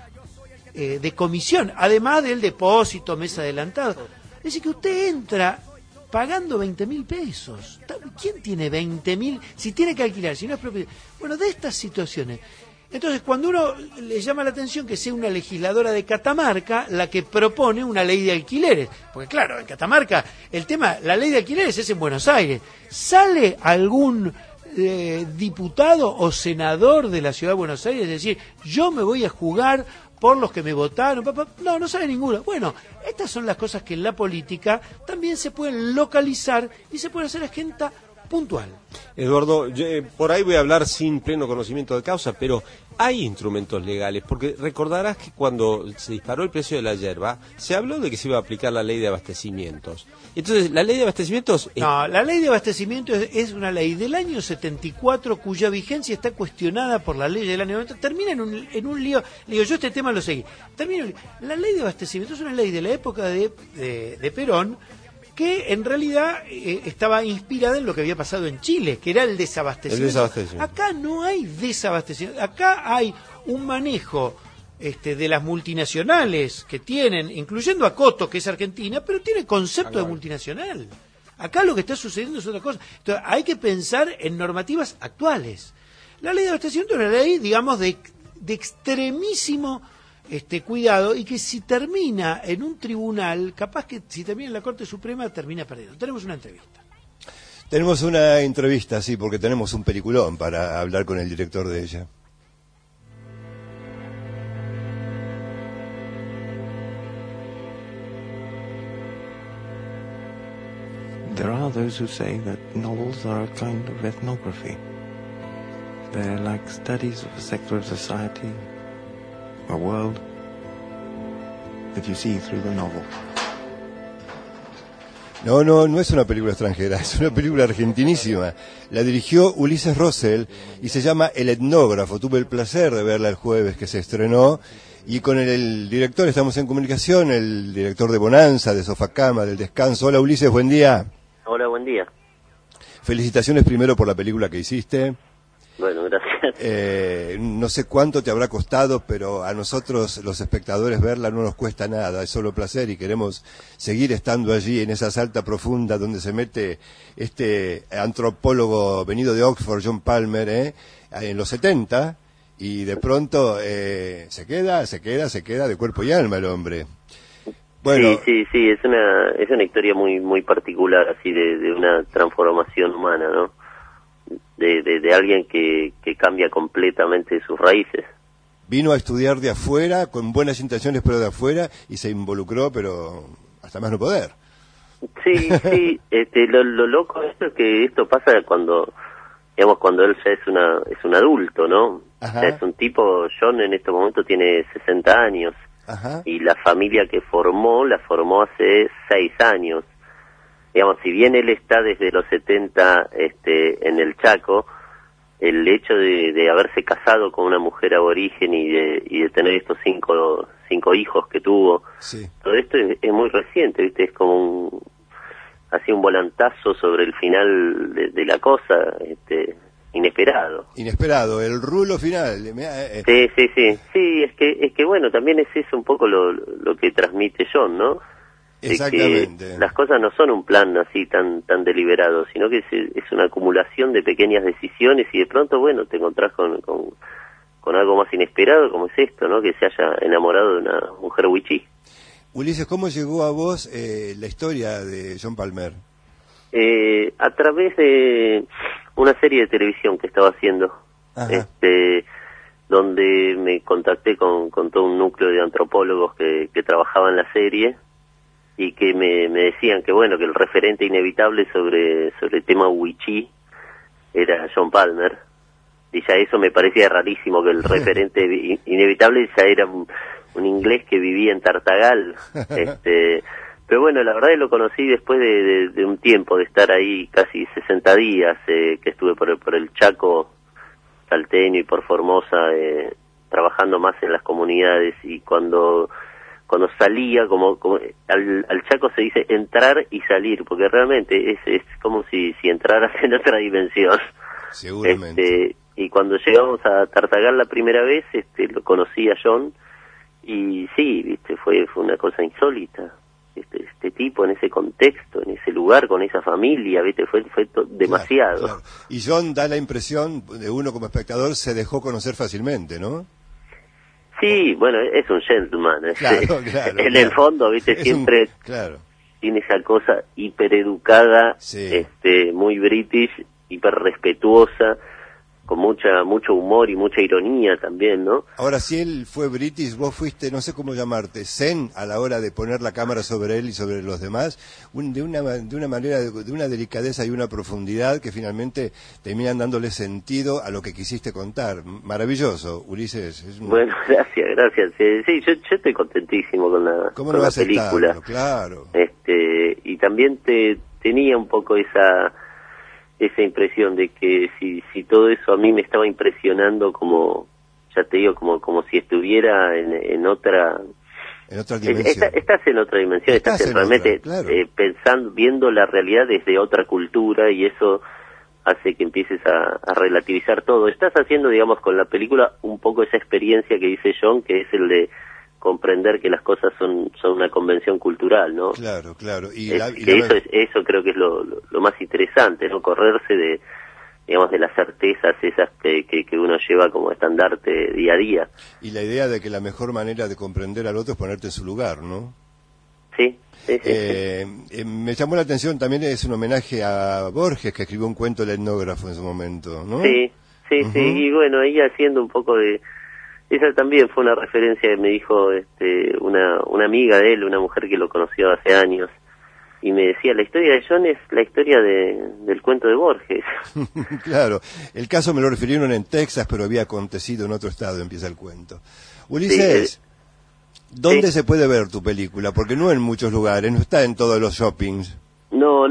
de comisión, además del depósito, mes adelantado. Es decir, que usted entra pagando 20.000 pesos. ¿Quién tiene 20.000? Si tiene que alquilar, si no es propiedad. Bueno, de estas situaciones. Entonces, cuando uno le llama la atención que sea una legisladora de Catamarca la que propone una ley de alquileres, porque claro, en Catamarca el tema, la ley de alquileres es en Buenos Aires. ¿Sale algún diputado o senador de la Ciudad de Buenos Aires? Es decir, yo me voy a jugar por los que me votaron. No, no sale ninguno. Bueno, estas son las cosas que en la política también se pueden localizar y se puede hacer agenda puntual. Eduardo, por ahí voy a hablar sin pleno conocimiento de causa, pero hay instrumentos legales, porque recordarás que cuando se disparó el precio de la yerba, se habló de que se iba a aplicar la ley de abastecimientos. Entonces, la ley de abastecimientos... No, la ley de abastecimientos es una ley del año 74 cuya vigencia está cuestionada por la ley del año 90. Termina en un lío. Le digo, yo este tema lo seguí. La ley de abastecimientos es una ley de la época de Perón, que en realidad estaba inspirada en lo que había pasado en Chile, que era el desabastecimiento. Acá no hay desabastecimiento, acá hay un manejo de las multinacionales que tienen, incluyendo a Coto, que es argentina, pero tiene concepto de multinacional. Acá lo que está sucediendo es otra cosa. Entonces, hay que pensar en normativas actuales. La ley de abastecimiento es una ley, digamos, de extremísimo cuidado, y que si termina en un tribunal, capaz que si termina en la Corte Suprema termina perdiendo. Tenemos una entrevista. Tenemos una entrevista, sí, porque tenemos un peliculón para hablar con el director de ella. There are those who say that novels are a kind of ethnography. They're like studies of a sector of society, a world that you see through the novel. No es una película extranjera, es una película argentinísima. La dirigió Ulises Rosell y se llama El etnógrafo. Tuve el placer de verla el jueves que se estrenó, y con el director estamos en comunicación, el director de Bonanza, de Sofacama, del Descanso. Hola Ulises, buen día. Hola, buen día. Felicitaciones primero por la película que hiciste. Bueno, gracias. No sé cuánto te habrá costado, pero a nosotros, los espectadores, verla no nos cuesta nada, es solo placer, y queremos seguir estando allí en esa salta profunda donde se mete este antropólogo venido de Oxford, John Palmer, en los 70, y de pronto se queda de cuerpo y alma el hombre. Bueno, sí, es una historia muy particular, así de una transformación humana, ¿no? De alguien que cambia completamente sus raíces. Vino a estudiar de afuera, con buenas intenciones, pero de afuera, y se involucró, pero hasta más no poder. Sí, sí, lo loco de esto es que esto pasa cuando, digamos, cuando él ya es un adulto, ¿no? Ajá. Ya es un tipo, John en este momento tiene 60 años. Ajá. Y la familia que formó, la formó hace 6 años. Digamos, si bien él está desde los 70 en el Chaco, el hecho de haberse casado con una mujer aborigen y de tener estos cinco hijos que tuvo, sí. Todo esto es muy reciente, ¿viste? Es como un volantazo sobre el final de la cosa, inesperado. Inesperado, el rulo final. Sí, es que bueno, también es eso un poco lo que transmite John, ¿no? Exactamente. Que las cosas no son un plan así tan deliberado, sino que es una acumulación de pequeñas decisiones y de pronto, bueno, te encontrás con algo más inesperado como es esto, ¿no? Que se haya enamorado de una mujer wichí. Ulises, ¿cómo llegó a vos la historia de John Palmer? A través de una serie de televisión que estaba haciendo, donde me contacté con todo un núcleo de antropólogos que trabajaban en la serie y que me decían que bueno, que el referente inevitable sobre el tema wichí era John Palmer, y ya eso me parecía rarísimo, que el referente inevitable ya era un inglés que vivía en Tartagal. Pero bueno, la verdad es que lo conocí después de un tiempo de estar ahí casi 60 días, que estuve por el Chaco salteño y por Formosa, trabajando más en las comunidades, y cuando salía, como al Chaco se dice entrar y salir, porque realmente es como si entraras en otra dimensión. Seguramente. Y cuando llegamos a Tartagal la primera vez, lo conocí a John, y sí, viste, fue una cosa insólita. Este tipo en ese contexto, en ese lugar, con esa familia, viste, fue demasiado. Claro. Y John da la impresión de uno como espectador se dejó conocer fácilmente, ¿no? Sí, bueno, es un gentleman. Claro, en el fondo, viste, siempre tiene esa cosa hipereducada, muy british, hiper respetuosa, con mucho humor y mucha ironía también, ¿no? Ahora, si él fue british, vos fuiste, no sé cómo llamarte, zen a la hora de poner la cámara sobre él y sobre los demás, de una manera, de una delicadeza y una profundidad que finalmente terminan dándole sentido a lo que quisiste contar. Maravilloso, Ulises. Bueno, gracias. Sí, yo estoy contentísimo con la película. Claro. Y también tenía un poco esa impresión de que si todo eso a mí me estaba impresionando, como ya te digo, como si estuviera en otra dimensión. Estás en otra dimensión, estás realmente pensando, viendo la realidad desde otra cultura, y eso hace que empieces a relativizar todo. Estás haciendo, digamos, con la película un poco esa experiencia que dice John, que es el de comprender que las cosas son una convención cultural, ¿no? Claro. Eso creo que es lo más interesante, ¿no? Correrse de las certezas esas que uno lleva como estandarte día a día. Y la idea de que la mejor manera de comprender al otro es ponerte en su lugar, ¿no? Sí. Me llamó la atención, también es un homenaje a Borges, que escribió un cuento, El etnógrafo, en su momento, ¿no? Sí, y bueno, ahí haciendo un poco de... Esa también fue una referencia que me dijo una amiga de él, una mujer que lo conoció hace años, y me decía, la historia de John es la historia del cuento de Borges. Claro, el caso me lo refirieron en Texas, pero había acontecido en otro estado, empieza el cuento. Ulises, ¿dónde se puede ver tu película? Porque no en muchos lugares, no está en todos los shoppings. No,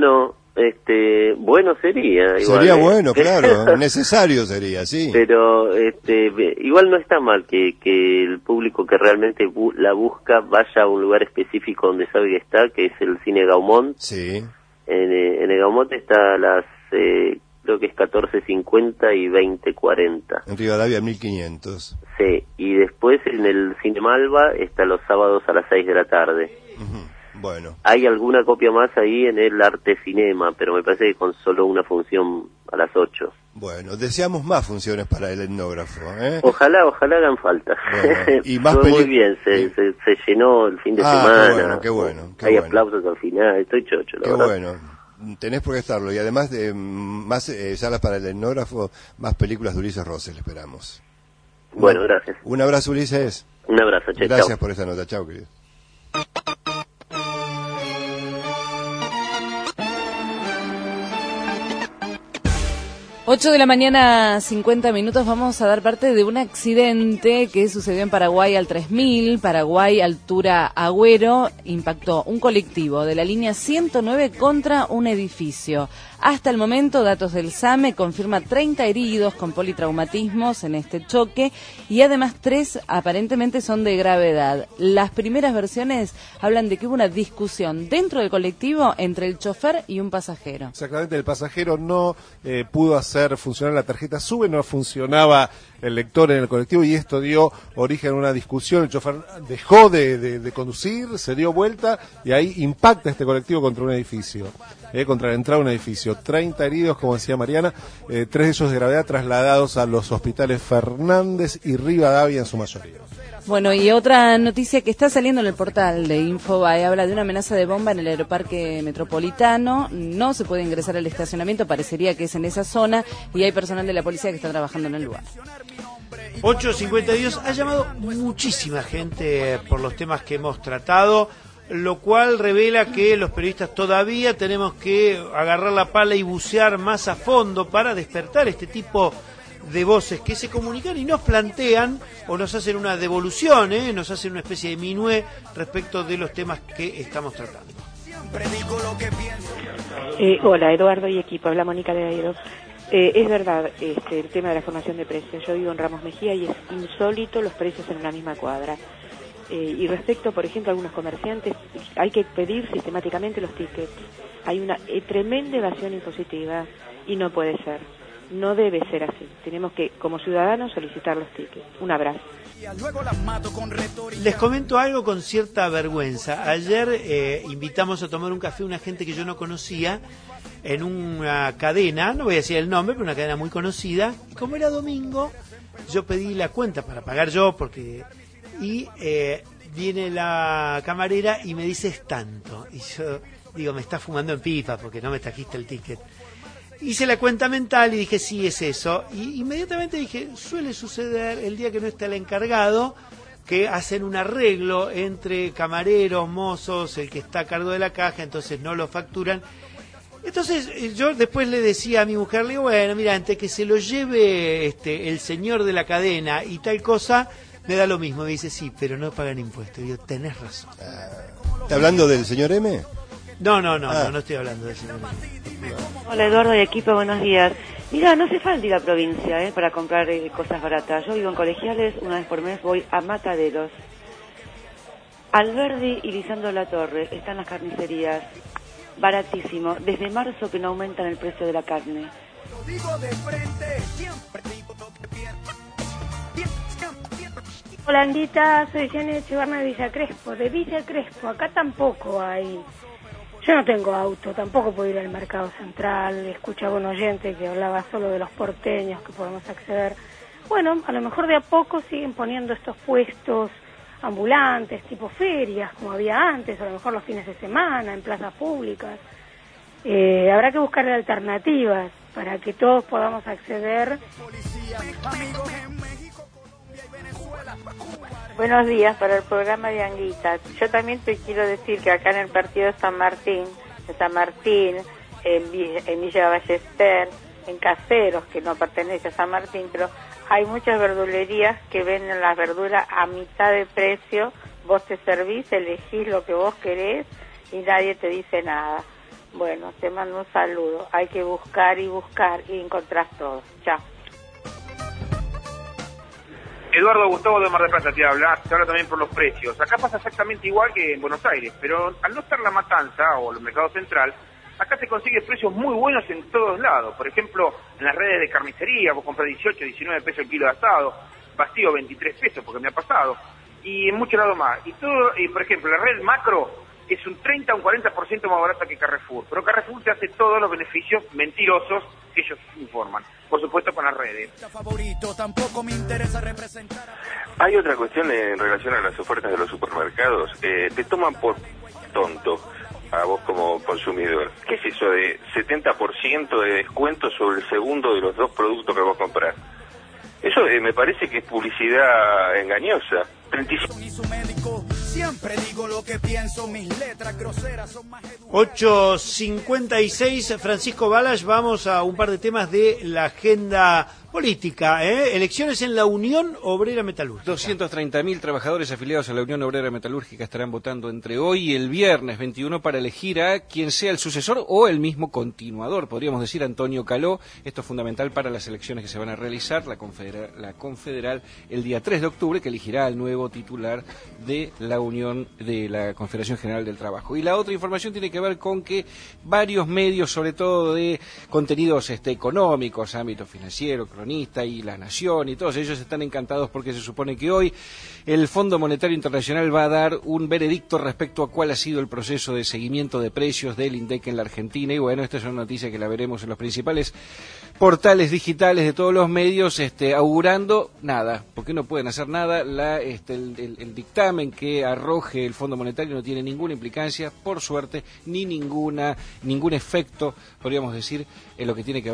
bueno sería. Igual, sería bueno, claro, necesario sería, sí. Pero igual no está mal que el público que realmente la busca vaya a un lugar específico donde sabe que está, que es el Cine Gaumont. Sí. En el Gaumont está a las, creo que es 14:50 y 20:40. En Rivadavia 1500. Sí, y después en el Cine Malva está los sábados a las 6 de la tarde. Bueno. Hay alguna copia más ahí en el Arte Cinema, pero me parece que con solo una función a las 8. Bueno, deseamos más funciones para el etnógrafo, ¿eh? Ojalá hagan falta. Bueno, y más muy bien, se llenó el fin de semana. Qué bueno. Hay aplausos al final, estoy chocho, la verdad. Bueno, tenés por qué estarlo. Y además de más salas para el etnógrafo, más películas de Ulises Rosell esperamos. Bueno, gracias. Un abrazo, Ulises. Un abrazo, chao. Gracias por esa nota, chao, querido. 8 de la mañana, 50 minutos, vamos a dar parte de un accidente que sucedió en Paraguay al 3000, Paraguay, altura Agüero, impactó un colectivo de la línea 109 contra un edificio. Hasta el momento, datos del SAME confirma 30 heridos con politraumatismos en este choque y además 3 aparentemente son de gravedad. Las primeras versiones hablan de que hubo una discusión dentro del colectivo entre el chofer y un pasajero. Exactamente, el pasajero no pudo hacer funcionar la tarjeta SUBE, no funcionaba el lector en el colectivo y esto dio origen a una discusión. El chofer dejó de conducir, se dio vuelta y ahí impacta este colectivo contra un edificio, contra la entrada de un edificio. 30 heridos, como decía Mariana, 3 de ellos de gravedad, trasladados a los hospitales Fernández y Rivadavia en su mayoría. Bueno, y otra noticia que está saliendo en el portal de Infobae habla de una amenaza de bomba en el aeroparque metropolitano. No se puede ingresar al estacionamiento, parecería que es en esa zona, y hay personal de la policía que está trabajando en el lugar. 8:52, ha llamado muchísima gente por los temas que hemos tratado, lo cual revela que los periodistas todavía tenemos que agarrar la pala y bucear más a fondo para despertar este tipo de voces que se comunican y nos plantean o nos hacen una devolución, nos hacen una especie de minué respecto de los temas que estamos tratando. Hola, Eduardo y equipo, habla Mónica de Aedo. Es verdad, el tema de la formación de precios. Yo vivo en Ramos Mejía y es insólito los precios en una misma cuadra. Y respecto, por ejemplo, a algunos comerciantes, hay que pedir sistemáticamente los tickets. Hay una tremenda evasión impositiva y no puede ser. No debe ser así. Tenemos que, como ciudadanos, solicitar los tickets. Un abrazo. Les comento algo con cierta vergüenza. Ayer invitamos a tomar un café a una gente que yo no conocía en una cadena, no voy a decir el nombre, pero una cadena muy conocida. Y como era domingo, yo pedí la cuenta para pagar yo, y viene la camarera y me dice es tanto. Y yo digo, me está fumando en pipa porque no me trajiste el ticket. Hice la cuenta mental y dije, sí, es eso. Y inmediatamente dije, suele suceder el día que no está el encargado, que hacen un arreglo entre camareros, mozos, el que está a cargo de la caja, entonces no lo facturan. Entonces yo después le decía a mi mujer, le digo, bueno, mira, antes que se lo lleve el señor de la cadena y tal cosa, me da lo mismo. Me dice, sí, pero no pagan impuestos. Y yo, tenés razón. ¿Está hablando del señor M? No estoy hablando del señor M. Hola Eduardo y equipo, buenos días. Mira, no hace falta ir a provincia para comprar cosas baratas. Yo vivo en Colegiales, una vez por mes voy a Mataderos. Alberdi y Lisandro La Torre están las carnicerías. Baratísimo. Desde marzo que no aumentan el precio de la carne. Hola Andita, soy Janet Chivarna de Villa Crespo. De Villa Crespo, acá tampoco hay. Yo no tengo auto, tampoco puedo ir al mercado central. Escuchaba un oyente que hablaba solo de los porteños que podemos acceder. Bueno, a lo mejor de a poco siguen poniendo estos puestos ambulantes, tipo ferias, como había antes, o a lo mejor los fines de semana, en plazas públicas. Habrá que buscarle alternativas para que todos podamos acceder. Buenos días para el programa de Anguita. Yo también te quiero decir que acá en el partido de San Martín, en Villa Ballester, en Caseros, que no pertenece a San Martín, pero hay muchas verdulerías que venden las verduras a mitad de precio. Vos te servís, elegís lo que vos querés y nadie te dice nada. Bueno, te mando un saludo. Hay que buscar y encontrás todo. Chao. Eduardo Gustavo de Mar del Plata te habla también por los precios. Acá pasa exactamente igual que en Buenos Aires, pero al no estar La Matanza o el Mercado Central, acá te consigues precios muy buenos en todos lados. Por ejemplo, en las redes de carnicería, vos compras 18, 19 pesos el kilo de asado, vacío 23 pesos, porque me ha pasado, y en muchos lados más. Y todo, por ejemplo, la red Macro es un 30 o un 40% más barata que Carrefour, pero Carrefour te hace todos los beneficios mentirosos que ellos informan, por supuesto con las redes. Hay otra cuestión en relación a las ofertas de los supermercados. Te toman por tonto a vos como consumidor. ¿Qué es eso de 70% de descuento sobre el segundo de los 2 productos que vos comprás? Eso me parece que es publicidad engañosa. 35 Siempre digo lo que pienso, mis letras groseras son más educadas. 8:56, Francisco Balas, vamos a un par de temas de la agenda política, elecciones en la Unión Obrera Metalúrgica. 230.000 trabajadores afiliados a la Unión Obrera Metalúrgica estarán votando entre hoy y el viernes 21 para elegir a quien sea el sucesor o el mismo continuador, podríamos decir Antonio Caló. Esto es fundamental para las elecciones que se van a realizar, la Confederal el día 3 de octubre, que elegirá al nuevo titular de la Unión de la Confederación General del Trabajo. Y la otra información tiene que ver con que varios medios, sobre todo de contenidos económicos, ámbito financiero, cronista y La Nación y todos ellos están encantados porque se supone que hoy el Fondo Monetario Internacional va a dar un veredicto respecto a cuál ha sido el proceso de seguimiento de precios del INDEC en la Argentina. Y bueno, esta es una noticia que la veremos en los principales portales digitales de todos los medios, augurando nada, porque no pueden hacer nada. El dictamen que arroje el Fondo Monetario no tiene ninguna implicancia, por suerte, ni ningún efecto, podríamos decir, en lo que tiene que ver